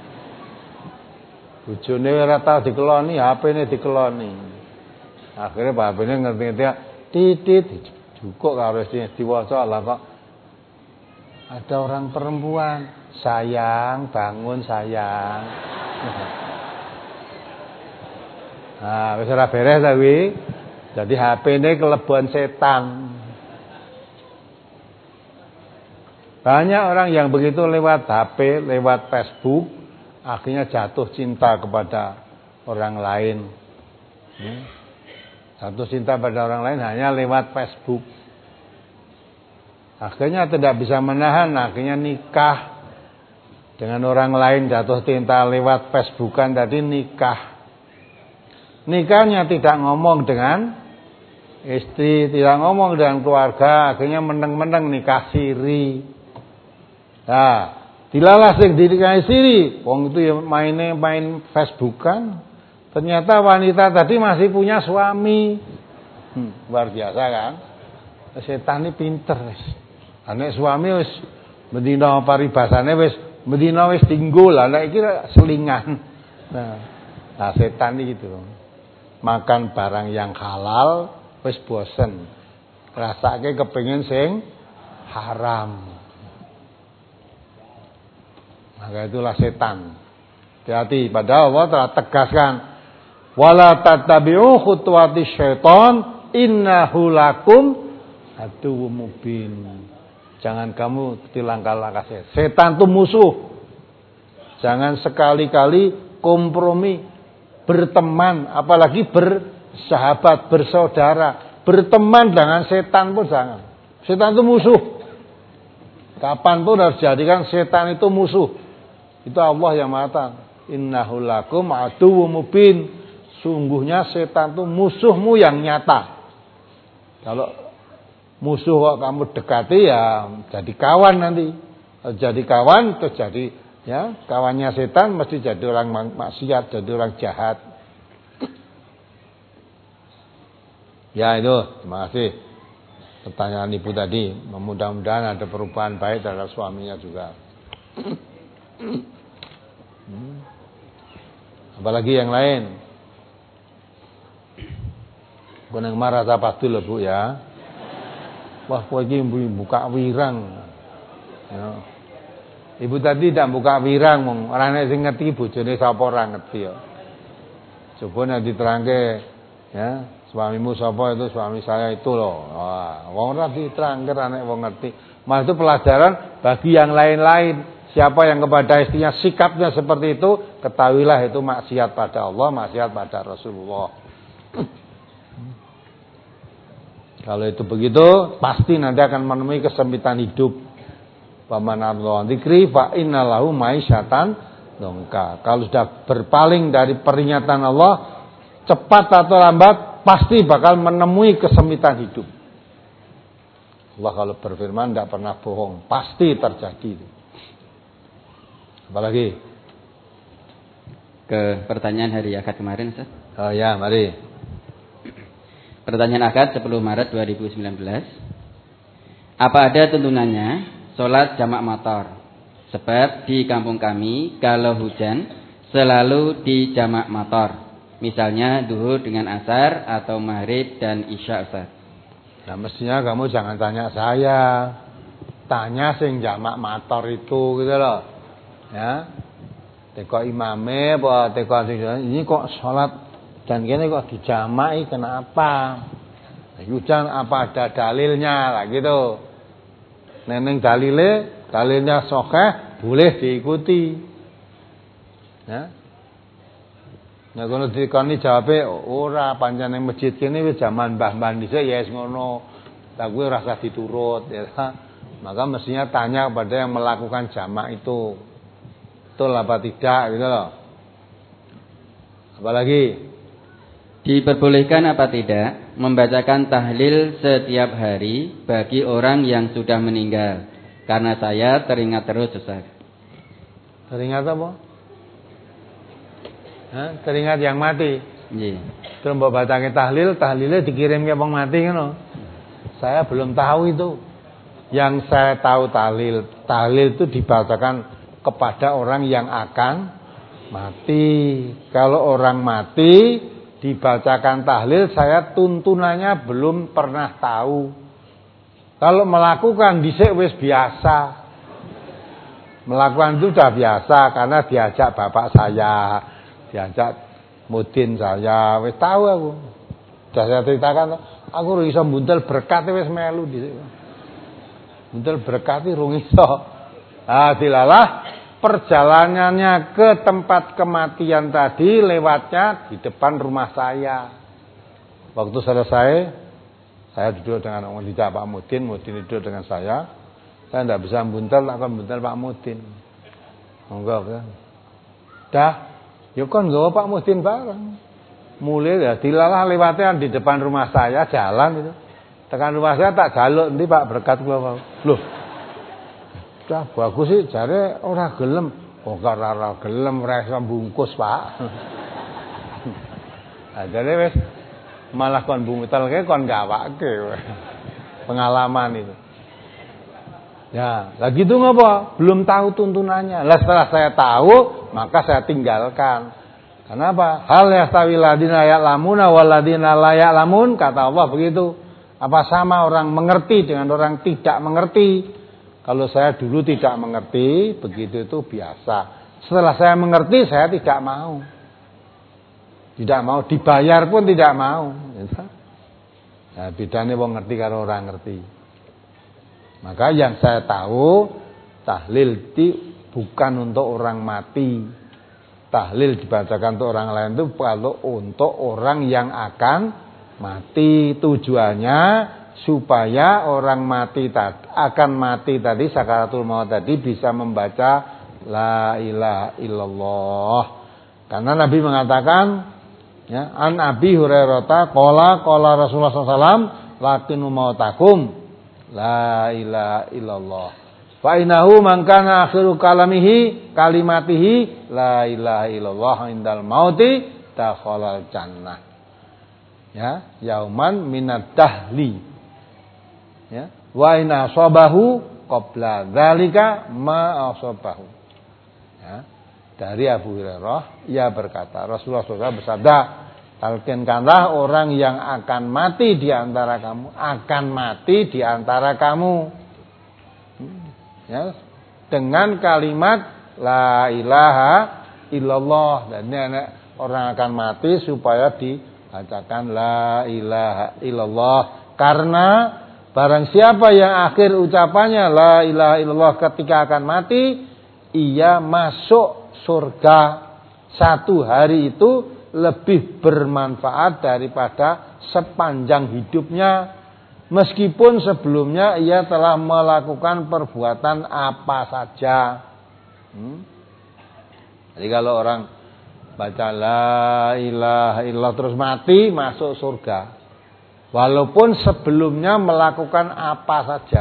[SPEAKER 1] Bojone ora tau dikeloni, H P-ne dikeloni. Akhire H P-ne ngerti-ngerti titit jukuk karo istri diwaca lah kok. Ada orang perempuan, sayang, bangun sayang. Nah, wis ora beres ta kuwi. Jadi H P-ne kelebon setan. Banyak orang yang begitu lewat H P, lewat Facebook, akhirnya jatuh cinta kepada orang lain. Hmm? Jatuh cinta pada orang lain hanya lewat Facebook. Akhirnya tidak bisa menahan, akhirnya nikah dengan orang lain, jatuh cinta lewat Facebookan tadi nikah. Nikahnya tidak ngomong dengan istri, tidak ngomong dengan keluarga, akhirnya meneng-meneng nikah siri. Nah, dilalah sing dinikahi siri, wong itu ya maine main Facebookan. Ternyata wanita tadi masih punya suami. Hmm, luar biasa kan? Setan ini pinter wis. Anek suami wis mendina paribasane wis mendina wis tinggal, anak iki selingan. Nah, nah setan iki gitu. Makan barang yang halal wis bosen. Rasake kepengin sing haram. Maka itulah setan. Hati-hati, padahal Allah telah tegaskan, wala tattabi'u khutuwati syaitan innahu lakum aduwwum mubin. Jangan kamu ikuti langkah-langkah setan. Setan itu musuh. Jangan sekali-kali kompromi, berteman, apalagi bersahabat, bersaudara. Berteman dengan setan pun jangan. Setan itu musuh. Kapanpun harus jadikan setan itu musuh. Itu Allah yang mengatakan, innahu lakum aduwwum mubin. Sungguhnya setan itu musuhmu yang nyata. Kalau musuh kok kamu dekati ya jadi kawan nanti. Jadi kawan terus jadi ya kawannya setan mesti jadi orang maksiat, jadi orang jahat. Ya itu, terima kasih. Pertanyaan ibu tadi, mudah-mudahan ada perubahan baik terhadap suaminya juga. Hmm. Apalagi yang lain. Bukan marah apa dulu Bu ya. Wah, kowe iki buka wirang. Ya. Ibu tadi tidak buka wirang mong, ora nek sing ngerti bojone sapa ora ngerti ya. Coba nek diterangke ya, suamimu sapa itu suami saya itu loh. Wah, wong ora diterangke nek wong ngerti. Mas itu pelajaran bagi yang lain-lain. Siapa yang kepada istrinya sikapnya seperti itu, ketahuilah itu maksiat pada Allah, maksiat pada Rasulullah. Kalau itu begitu, pasti nanti akan menemui kesempitan hidup. Faman a'rada an dzikri fa innalahu ma'isyatan dongka. Kalau sudah berpaling dari peringatan Allah, cepat atau lambat pasti bakal menemui kesempitan hidup. Allah kalau berfirman tidak pernah bohong, pasti terjadi itu. Apalagi
[SPEAKER 2] ke pertanyaan hari akad kemarin, Ustaz.
[SPEAKER 1] Oh ya, mari.
[SPEAKER 2] Pertanyaan akad sepuluh Maret dua ribu sembilan belas. Apa ada tuntunannya sholat jamak motor? Sebab di kampung kami kalau hujan selalu di jamak motor. Misalnya duhur dengan asar atau maghrib dan isya, Ustaz.
[SPEAKER 1] Nah, mestinya kamu jangan tanya saya. Tanya sing jamak motor itu gitu loh. Ya. Teko imame apa teko ini kok sholat dan gini kok dijamai kenapa? Hujan apa ada dalilnya lah gitu. Neneng dalile, dalilnya sahih boleh diikuti. Ya. Nek ngono dikoni jawabe ora pancen ning masjid kene wis jaman mbah-mbah dhisik ya wis ngono. Lah kuwi ora usah diturut ya. Maka mestinya tanya kepada yang melakukan jamak itu. Betul apa tidak gitu loh. Apalagi
[SPEAKER 2] diperbolehkan apa tidak membacakan tahlil setiap hari bagi orang yang sudah meninggal? Karena saya teringat terus, Ustaz.
[SPEAKER 1] Teringat apa? Hah? Teringat yang mati.
[SPEAKER 2] Nggih.
[SPEAKER 1] Terus mbok bacake tahlil, tahlilnya dikirim ke wong mati ngono. Saya belum tahu itu. Yang saya tahu tahlil, tahlil itu dibacakan kepada orang yang akan mati. Kalau orang mati dibacakan tahlil, saya tuntunannya belum pernah tahu. Kalau melakukan dhisik wis biasa. Melakukan itu sudah biasa karena diajak bapak saya, diajak mudin saya, wis tahu aku. Sudah saya ceritakan, aku ora iso buntel berkat wis melu dhisik. Buntel berkat rung iso. Ah, dilalah perjalanannya ke tempat kematian tadi lewatnya di depan rumah saya. Waktu selesai, saya duduk dengan orang dijak Pak Mudin, Mudin duduk dengan saya. Saya tidak bisa buntel, akan buntel Pak Mudin. Enggak, kan? Dah, yuk kan gak Pak Mudin bareng. Mulai ya dilalah lewatnya di depan rumah saya jalan itu. Tekan rumah saya tak jaluk nanti Pak berkat kula. Loh. Dah bagus sih jare ora gelem. Oh ora ora gelem ora iso bungkus, Pak. Nah, jare wis malah kon buntelke kon gawake. Pengalaman itu. Ya, lagi itu ngapa? Belum tahu tuntunannya. Lah setelah saya tahu, maka saya tinggalkan. Kenapa? Hal yastawi ladina ya'lamuna wal ladina la ya'lamun, kata Allah begitu. Apa sama orang mengerti dengan orang tidak mengerti? Kalau saya dulu tidak mengerti, begitu itu biasa. Setelah saya mengerti, saya tidak mau. Tidak mau dibayar pun tidak mau. Nah, bedanya wong ngerti karo orang ngerti. Maka yang saya tahu, tahlil itu bukan untuk orang mati. Tahlil dibacakan untuk orang lain itu kalau untuk orang yang akan mati. Tujuannya supaya orang mati tadi, akan mati tadi, sakaratul maut tadi bisa membaca la ilaha illallah. Karena Nabi mengatakan, ya, an Abi Hurairah qala qala Rasulullah sallallahu alaihi wasallam laqinu mautakum la ilaha illallah. Fa innahu man kana akhiru kalamihi kalimatihi la ilaha illallah indal mauti dakhalal jannah. Ya, yauman minad dahli. Ya, wa inna asabahu qabla dzalika ma asabahu. Ya, dari Abu Hurairah ia berkata, Rasulullah sallallahu alaihi wasallam bersabda, talkinkanlah orang yang akan mati di antara kamu, akan mati di antara kamu. Ya, dengan kalimat la ilaha illallah. Dan ini orang akan mati supaya dibacakan la ilaha illallah. Karena barang siapa yang akhir ucapannya la ilaha illallah ketika akan mati, ia masuk surga satu hari itu lebih bermanfaat daripada sepanjang hidupnya, meskipun sebelumnya ia telah melakukan perbuatan apa saja. Hmm? Jadi kalau orang baca la ilaha illallah terus mati, masuk surga, walaupun sebelumnya melakukan apa saja.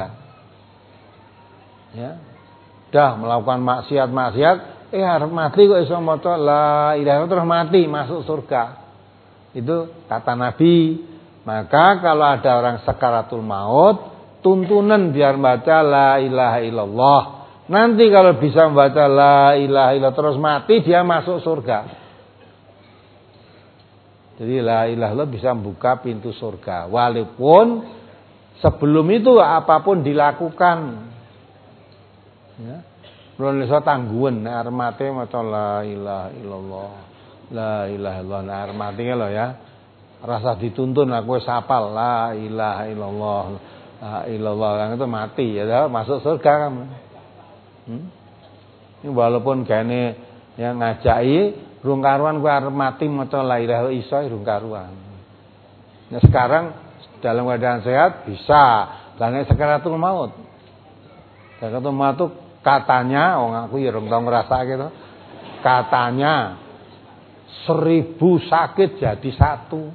[SPEAKER 1] Ya, dah melakukan maksiat-maksiat, eh harus mati kok iso maca la ilaha terus mati, masuk surga. Itu kata Nabi. Maka kalau ada orang sakaratul maut, tuntunan biar baca la ilaha illallah. Nanti kalau bisa membaca la ilaha illallah terus mati, dia masuk surga. Jadi la ilaha illallah bisa membuka pintu surga, walaupun sebelum itu apapun dilakukan. Ya. Belum iso tangguhan nek arep mati maca la ilaha illallah. La ilaha illallah nek arep mati lho ya. Rasa dituntun aku wis hafal la ilaha illallah. La illallah yang itu mati ya masuk surga kamu. Hmm? Ini walaupun gane yang ngajaki rung karuan kowe arep mati maca la ilaha iso rung karuan. Nah sekarang dalam keadaan sehat bisa, dan sakaratul maut. Sakaratul maut itu katanya, oh aku ya rong tau ngerasa gitu. Katanya seribu sakit jadi satu.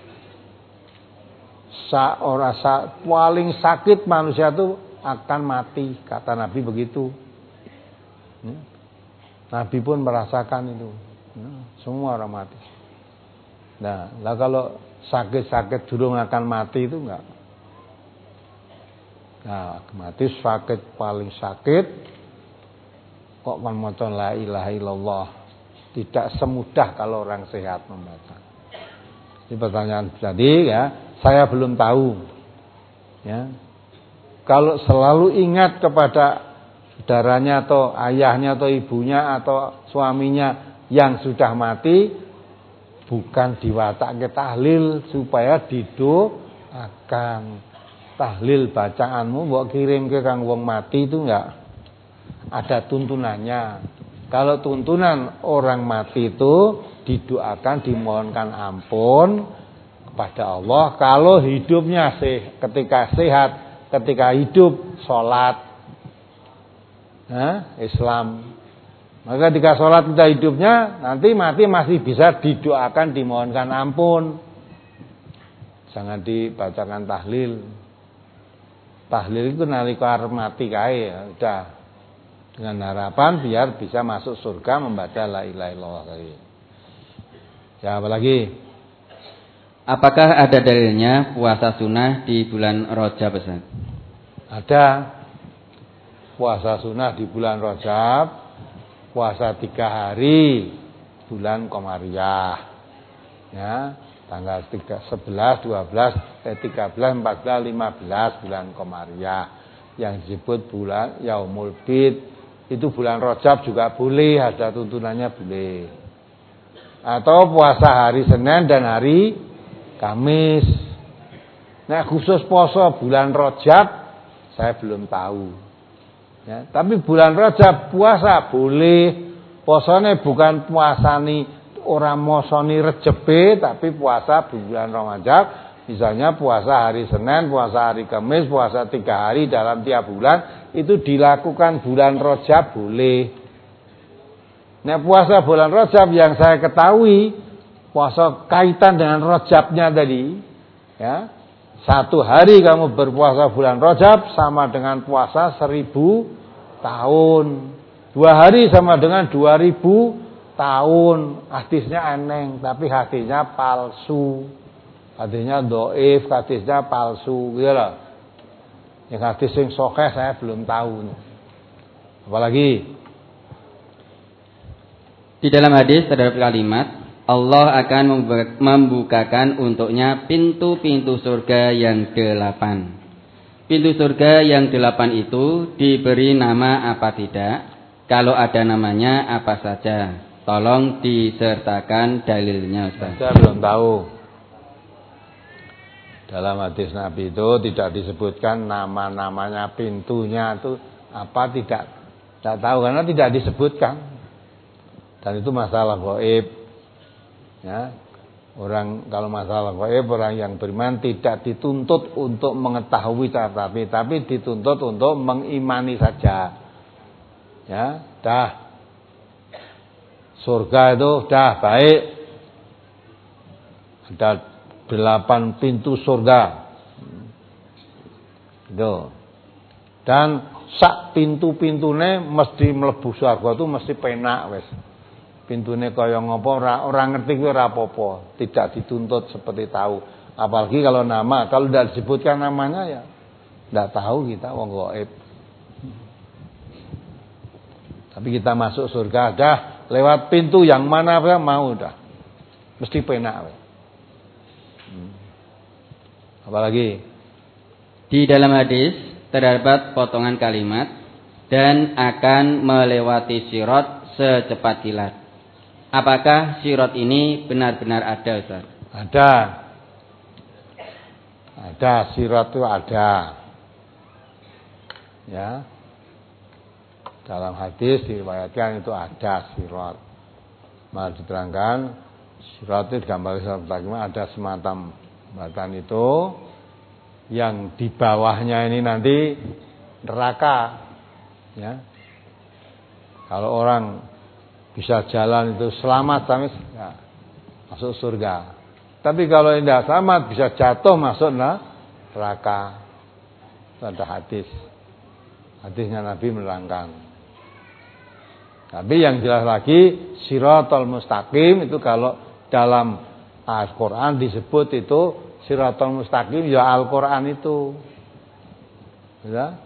[SPEAKER 1] Sa ora sa, paling sakit manusia itu akan mati, kata Nabi begitu. Hmm? Nabi pun merasakan itu. Hmm? Semua orang mati. Nah, lah kalau sakit-sakit durung akan mati itu enggak. Nah, mati sakit paling sakit kok kan maca la ilaha illallah. Tidak semudah kalau orang sehat membaca. Ini pertanyaan tadi ya, saya belum tahu. Ya. Kalau selalu ingat kepada saudaranya atau ayahnya atau ibunya atau suaminya yang sudah mati, bukan diwatake tahlil supaya didoakan. Tahlil bacaanmu mbok kirim ke kang wong mati itu enggak ada tuntunannya. Kalau tuntunan orang mati itu didoakan, dimohonkan ampun kepada Allah. Kalau hidupnya sih, ketika sehat, ketika hidup sholat, nah, Islam. Maka ketika sholat kita hidupnya, nanti mati masih bisa didoakan, dimohonkan ampun. Jangan dibacakan tahlil. Tahlil itu nalika arep mati kae ya, udah. Dengan harapan biar bisa masuk surga membaca la ilaha illallah tadi. Ya, apalagi?
[SPEAKER 2] Apakah ada dalilnya puasa sunnah di bulan Rajab, Ustaz?
[SPEAKER 1] Ada. Puasa sunnah di bulan Rajab, puasa tiga hari bulan Qamariyah. Ya. Tanggal sebelas, dua belas, tiga belas, empat belas, lima belas bulan Qamariyah yang disebut bulan Yaumul Bid. Itu bulan Rajab juga boleh, ada tuntunannya boleh. Atau puasa hari Senin dan hari Kamis. Nah khusus puasa bulan Rajab saya belum tahu. Ya, tapi bulan Rajab puasa boleh. Puasanya bukan puasani orang mosoni Rejebe, tapi puasa bulan Rajab. Misalnya puasa hari Senin, puasa hari Kamis, puasa tiga hari dalam tiap bulan, itu dilakukan bulan Rajab boleh. Nah puasa bulan Rajab yang saya ketahui, puasa kaitan dengan Rajabnya tadi, ya, satu hari kamu berpuasa bulan Rajab sama dengan puasa seribu tahun. Dua hari sama dengan dua ribu tahun. Hadisnya aneh, tapi hadisnya palsu. Hadisnya dhaif, hadisnya palsu, gitu loh. Yang hadis yang sahih saya belum tahu. Apalagi
[SPEAKER 2] di dalam hadis terdapat kalimat Allah akan membukakan untuknya pintu-pintu surga yang delapan. Pintu surga yang delapan itu diberi nama apa tidak? Kalau ada namanya apa saja? Tolong disertakan dalilnya, Ustaz.
[SPEAKER 1] Saya belum tahu. Dalam hadis Nabi itu tidak disebutkan nama-namanya pintunya itu apa tidak. Tidak tahu karena tidak disebutkan. Dan itu masalah gaib. Ya. Orang kalau masalah gaib, orang yang beriman tidak dituntut untuk mengetahui tapi tapi dituntut untuk mengimani saja. Ya, dah. Surga itu dah baik. Ada delapan pintu surga. Itu. Dan sak pintu-pintune mesti mlebu surga itu mesti penak wis. Pintune kaya ngopo ora ora ngerti kuwi ora apa-apa, tidak dituntut seperti tahu. Apalagi kalau nama, kalau tidak disebutkan namanya ya tidak tahu kita wong gaib. Tapi kita masuk surga dah lewat pintu yang mana ya mau dah. Mesti penak. Hmm. Apalagi
[SPEAKER 2] di dalam hadis terdapat potongan kalimat dan akan melewati sirat secepat kilat. Apakah sirat ini benar-benar ada, Ustaz?
[SPEAKER 1] Ada. Ada, sirat itu ada. Ya. Dalam hadis diriwayatkan itu ada sirat. Malah diterangkan sirat itu gambar bagaimana ada semacam batan itu yang di bawahnya ini nanti neraka. Ya. Kalau orang bisa jalan itu selamat sampai ya, masuk surga. Tapi kalau tidak selamat bisa jatuh masuk neraka. Itu ada hadis. Hadisnya Nabi menerangkan. Tapi yang jelas lagi Siratal Mustaqim itu kalau dalam Al-Quran disebut itu Siratal Mustaqim ya Al-Quran itu. Ya.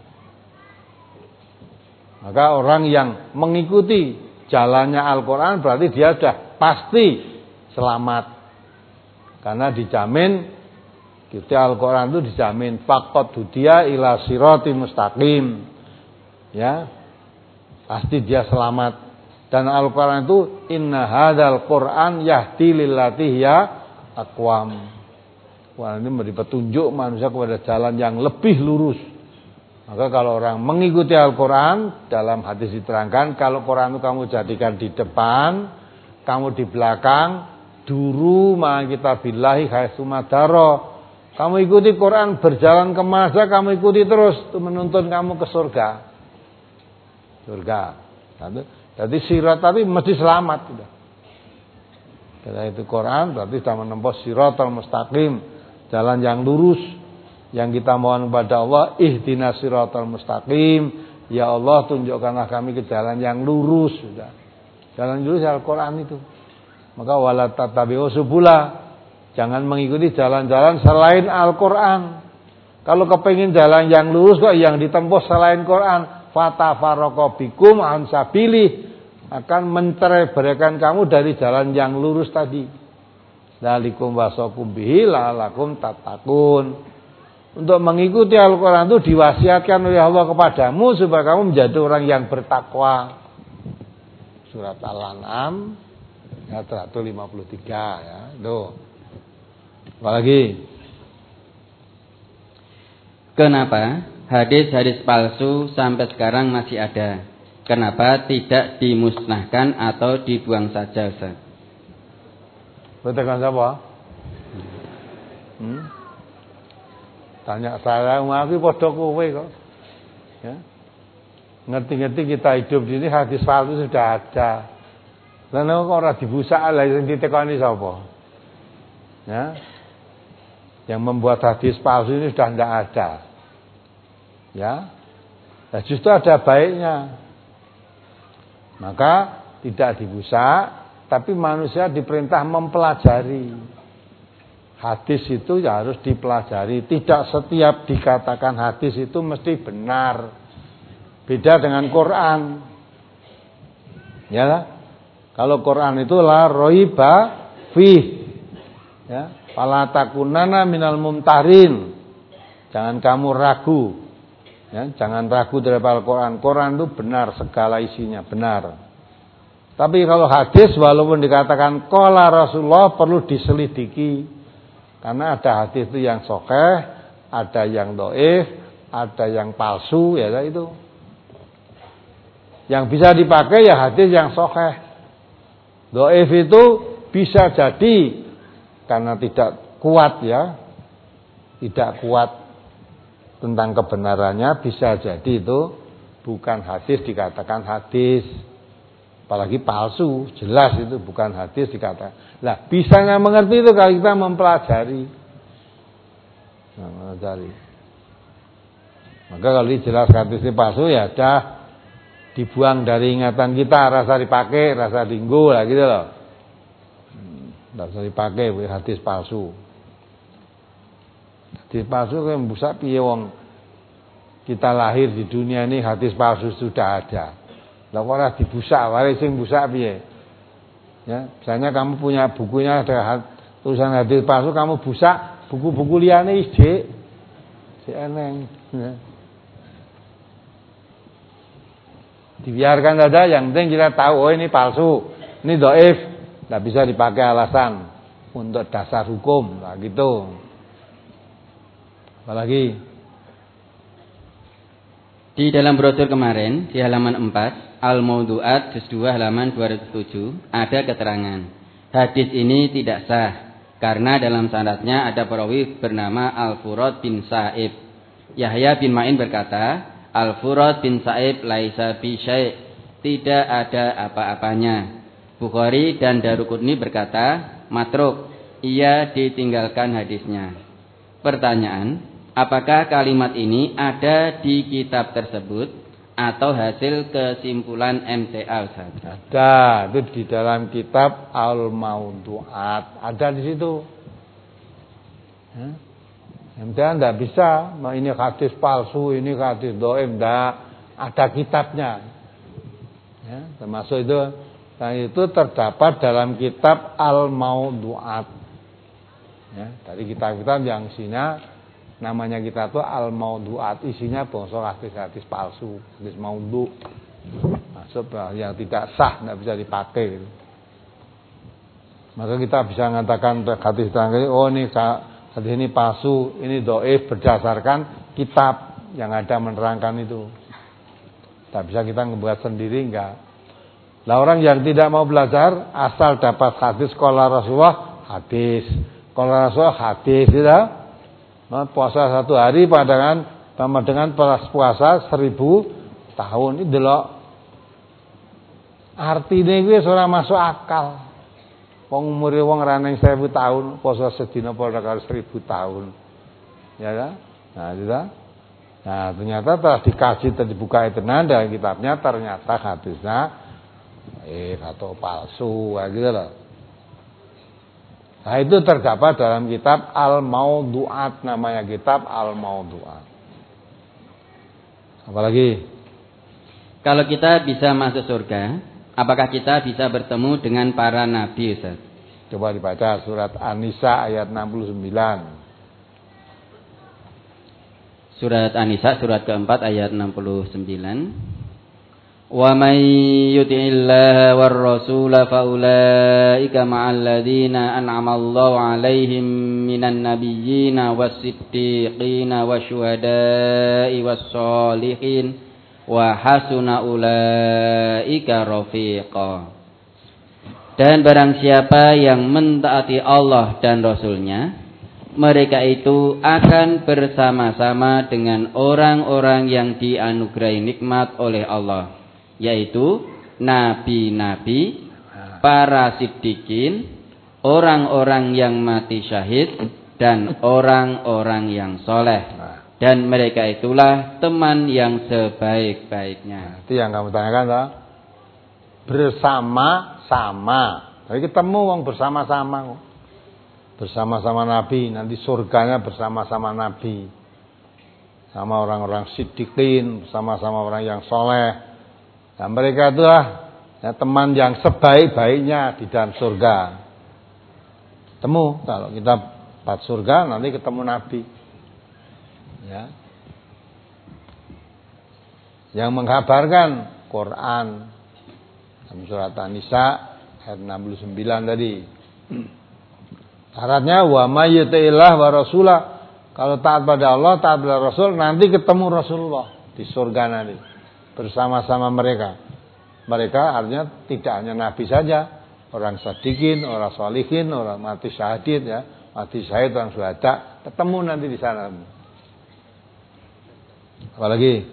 [SPEAKER 1] Maka orang yang mengikuti jalannya Al-Quran berarti dia sudah pasti selamat. Karena dijamin kita Al-Quran itu dijamin faqad hudiya ila siratim mustaqim. Ya. Pasti dia selamat. Dan Al-Quran itu inna hadzal Quran yahdi lillati hiya aqwam. Quran ini memberi petunjuk manusia kepada jalan yang lebih lurus. Maka kalau orang mengikuti Al-Quran, dalam hadis diterangkan, kalau Quran itu kamu jadikan di depan, kamu di belakang, duru ma kitabillahi haitsu madaro. Kamu ikuti Quran, berjalan kemana saja, kamu ikuti terus, itu menuntun kamu ke surga. Surga. Jadi sirat tapi mesti selamat. Karena itu Quran berarti sudah menempuh siratal mustaqim, jalan yang lurus. Yang kita mohon kepada Allah, ihdinas siratal mustaqim, ya Allah tunjukkanlah kami ke jalan yang lurus. Sudah. Jalan lurus Al-Quran itu. Maka wala tattabi'u subula, jangan mengikuti jalan-jalan selain Al-Quran. Kalau kepingin jalan yang lurus kok yang ditempuh selain Quran, fatafarraqa bikum an sabilih, akan mencerai-beraikan kamu dari jalan yang lurus tadi. Dzalikum wasakum bihi la'allakum tattaqun. Untuk mengikuti Al-Quran itu diwasiatkan oleh Allah kepadamu supaya kamu menjadi orang yang bertakwa. Surat Al-An'am ayat seratus lima puluh tiga ya. Tuh. Apalagi?
[SPEAKER 2] Kenapa hadis-hadis palsu sampai sekarang masih ada? Kenapa tidak dimusnahkan atau dibuang saja, Ustaz?
[SPEAKER 1] Bertekan siapa? Hmm? Tanya saya, aku padha kowe kok. Ya. Ngerti-ngerti kita hidup di sini hadis palsu sudah ada. Lah nek kok ora dibusak lha sing ditekani sapa? Ya. Yang membuat hadis palsu ini sudah tidak ada. Ya. Nah, justru ada baiknya. Maka tidak dibusak, tapi manusia diperintah mempelajari. Hadis itu ya harus dipelajari. Tidak setiap dikatakan hadis itu mesti benar. Beda dengan Quran. Ya, kalau Quran itu la raiba fih. Ya, fala takunana minal mumtarin. Jangan kamu ragu. Ya, jangan ragu terhadap Al-Quran. Quran itu benar, segala isinya benar. Tapi kalau hadis walaupun dikatakan qala Rasulullah perlu diselidiki. Karena ada hadis itu yang sahih, ada yang dhaif, ada yang palsu, ya itu. Yang bisa dipakai ya hadis yang sahih. Dhaif itu bisa jadi karena tidak kuat ya. Tidak kuat tentang kebenarannya, bisa jadi itu bukan hadis dikatakan hadis. Apalagi palsu, jelas itu bukan hadis dikatakan. Lah, bisanya mengerti itu kalau kita mempelajari. Nah, mempelajari. Maka kalau jelas hadis itu palsu ya dah dibuang dari ingatan kita, rasa dipakai, rasa dinggo lah gitu loh. Tidak usah dipakai hadis palsu. Hadis palsu kan busak piye wong kita lahir di dunia ini hadis palsu sudah ada. Lah kok ora dibusak wae sing busak piye? Ya, misalnya kamu punya bukunya ada tulisan hadis palsu, kamu busak buku-buku liyane ijek. Si eneng, ya. Dibiarkan saja, yang penting kita tahu oh ini palsu, ini dhaif, enggak bisa dipakai alasan untuk dasar hukum, nah gitu. Apalagi
[SPEAKER 2] di dalam brosur kemarin di halaman empat Al-Mawdu'at juz dua halaman dua ratus tujuh ada keterangan hadis ini tidak sah karena dalam sanadnya ada perawi bernama Al-Furad bin Sa'ib. Yahya bin Ma'in berkata, Al-Furad bin Sa'ib laisa bi syai', tidak ada apa-apanya. Bukhari dan Daruqutni berkata, matruk, ia ditinggalkan hadisnya. Pertanyaan, apakah kalimat ini ada di kitab tersebut atau hasil kesimpulan M T A Ustaz?
[SPEAKER 1] Ada, itu di dalam kitab Al-Mawdu'at, ada di situ. Ya. M T A enggak bisa, ini hadis palsu, ini hadis dhaif, enggak, ada kitabnya. Ya, termasuk itu, dan itu terdapat dalam kitab Al-Mawdu'at. Ya, dari kitab-kitab yang isinya namanya kita tuh Al-Mawdu'at, isinya bangsa hadis-hadis palsu, hadis maudhu. Masuk yang tidak sah, tidak bisa dipakai gitu. Maka kita bisa mengatakan hadis tangga, oh ini hadis ini palsu, ini dhaif berdasarkan kitab yang ada menerangkan itu. Tak bisa kita membuat sendiri, enggak. Lah orang yang tidak mau belajar asal dapat hadis qala Rasulullah, hadis qala Rasulullah, hadis tidak. Nah, puasa satu hari padahal sama dengan puasa seribu tahun. Ini delok artine kuwi ora masuk akal. Wong umure wong ra ning seribu tahun, puasa sedina padha karo seribu tahun. Ya kan? Nah, tidak. Nah, ternyata telah dikaji dan dibuka tenan dan kitabnya ternyata hadisnya eh atau palsu kayak gitu loh. Nah, itu terdapat dalam kitab Al-Mawdu'at, namanya kitab Al-Mawdu'at. Apalagi
[SPEAKER 2] kalau kita bisa masuk surga, apakah kita bisa bertemu dengan para nabi, Ustaz?
[SPEAKER 1] Coba dibaca surat An-Nisa ayat enam puluh sembilan.
[SPEAKER 2] Surat An-Nisa surat keempat ayat enam puluh sembilan. Wa may yuti'illaha war rasula fa ulaika ma'al ladzina an'ama Allahu 'alaihim minan nabiyyina was-siddiqina wasyuhada'i was-sholihin wa hasuna ulaika rafiqa. Dan barang siapa yang mentaati Allah dan Rasulnya, mereka itu akan bersama-sama dengan orang-orang yang dianugerahi nikmat oleh Allah, yaitu nabi-nabi, para siddiqin, orang-orang yang mati syahid, dan orang-orang yang soleh. Dan mereka itulah teman yang sebaik-baiknya.
[SPEAKER 1] Itu yang kamu tanyakan toh? Bersama-sama. Jadi ketemu wong bersama-sama. Bersama-sama Nabi, nanti surganya bersama-sama Nabi. Sama orang-orang siddiqin, bersama-sama orang yang soleh. Nah, mereka itulah ya, teman yang sebaik-baiknya di dalam surga. Temu kalau kita pas surga nanti ketemu Nabi. Ya. Yang mengkabarkan Quran dalam surat An-Nisa ayat enam puluh sembilan tadi. Syaratnya wa may yuti'illah wa rasulah. Kalau taat pada Allah, taat pada Rasul, nanti ketemu Rasulullah di surga nanti. Bersama-sama mereka. mereka artinya tidak hanya nabi saja, orang sadiqin, orang sholihin, orang mati syahid ya, mati syahid, orang syuhada, ketemu nanti di sana. Apalagi?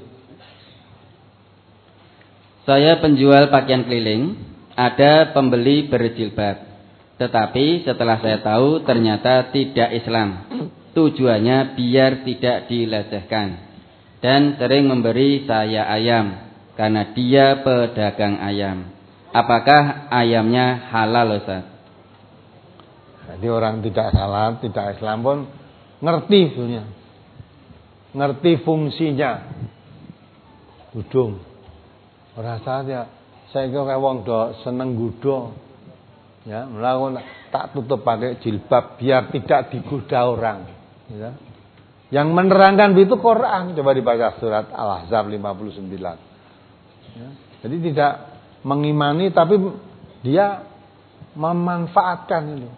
[SPEAKER 2] Saya penjual pakaian keliling, ada pembeli berjilbab. Tetapi setelah saya tahu ternyata tidak Islam. Tujuannya biar tidak dilecehkan. Dan sering memberi saya ayam karena dia pedagang ayam. Apakah ayamnya halal, Ustaz?
[SPEAKER 1] Jadi orang tidak salah, tidak Islam pun ngerti sebenarnya. Ngerti fungsinya. Gudung. Ora saja saya kira wong do seneng gudo. Ya, melakukan tak tutup pakai jilbab biar tidak digoda orang, ya. Yang menerangkan itu Quran, coba dibaca surat Al-Ahzab lima puluh sembilan. Ya. Jadi tidak mengimani tapi dia memanfaatkan itu.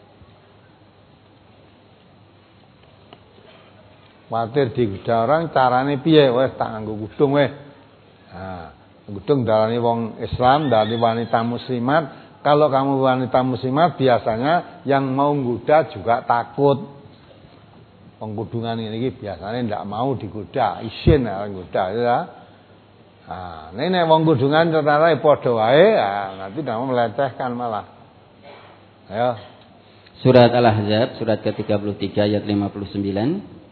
[SPEAKER 1] Khawatir digoda orang, carane piye? Wes tak nganggo gudung weh. Nah, gudung darani wong Islam, darani wanita muslimat. Kalau kamu wanita muslimat biasanya yang mau goda juga takut. Penggudungan ini biasanya tidak mau digoda, isin orang goda ya. Nah, ini nek wong gudungan ternyata padha wae, nah, nanti kamu melecehkan malah. Ayo.
[SPEAKER 2] Surat Al-Ahzab surat ke tiga puluh tiga ayat lima puluh sembilan.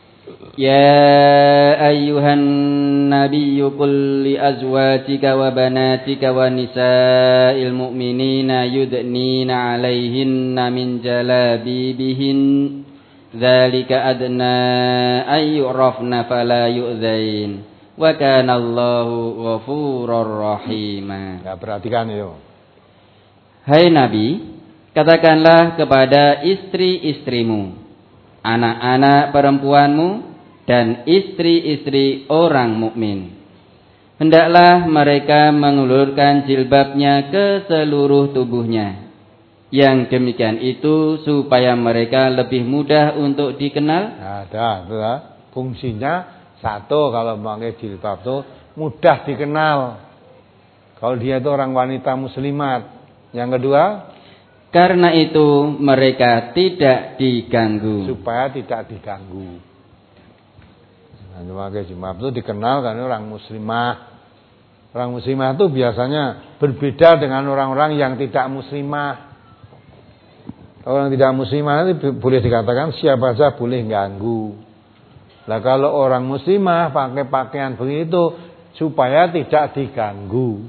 [SPEAKER 2] Ya ayyuhan nabiyyu qul li azwajika wa banatika wa nisa'il mu'minina yudnina 'alaihinna min jalabibihin dzalika adna ay yu'rafna fala yu'dzain wa kana Allahu ghafurur rahima.
[SPEAKER 1] Ya, perhatikan yo.
[SPEAKER 2] Hai Nabi, katakanlah kepada istri-istrimu, anak-anak perempuanmu dan istri-istri orang mukmin, hendaklah mereka mengulurkan jilbabnya ke seluruh tubuhnya. Yang demikian itu supaya mereka lebih mudah untuk dikenal.
[SPEAKER 1] Ada, ada. Fungsinya satu, kalau memakai jilbab itu mudah dikenal. Kalau dia itu orang wanita muslimat. Yang kedua,
[SPEAKER 2] karena itu mereka tidak diganggu.
[SPEAKER 1] Supaya tidak diganggu. Nah, memakai jilbab itu dikenal karena orang muslimah. Orang muslimah itu biasanya berbeda dengan orang-orang yang tidak muslimah. Orang tidak muslimah itu boleh dikatakan siapa saja boleh ganggu. Nah, kalau orang muslimah pakai pakaian begitu supaya tidak diganggu.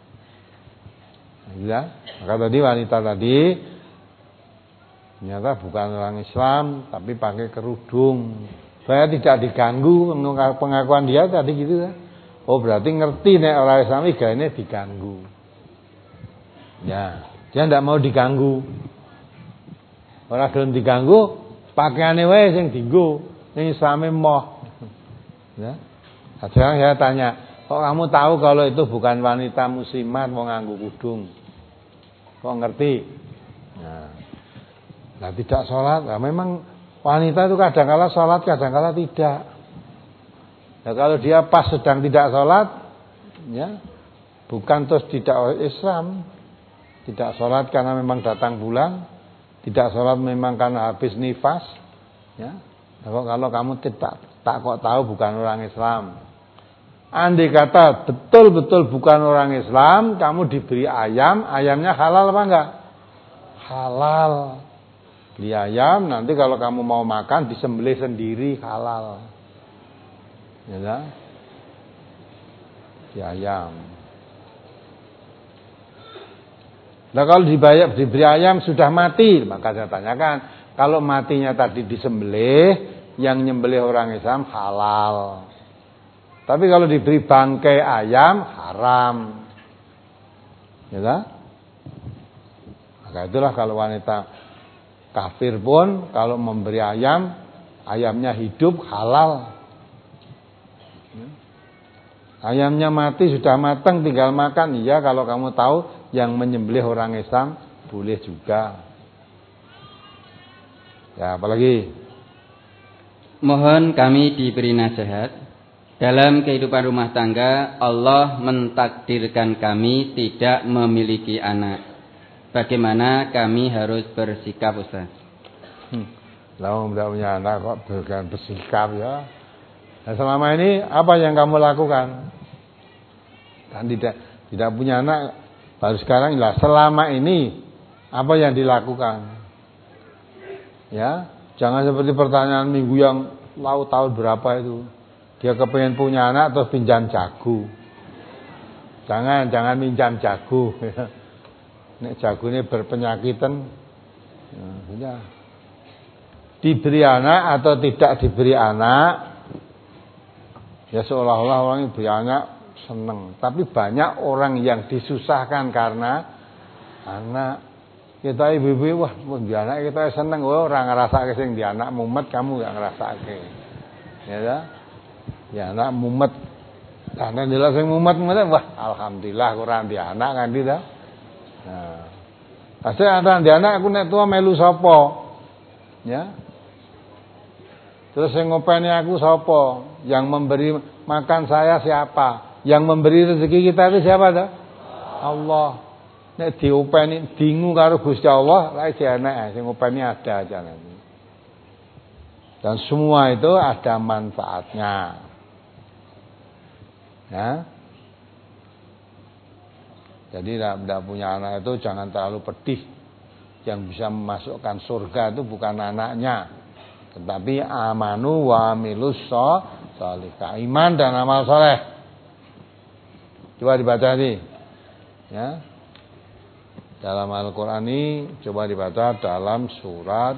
[SPEAKER 1] Ya, maka tadi wanita tadi ternyata bukan orang Islam tapi pakai kerudung supaya tidak diganggu. Pengakuan dia tadi gitu ya. Oh, berarti ngerti nek orang Islam iki gayane diganggu. Ya, dia tidak mau diganggu. Orang gelem diganggu, pakaiane wae sing dienggo, ning Islame moh. Ya. Sekarang saya tanya, kok kamu tahu kalau itu bukan wanita muslimat mau nganggo kudung? Kok ngerti? Nah, nah tidak sholat. Nah, memang wanita itu kadang-kala sholat, kadang-kala tidak. Nah, kalau dia pas sedang tidak sholat, ya, bukan terus tidak Islam, tidak sholat karena memang datang bulan, tidak sholat memang karena habis nifas, ya. Nah, kalau kamu tidak tak kok tahu bukan orang Islam. Andai kata betul-betul bukan orang Islam, kamu diberi ayam, ayamnya halal apa enggak? Halal. Beli ayam, nanti kalau kamu mau makan disembelih sendiri, halal. Ya, di ayam. Nah, kalau dibayar diberi ayam sudah mati, maka saya tanyakan, kalau matinya tadi disembelih, yang nyembelih orang Islam halal. Tapi kalau diberi bangkai ayam haram. Ya, maka itulah kalau wanita kafir pun kalau memberi ayam, ayamnya hidup halal. Ayamnya mati sudah matang tinggal makan. Iya, kalau kamu tahu yang menyembelih orang Islam boleh juga. Ya, apalagi?
[SPEAKER 2] Mohon kami diberi nasihat. Dalam kehidupan rumah tangga, Allah mentakdirkan kami tidak memiliki anak. Bagaimana kami harus bersikap, Ustaz?
[SPEAKER 1] Hmm. Lalu tidak punya anak kok dengan bersikap ya. Nah, selama ini apa yang kamu lakukan? Kan tidak tidak punya anak baru sekarang lah. Selama ini apa yang dilakukan? Ya, jangan seperti pertanyaan minggu yang lalu tahun berapa itu. Dia kepengen punya anak terus pinjam jagu. Jangan, jangan pinjam jagu. Nek jagu ini berpenyakitan. Ya, diberi anak atau tidak diberi anak, ya seolah-olah orang yang beri anak seneng. Tapi banyak orang yang disusahkan karena anak. Kita ibu-ibu, wah di anak kita seneng, wah orang ngerasa sing di anak mumet, kamu gak ngerasa ke. Ya dah. Ya anak mumet. Karena jelas sing mumet mumet, wah alhamdulillah kurang di anak kan tidak. Nah, pasti ada di anak aku nek tua melu sapa? Ya. Terus yang ngopeni aku sapa? Yang memberi makan saya siapa? Yang memberi rezeki kita itu siapa dah? Allah. Nek diopeni dingu karo Gusti Allah, lha jane sing ngopeni ada aja nanti. Dan semua itu ada manfaatnya. Ya. Jadi tidak punya anak itu jangan terlalu pedih. Yang bisa memasukkan surga itu bukan anaknya, tetapi amanu wa amilus sholihah, iman dan amal soleh. Coba dibaca ini, ya. Dalam Al-Quran ini coba dibaca dalam surat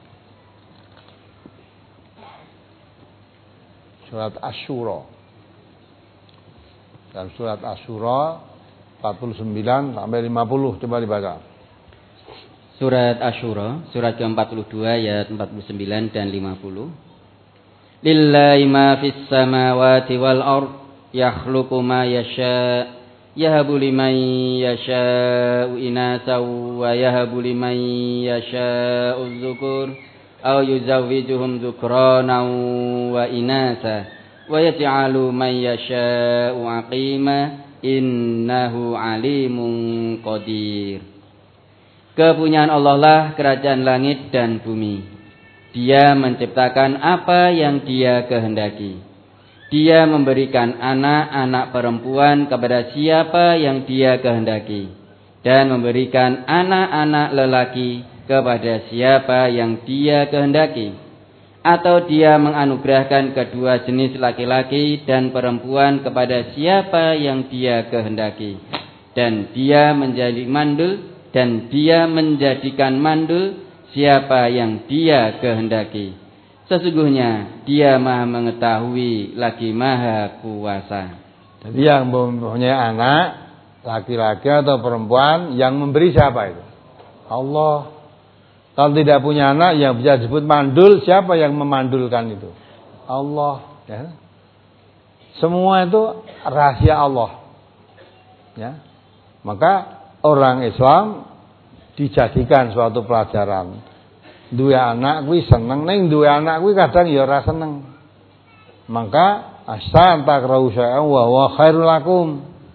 [SPEAKER 1] surat Asy-Syura. Dalam surat Asy-Syura empat puluh sembilan sampai lima puluh coba dibaca.
[SPEAKER 2] Surat Asy-Syura, surat ke empat puluh dua ayat empat puluh sembilan dan lima puluh. Lillahi ma fis samawati wal ard yakhluqu ma yasha yahabu liman yasha'u inasa wa yahabu liman yasha'u dzukur aw yuzawwijuhum dzukrana wa inasa wa yaj'alu man yasha'u aqima innahu alimun qadir. Kepunyaan Allah lah kerajaan langit dan bumi. Dia menciptakan apa yang Dia kehendaki. Dia memberikan anak-anak perempuan kepada siapa yang Dia kehendaki, dan memberikan anak-anak lelaki kepada siapa yang Dia kehendaki. Atau Dia menganugerahkan kedua jenis laki-laki dan perempuan kepada siapa yang Dia kehendaki, dan Dia menjadi mandul dan Dia menjadikan mandul siapa yang Dia kehendaki. Sesungguhnya Dia Maha mengetahui lagi Maha kuasa.
[SPEAKER 1] Jadi yang mempunyai anak laki-laki atau perempuan yang memberi siapa itu? Allah. Kalau tidak punya anak yang bisa disebut mandul, siapa yang memandulkan itu? Allah. Ya. Semua itu rahasia Allah. Ya. Maka orang Islam dijadikan suatu pelajaran. Duwe anak kuwi seneng, ning duwe anak kuwi kadang ya ora seneng. Maka asan takrau syai'an wa huwa khairul lakum.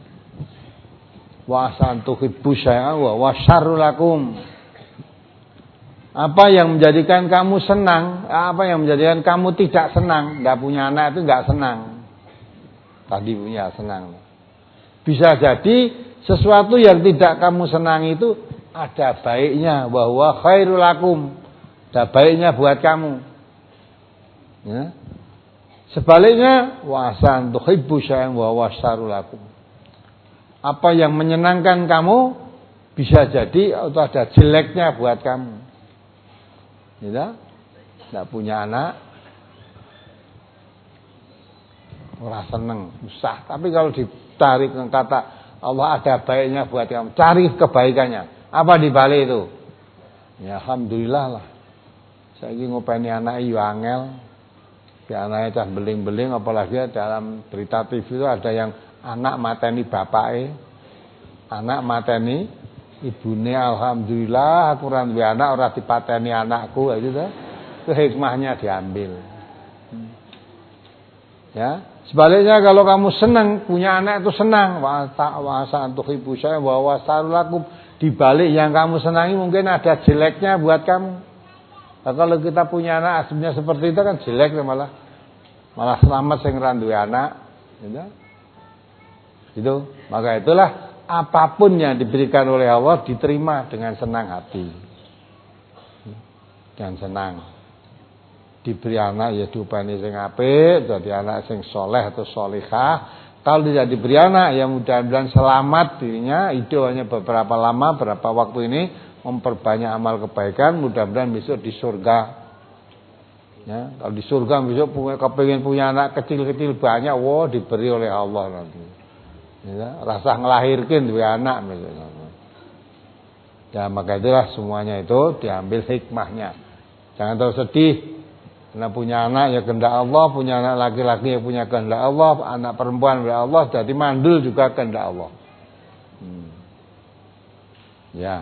[SPEAKER 1] Wa asan tuhibbu syai'an wa huwa syarrul lakum. Apa yang menjadikan kamu senang, apa yang menjadikan kamu tidak senang, enggak punya anak itu enggak senang. Tadi punya senang. Bisa jadi sesuatu yang tidak kamu senang itu ada baiknya, bahwa khairul lakum, ada baiknya buat kamu. Ya. Sebaliknya, wa asan tuhibbu syai'an wa huwa syarrul lakum. Apa yang menyenangkan kamu bisa jadi atau ada jeleknya buat kamu. Ya, tidak punya anak, ora seneng, susah. Tapi kalau ditarik kata Allah ada baiknya buat kamu, cari kebaikannya. Apa di balik itu? Ya alhamdulillah lah. Saiki ngopeni anak yo angel. Ya anake cah beling-beling, apalagi dalam berita T V itu ada yang anak mateni bapake. Anak mateni ibune, alhamdulillah aku ora duwe anak ora dipateni anakku, itu tuh. Itu hikmahnya diambil. Ya, sebaliknya kalau kamu senang punya anak itu senang, wa ta'wasa tuhibbu syai'an wa wasarulakum, di balik yang kamu senangi mungkin ada jeleknya buat kamu. Nah, kalau kita punya anak aslinya seperti itu kan jelek malah. Malah selamat sing ra duwe anak, gitu. Itu, maka itulah apapun yang diberikan oleh Allah diterima dengan senang hati. Dan senang. Diberi anak ya diupani sing apik, jadi anak sing soleh atau solihah. Kalau tidak diberi anak ya mudah-mudahan selamat dirinya, hidup hanya beberapa lama, berapa waktu ini memperbanyak amal kebaikan, mudah-mudahan besok di surga. Ya, kalau di surga besok punya kepengin punya anak kecil-kecil banyak, wow diberi oleh Allah nanti. Ya, rasa ngelahirkan dua anak misalnya. Ya maka itulah semuanya itu diambil hikmahnya. Jangan terlalu sedih. Karena punya anak ya kehendak Allah, punya anak laki-laki ya punya kehendak Allah, anak perempuan kehendak Allah, jadi mandul juga kehendak Allah. Hmm. Ya.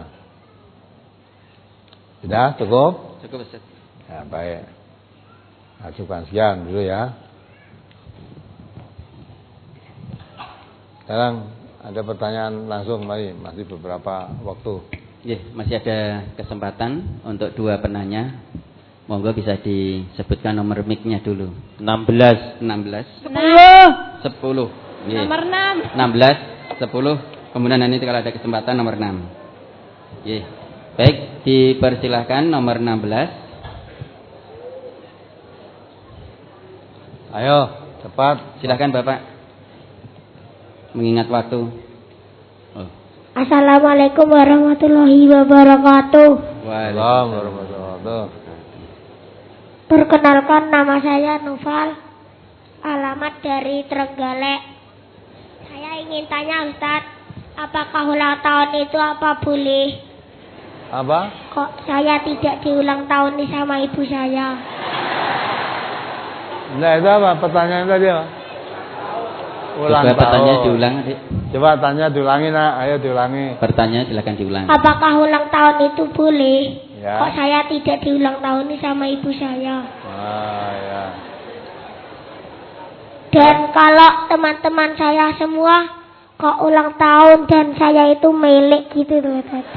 [SPEAKER 1] Sudah cukup?
[SPEAKER 2] Cukup Ustaz.
[SPEAKER 1] Ya baik. Ajukan sekian dulu ya. Sekarang ada pertanyaan langsung, mari, masih beberapa waktu.
[SPEAKER 2] Ya, masih ada kesempatan untuk dua penanya. Monggo bisa disebutkan nomor mic-nya dulu.
[SPEAKER 3] enam belas.
[SPEAKER 2] enam belas.
[SPEAKER 3] sepuluh.
[SPEAKER 2] sepuluh. Yeah.
[SPEAKER 3] Nomor enam.
[SPEAKER 2] enam belas, sepuluh. Kemudian nanti kalau ada kesempatan nomor enam. Yeah. Baik, dipersilahkan nomor enam belas.
[SPEAKER 1] Ayo, cepat.
[SPEAKER 2] Silakan Bapak. Mengingat waktu. Oh.
[SPEAKER 4] Assalamualaikum warahmatullahi wabarakatuh.
[SPEAKER 1] Waalaikumsalam warahmatullahi wabarakatuh.
[SPEAKER 4] Perkenalkan, nama saya Noval, alamat dari Trenggalek. Saya ingin tanya Ustadz, apakah ulang tahun itu apa boleh?
[SPEAKER 1] Apa?
[SPEAKER 4] Kok saya tidak diulang tahun nih sama ibu saya?
[SPEAKER 1] Nah itu apa? Pertanyaan tadi apa? Ulang
[SPEAKER 2] Coba
[SPEAKER 1] tahun.
[SPEAKER 2] pertanyaan diulang, Adik.
[SPEAKER 1] Coba tanya diulangi nak, ayo diulangi.
[SPEAKER 2] Pertanyaan silakan diulang.
[SPEAKER 4] Apakah ulang tahun itu boleh?
[SPEAKER 1] Ya.
[SPEAKER 4] Kok saya tidak diulang tahun nih sama ibu saya?
[SPEAKER 1] Ah ya.
[SPEAKER 4] Dan kalau teman-teman saya semua kok ulang tahun dan saya itu milik gitu tuh Ustaz.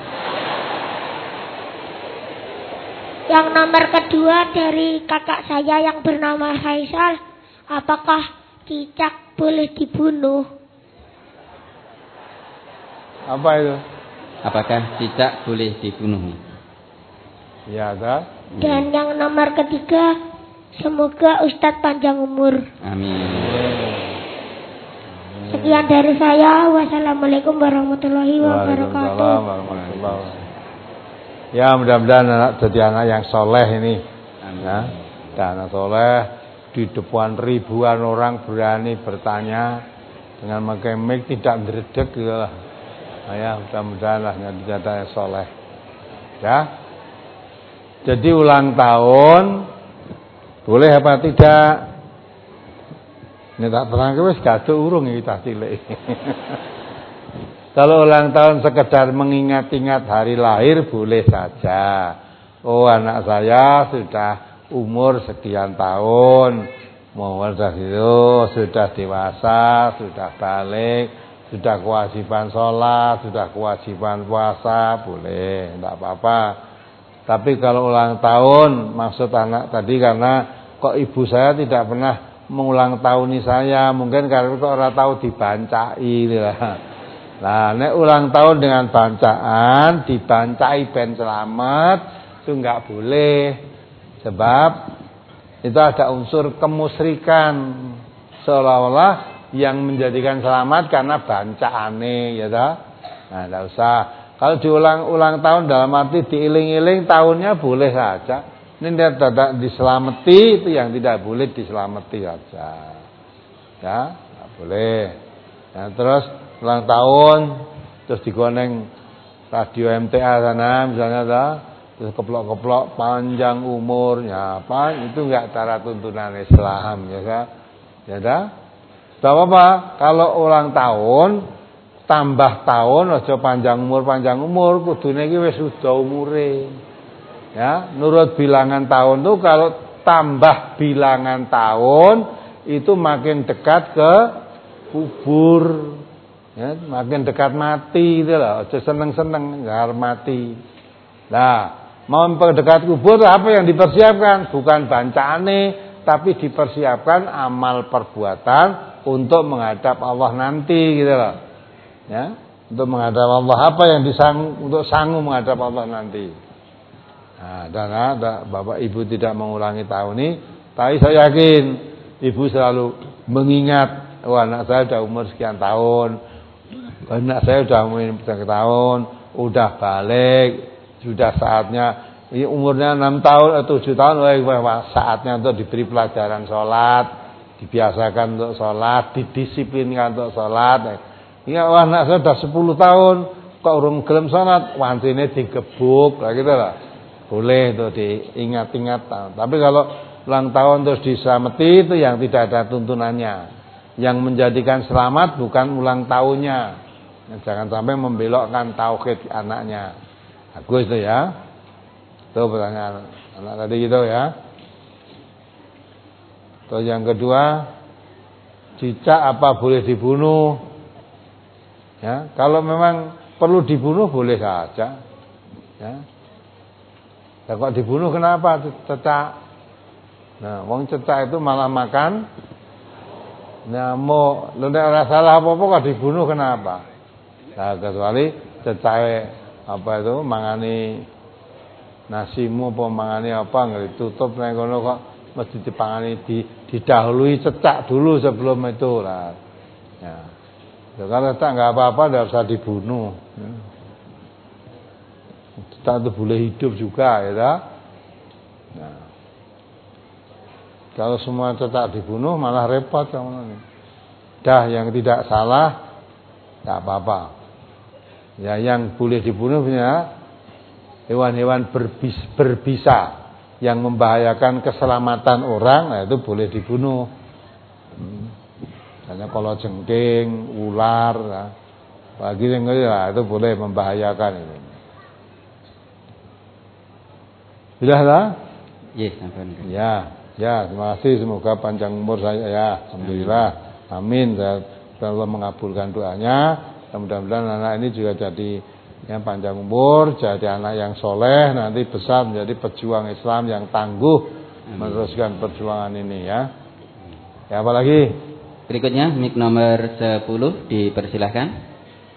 [SPEAKER 4] Yang nomor kedua dari kakak saya yang bernama Faisal, apakah cicak boleh dibunuh?
[SPEAKER 1] Apa itu?
[SPEAKER 2] Apakah cicak boleh dibunuh?
[SPEAKER 1] Ya, dah.
[SPEAKER 4] Dan yang nomor ketiga, semoga Ustadz panjang umur.
[SPEAKER 2] Amin.
[SPEAKER 4] Sekian dari saya. Wassalamualaikum warahmatullahi wabarakatuh.
[SPEAKER 1] Waalaikumsalam warahmatullahi wabarakatuh. Ya mudah-mudahan anak jadi anak yang soleh ini.
[SPEAKER 2] Amin.
[SPEAKER 1] Ya, dan anak soleh di depan ribuan orang berani bertanya dengan memakai mic tidak meredek gitu lah. Nah, ya mudah-mudahan lah jadi anak yang soleh. Ya. Jadi ulang tahun boleh apa tidak? Ini tak terang wis gaduh urung iki tak cilik. Kalau ulang tahun sekedar mengingat-ingat hari lahir boleh saja. Oh anak saya sudah umur sekian tahun, mau sudah itu sudah dewasa, sudah balik, sudah kewajiban sholat, sudah kewajiban puasa, boleh, tidak apa-apa. Tapi kalau ulang tahun, maksud anak tadi karena kok ibu saya tidak pernah mengulang tahuni saya, mungkin karena kok orang tahu dibancai lah. Nah, nek ulang tahun dengan bancaan, dibancai ben selamat, itu enggak boleh. Sebab itu ada unsur kemusyrikan. Seolah-olah yang menjadikan selamat karena bancaane, ya toh. Nah, enggak usah. Kalau diulang-ulang tahun dalam arti diiling-iling tahunnya boleh saja. Ini tidak diselamati, itu yang tidak boleh diselamati saja. Ya, tidak boleh. Nah, terus ulang tahun terus digoneng radio M T A sana misalnya dah, terus keplok-keplok panjang umurnya apa, itu enggak cara tuntunan Islam ya kan? Ya dah. Tidak apa-apa kalau ulang tahun tambah tahun aja panjang umur panjang umur kudune iki wis sudah umure. Ya, menurut bilangan tahun tuh kalau tambah bilangan tahun itu makin dekat ke kubur. Ya, makin dekat mati itu lah. Aja seneng-seneng nggak mati. Nah, mau mendekat kubur apa yang dipersiapkan? Bukan bancaane, tapi dipersiapkan amal perbuatan untuk menghadap Allah nanti gitu loh. Ya, untuk menghadap Allah, apa yang disang untuk sanggup menghadap Allah nanti. Nah, dan ada Bapak Ibu tidak mengulangi tahun ini, tapi saya yakin Ibu selalu mengingat, oh anak saya sudah umur sekian tahun, anak saya sudah umur sekian tahun, udah balik, sudah saatnya, ini umurnya enam tahun atau tujuh tahun, wah, saatnya untuk diberi pelajaran sholat, dibiasakan untuk sholat, didisiplinkan untuk sholat. Ini wah, anak saya sudah sepuluh tahun, kok urung gelem sholat, wancine digebuk, lah gitu lah. Boleh itu diingat-ingat. Tapi kalau ulang tahun terus diselamati itu yang tidak ada tuntunannya. Yang menjadikan selamat bukan ulang tahunnya. Jangan sampai membelokkan tauhid anaknya. Bagus itu ya. Itu pertanyaan anak tadi gitu ya. Terus yang kedua, cicak apa boleh dibunuh? Ya, kalau memang perlu dibunuh boleh saja. Ya. Ya kok dibunuh kenapa cecak? Nah, wong cecak itu malah makan nyamuk. Lha nek ora salah apa-apa kok dibunuh kenapa? Nah, kecuali cecak apa itu mangani nasimu apa mangani apa nggak ditutup nang kono kok mesti dipangani di, didahului cecak dulu sebelum itu lah. Ya. Ya kalau cecak enggak apa-apa enggak usah dibunuh. Ya. Cecak itu boleh hidup juga ya. Nah. Kalau semua cecak dibunuh malah repot kamu. Dah yang tidak salah enggak apa-apa. Ya yang boleh dibunuh ya hewan-hewan berbis, berbisa yang membahayakan keselamatan orang, nah itu boleh dibunuh. Hmm. Misalnya kalau jengking, ular, nah, bagi yang nah, itu boleh membahayakan itu. Sudah lah?
[SPEAKER 2] Yes,
[SPEAKER 1] ya, ya, terima kasih. Semoga panjang umur saya ya. Alhamdulillah. Amin. Allah mengabulkan doanya. Mudah-mudahan anak ini juga jadi yang panjang umur, jadi anak yang soleh, nanti besar menjadi pejuang Islam yang tangguh meneruskan perjuangan ini ya. Ya apa lagi?
[SPEAKER 2] Berikutnya mic nomor sepuluh dipersilahkan.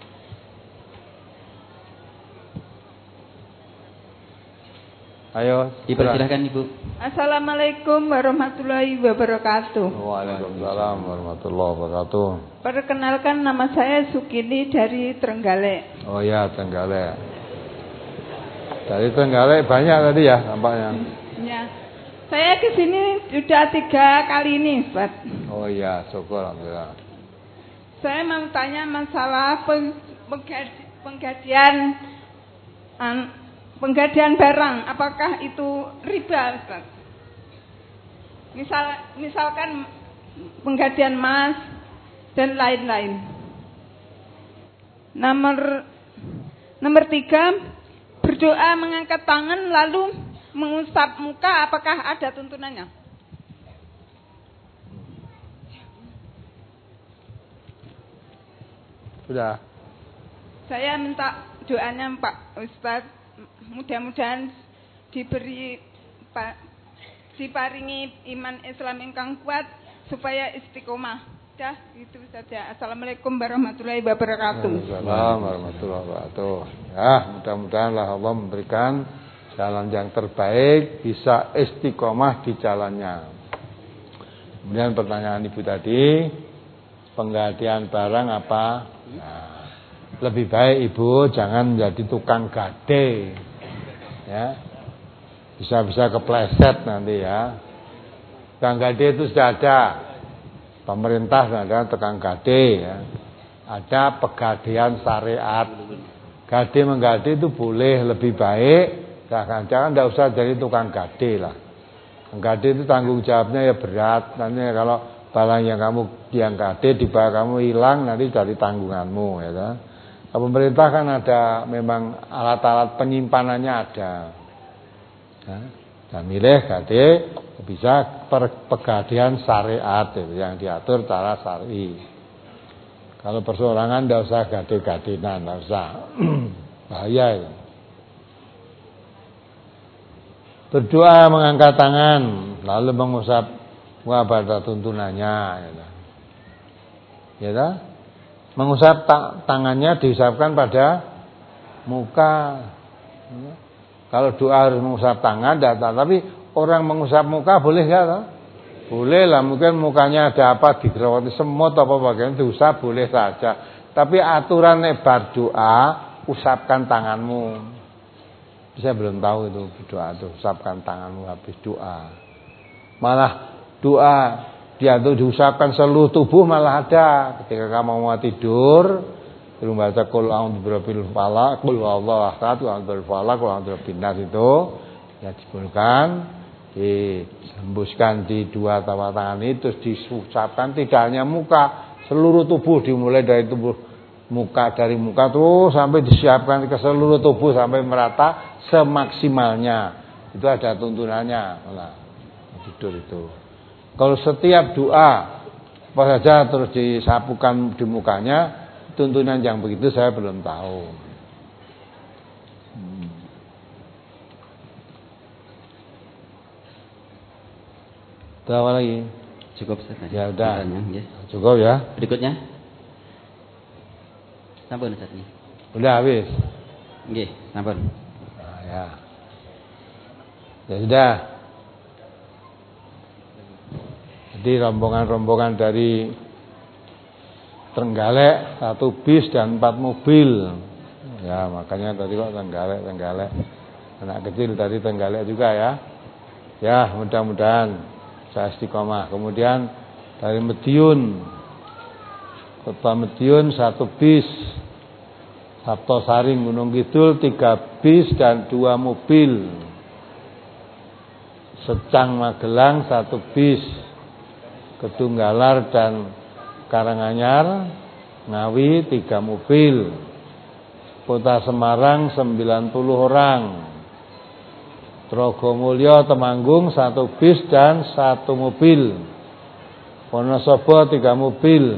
[SPEAKER 1] Ayo,
[SPEAKER 2] dipersilahkan Ibu.
[SPEAKER 3] Assalamualaikum warahmatullahi wabarakatuh.
[SPEAKER 1] Waalaikumsalam warahmatullahi wabarakatuh.
[SPEAKER 3] Perkenalkan, nama saya Sukini dari Trenggalek.
[SPEAKER 1] Oh ya, Trenggalek. Dari Trenggalek banyak tadi ya nampaknya.
[SPEAKER 3] Ya, saya ke sini sudah tiga kali ini, Ustaz.
[SPEAKER 1] Oh iya, syukur alhamdulillah.
[SPEAKER 3] Saya mau tanya masalah peng, penggadian an, penggadian barang, apakah itu riba, Ustaz? Misal, misalkan penggadian emas dan lain-lain. Nomor nomor tiga, berdoa mengangkat tangan lalu mengusap muka, apakah ada tuntunannya?
[SPEAKER 1] Sudah.
[SPEAKER 3] Saya minta doanya Pak Ustaz. Mudah-mudahan diberi pa, diparingi iman Islam ingkang kuat supaya istiqomah. Dah itu saja. Assalamualaikum warahmatullahi wabarakatuh.
[SPEAKER 1] Waalaikumsalam warahmatullahi wabarakatuh. Ya, mudah-mudahan Allah memberikan jalan yang terbaik, bisa istiqomah di jalannya. Kemudian pertanyaan Ibu tadi, penggadian barang apa? Nah, lebih baik Ibu jangan menjadi tukang gade. Ya, bisa-bisa kepleset nanti ya. Tukang gade itu sudah ada, pemerintah sudah ada tukang gade ya. Ada pegadaian syariat. Gade menggade itu boleh, lebih baik. Jangan jangan tidak usah jadi tukang gade lah. Gade itu tanggung jawabnya ya berat. Nanti kalau barang yang kamu yang gade di bawah kamu hilang nanti jadi tanggunganmu ya kan. Pemerintah kan ada memang alat-alat penyimpanannya ada. Ya. Dan milih gade bisa pergadean syariat itu yang diatur cara syar'i. Kalau perseorangan tidak usah gade-gadenan, tidak usah. Bahaya itu. Berdoa mengangkat tangan lalu mengusap muka pada tuntunannya, ya. Ya, mengusap ta tangannya diusapkan pada muka. Ya. Kalau doa harus mengusap tangan, data. Tapi orang mengusap muka boleh nggak? Boleh lah, mungkin mukanya ada apa digerawati semut apa bagian diusap boleh saja. Tapi aturan bar doa, usapkan tanganmu. Saya belum tahu itu doa itu, usapkan tanganmu habis doa. Malah doa dia tuh diusapkan seluruh tubuh malah ada. Ketika kamu mau tidur, belum baca qul a'udzu birabbil falaq, qul huwallahu ahad, qul a'udzu birabbil falaq, qul a'udzu birabbin nas itu ya dibolehkan, dihembuskan di dua telapak tangan itu, terus diusapkan tidak hanya muka, seluruh tubuh, dimulai dari tubuh muka, dari muka terus sampai disiapkan ke seluruh tubuh sampai merata semaksimalnya. Itu ada tuntunannya. Nah, tidur itu. Kalau setiap doa apa saja terus disapukan di mukanya, tuntunan yang begitu saya belum tahu. Hmm. Tahu apa lagi?
[SPEAKER 2] Cukup Ustaz.
[SPEAKER 1] Ya udah.
[SPEAKER 2] Ya.
[SPEAKER 1] Cukup ya.
[SPEAKER 2] Berikutnya. Sampun Ustaz ini.
[SPEAKER 1] Udah habis.
[SPEAKER 2] Nggih, sampun.
[SPEAKER 1] Nah, ya. Ya sudah. Jadi rombongan-rombongan dari Trenggalek satu bis dan empat mobil. Ya makanya tadi kok Trenggalek, Trenggalek. Anak kecil tadi Trenggalek juga ya. Ya mudah-mudahan saya istiqomah. Kemudian dari Mediun, Kota Mediun satu bis. Sabtosaring Gunung Kidul tiga bis dan dua mobil. Secang Magelang satu bis. Kedunggalar dan Karanganyar, Ngawi tiga mobil. Kota Semarang sembilan puluh orang. Trogomulyo Temanggung satu bis dan satu mobil. Wonosobo tiga mobil.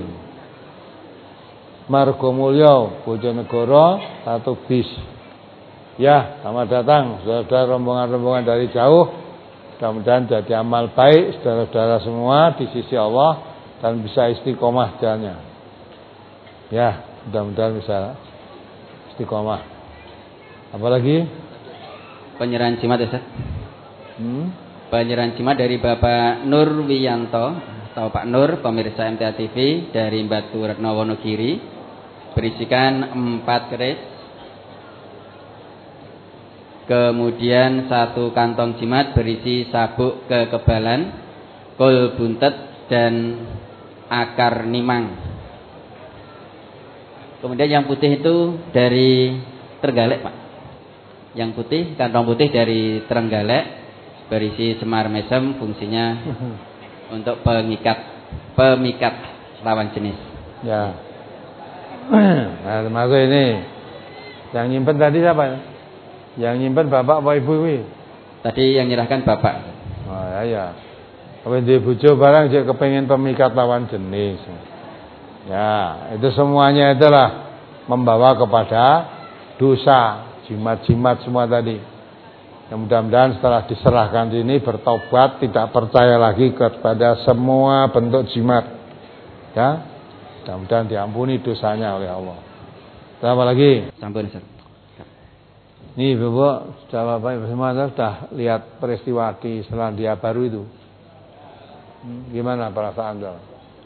[SPEAKER 1] Margomulyo Bojonegoro satu bis. Ya, selamat datang saudara rombongan-rombongan dari jauh. Mudah-mudahan jadi amal baik saudara-saudara semua di sisi Allah dan bisa istiqomah jalannya. Ya, mudah-mudahan bisa istiqomah. Apalagi?
[SPEAKER 2] Penyerahan jimat ya, Ustaz.
[SPEAKER 1] Hmm?
[SPEAKER 2] Penyerahan jimat dari Bapak Nur Wiyanto atau Pak Nur, pemirsa M T A T V dari Batu Retno Wonogiri, berisikan empat keris. Kemudian satu kantong jimat berisi sabuk kekebalan, kol buntet dan akar nimang. Kemudian yang putih itu dari Trenggalek, Pak. Yang putih, kantong putih dari Trenggalek, berisi semar mesem, fungsinya untuk pengikat, pemikat lawan jenis.
[SPEAKER 1] Ya. Nah, termasuk ini. Yang nyimpen tadi siapa? Yang nyimpen bapak apa ibu ini?
[SPEAKER 2] Tadi yang nyerahkan bapak.
[SPEAKER 1] Oh ya ya. Kalau di bojo barang dia kepengen pemikat lawan jenis. Ya, itu semuanya itulah membawa kepada dosa, jimat-jimat semua tadi. Yang mudah-mudahan setelah diserahkan ini bertobat, tidak percaya lagi kepada semua bentuk jimat. Ya, mudah-mudahan diampuni dosanya oleh Allah. Apa lagi?
[SPEAKER 2] Sampun, Ustaz.
[SPEAKER 1] Nih Bapak, sudah Bapak semua sudah lihat peristiwa di Selandia Baru itu. Hmm, gimana perasaan Anda?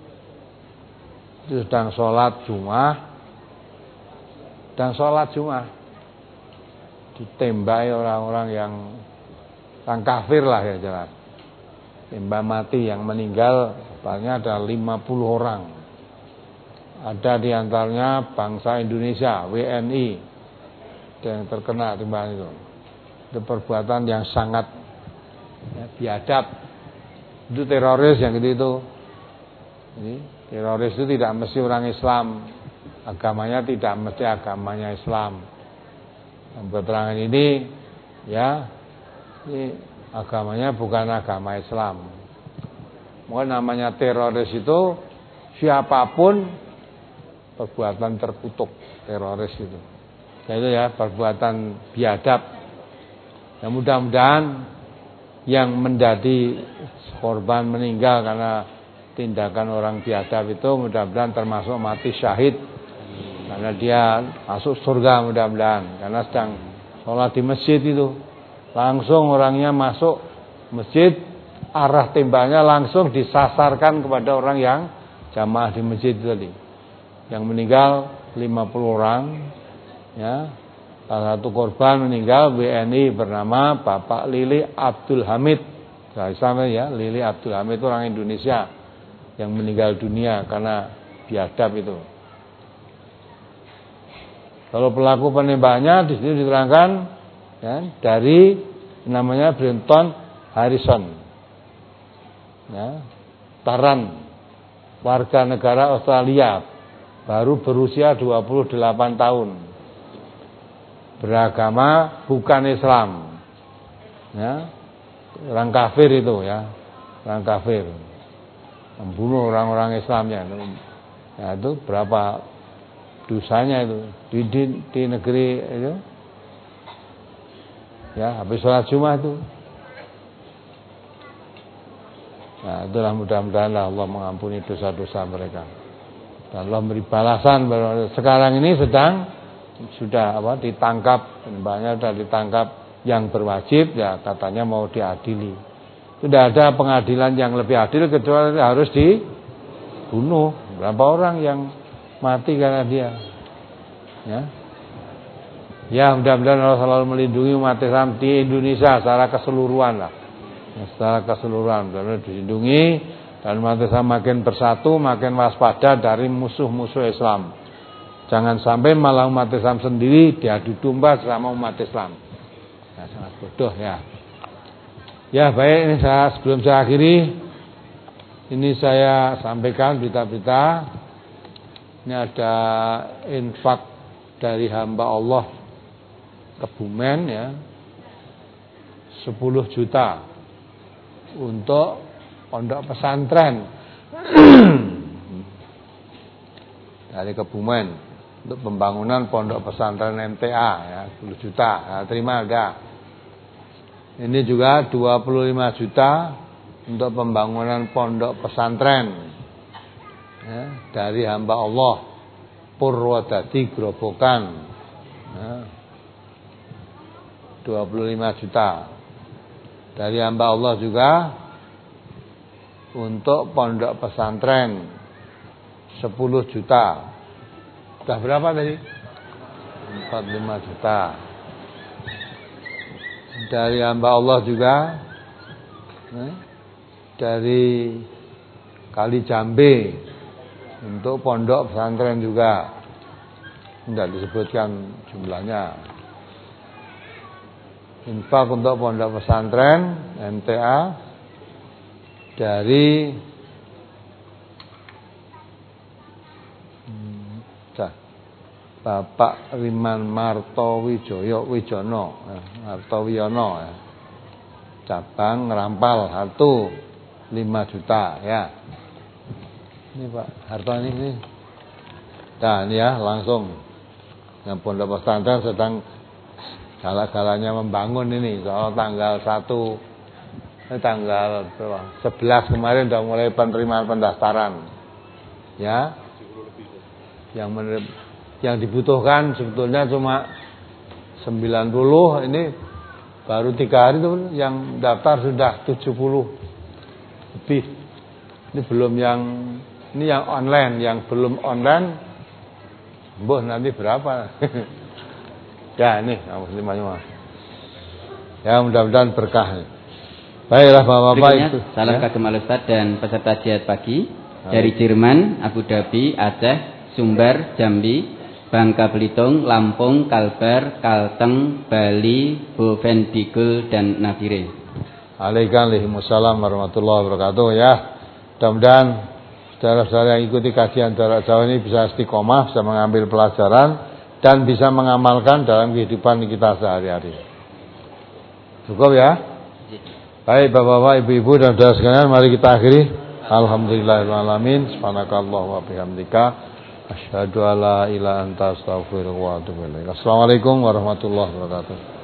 [SPEAKER 1] Itu sedang sholat Jumat, sedang sholat Jumat, ditembaki orang-orang yang orang kafir lah ya jelas. Tembak mati, yang meninggal banyak ada lima puluh orang. Ada di antaranya bangsa Indonesia, W N I. Yang terkena tembakan itu. Itu perbuatan yang sangat ya, biadab. Itu teroris yang gitu itu. Jadi, teroris itu tidak mesti orang Islam. Agamanya tidak mesti agamanya Islam. Dan keterangan ini ya ini agamanya bukan agama Islam. Mungkin namanya teroris itu siapapun perbuatan terkutuk, teroris itu. Itu ya perbuatan biadab. Ya mudah-mudahan yang menjadi korban meninggal karena tindakan orang biadab itu mudah-mudahan termasuk mati syahid. Karena dia masuk surga mudah-mudahan. Karena sedang sholat di masjid itu. Langsung orangnya masuk masjid, arah tembaknya langsung disasarkan kepada orang yang jamaah di masjid tadi. Yang meninggal lima puluh orang. Ya. Salah satu korban meninggal W N I bernama Bapak Lili Abdul Hamid. Saya sama ya, Lili Abdul Hamid itu orang Indonesia yang meninggal dunia karena biadab itu. Kalau pelaku penembaknya di sini diterangkan ya, dari namanya Brenton Harrison, ya, Taran, warga negara Australia, baru berusia dua puluh delapan tahun, beragama bukan Islam, ya, orang kafir itu ya, orang kafir, membunuh orang-orang Islamnya, ya, itu berapa dosanya itu di, di, di negeri itu ya habis sholat Jumat itu. Nah itulah mudah-mudahan Allah mengampuni dosa-dosa mereka dan Allah beri balasan. Sekarang ini sedang sudah apa ditangkap, banyak sudah ditangkap yang berwajib ya, katanya mau diadili. Sudah ada pengadilan yang lebih adil kecuali harus dibunuh. Berapa orang yang mati karena dia, ya, ya mudah-mudahan Allah selalu melindungi umat Islam di Indonesia secara keseluruhan lah, ya, secara keseluruhan, dan dilindungi dan umat Islam makin bersatu, makin waspada dari musuh-musuh Islam. Jangan sampai malah umat Islam sendiri diadu domba sama umat Islam. Ya, sangat bodoh ya. Ya baik, ini saya sebelum saya akhiri, ini saya sampaikan berita-berita. Ini ada infak dari hamba Allah Kebumen ya, sepuluh juta untuk pondok pesantren dari Kebumen untuk pembangunan pondok pesantren M T A ya, sepuluh juta. Nah, terima enggak? Ini juga dua puluh lima juta untuk pembangunan pondok pesantren ya, dari hamba Allah Purwodadi Grobogan ya, dua puluh lima juta. Dari hamba Allah juga untuk pondok pesantren sepuluh juta. Sudah berapa tadi? empat puluh lima juta. Dari hamba Allah juga ya, dari Kali Jambe untuk pondok pesantren juga, tidak disebutkan jumlahnya. Infak untuk pondok pesantren M T A dari hmm, Bapak Riman Martowijoyo Wijono, Martowiyono ya, cabang Rampal Hartu lima juta ya. Ini Pak Harto ini, ini. Nah ini ya langsung yang pondok pesantren sedang galak-galaknya membangun ini. Soal tanggal satu ini tanggal sebelas kemarin sudah mulai penerimaan pendaftaran ya. Yang menerima, yang dibutuhkan sebetulnya cuma sembilan puluh, ini baru tiga hari itu yang daftar sudah tujuh puluh lebih. Ini belum yang ini yang online, yang belum online, boh nanti berapa? Ya ini, lima. Ya mudah-mudahan berkah. Baiklah bapak-bapak itu.
[SPEAKER 2] Salam ya. Kagem Ustaz dan peserta jihad pagi dari Jerman, Abu Dhabi, Aceh, Sumber, Jambi, Bangka Belitung, Lampung, Kalbar, Kalteng, Bali, Bovendigul dan Nabire.
[SPEAKER 1] Waalaikumsalam warahmatullahi wabarakatuh ya. Mudah-mudahan saudara-saudara yang ikuti kajian jarak jauh ini bisa istiqomah, bisa mengambil pelajaran dan bisa mengamalkan dalam kehidupan kita sehari-hari. Cukup ya? Baik Bapak-bapak, Ibu-ibu dan saudara sekalian, mari kita akhiri. Alhamdulillahirabbil alamin. Subhanakallahumma wa bihamdika asyhadu alla ilaha illa anta astaghfiruka wa atubu ilaik. Assalamualaikum warahmatullahi wabarakatuh.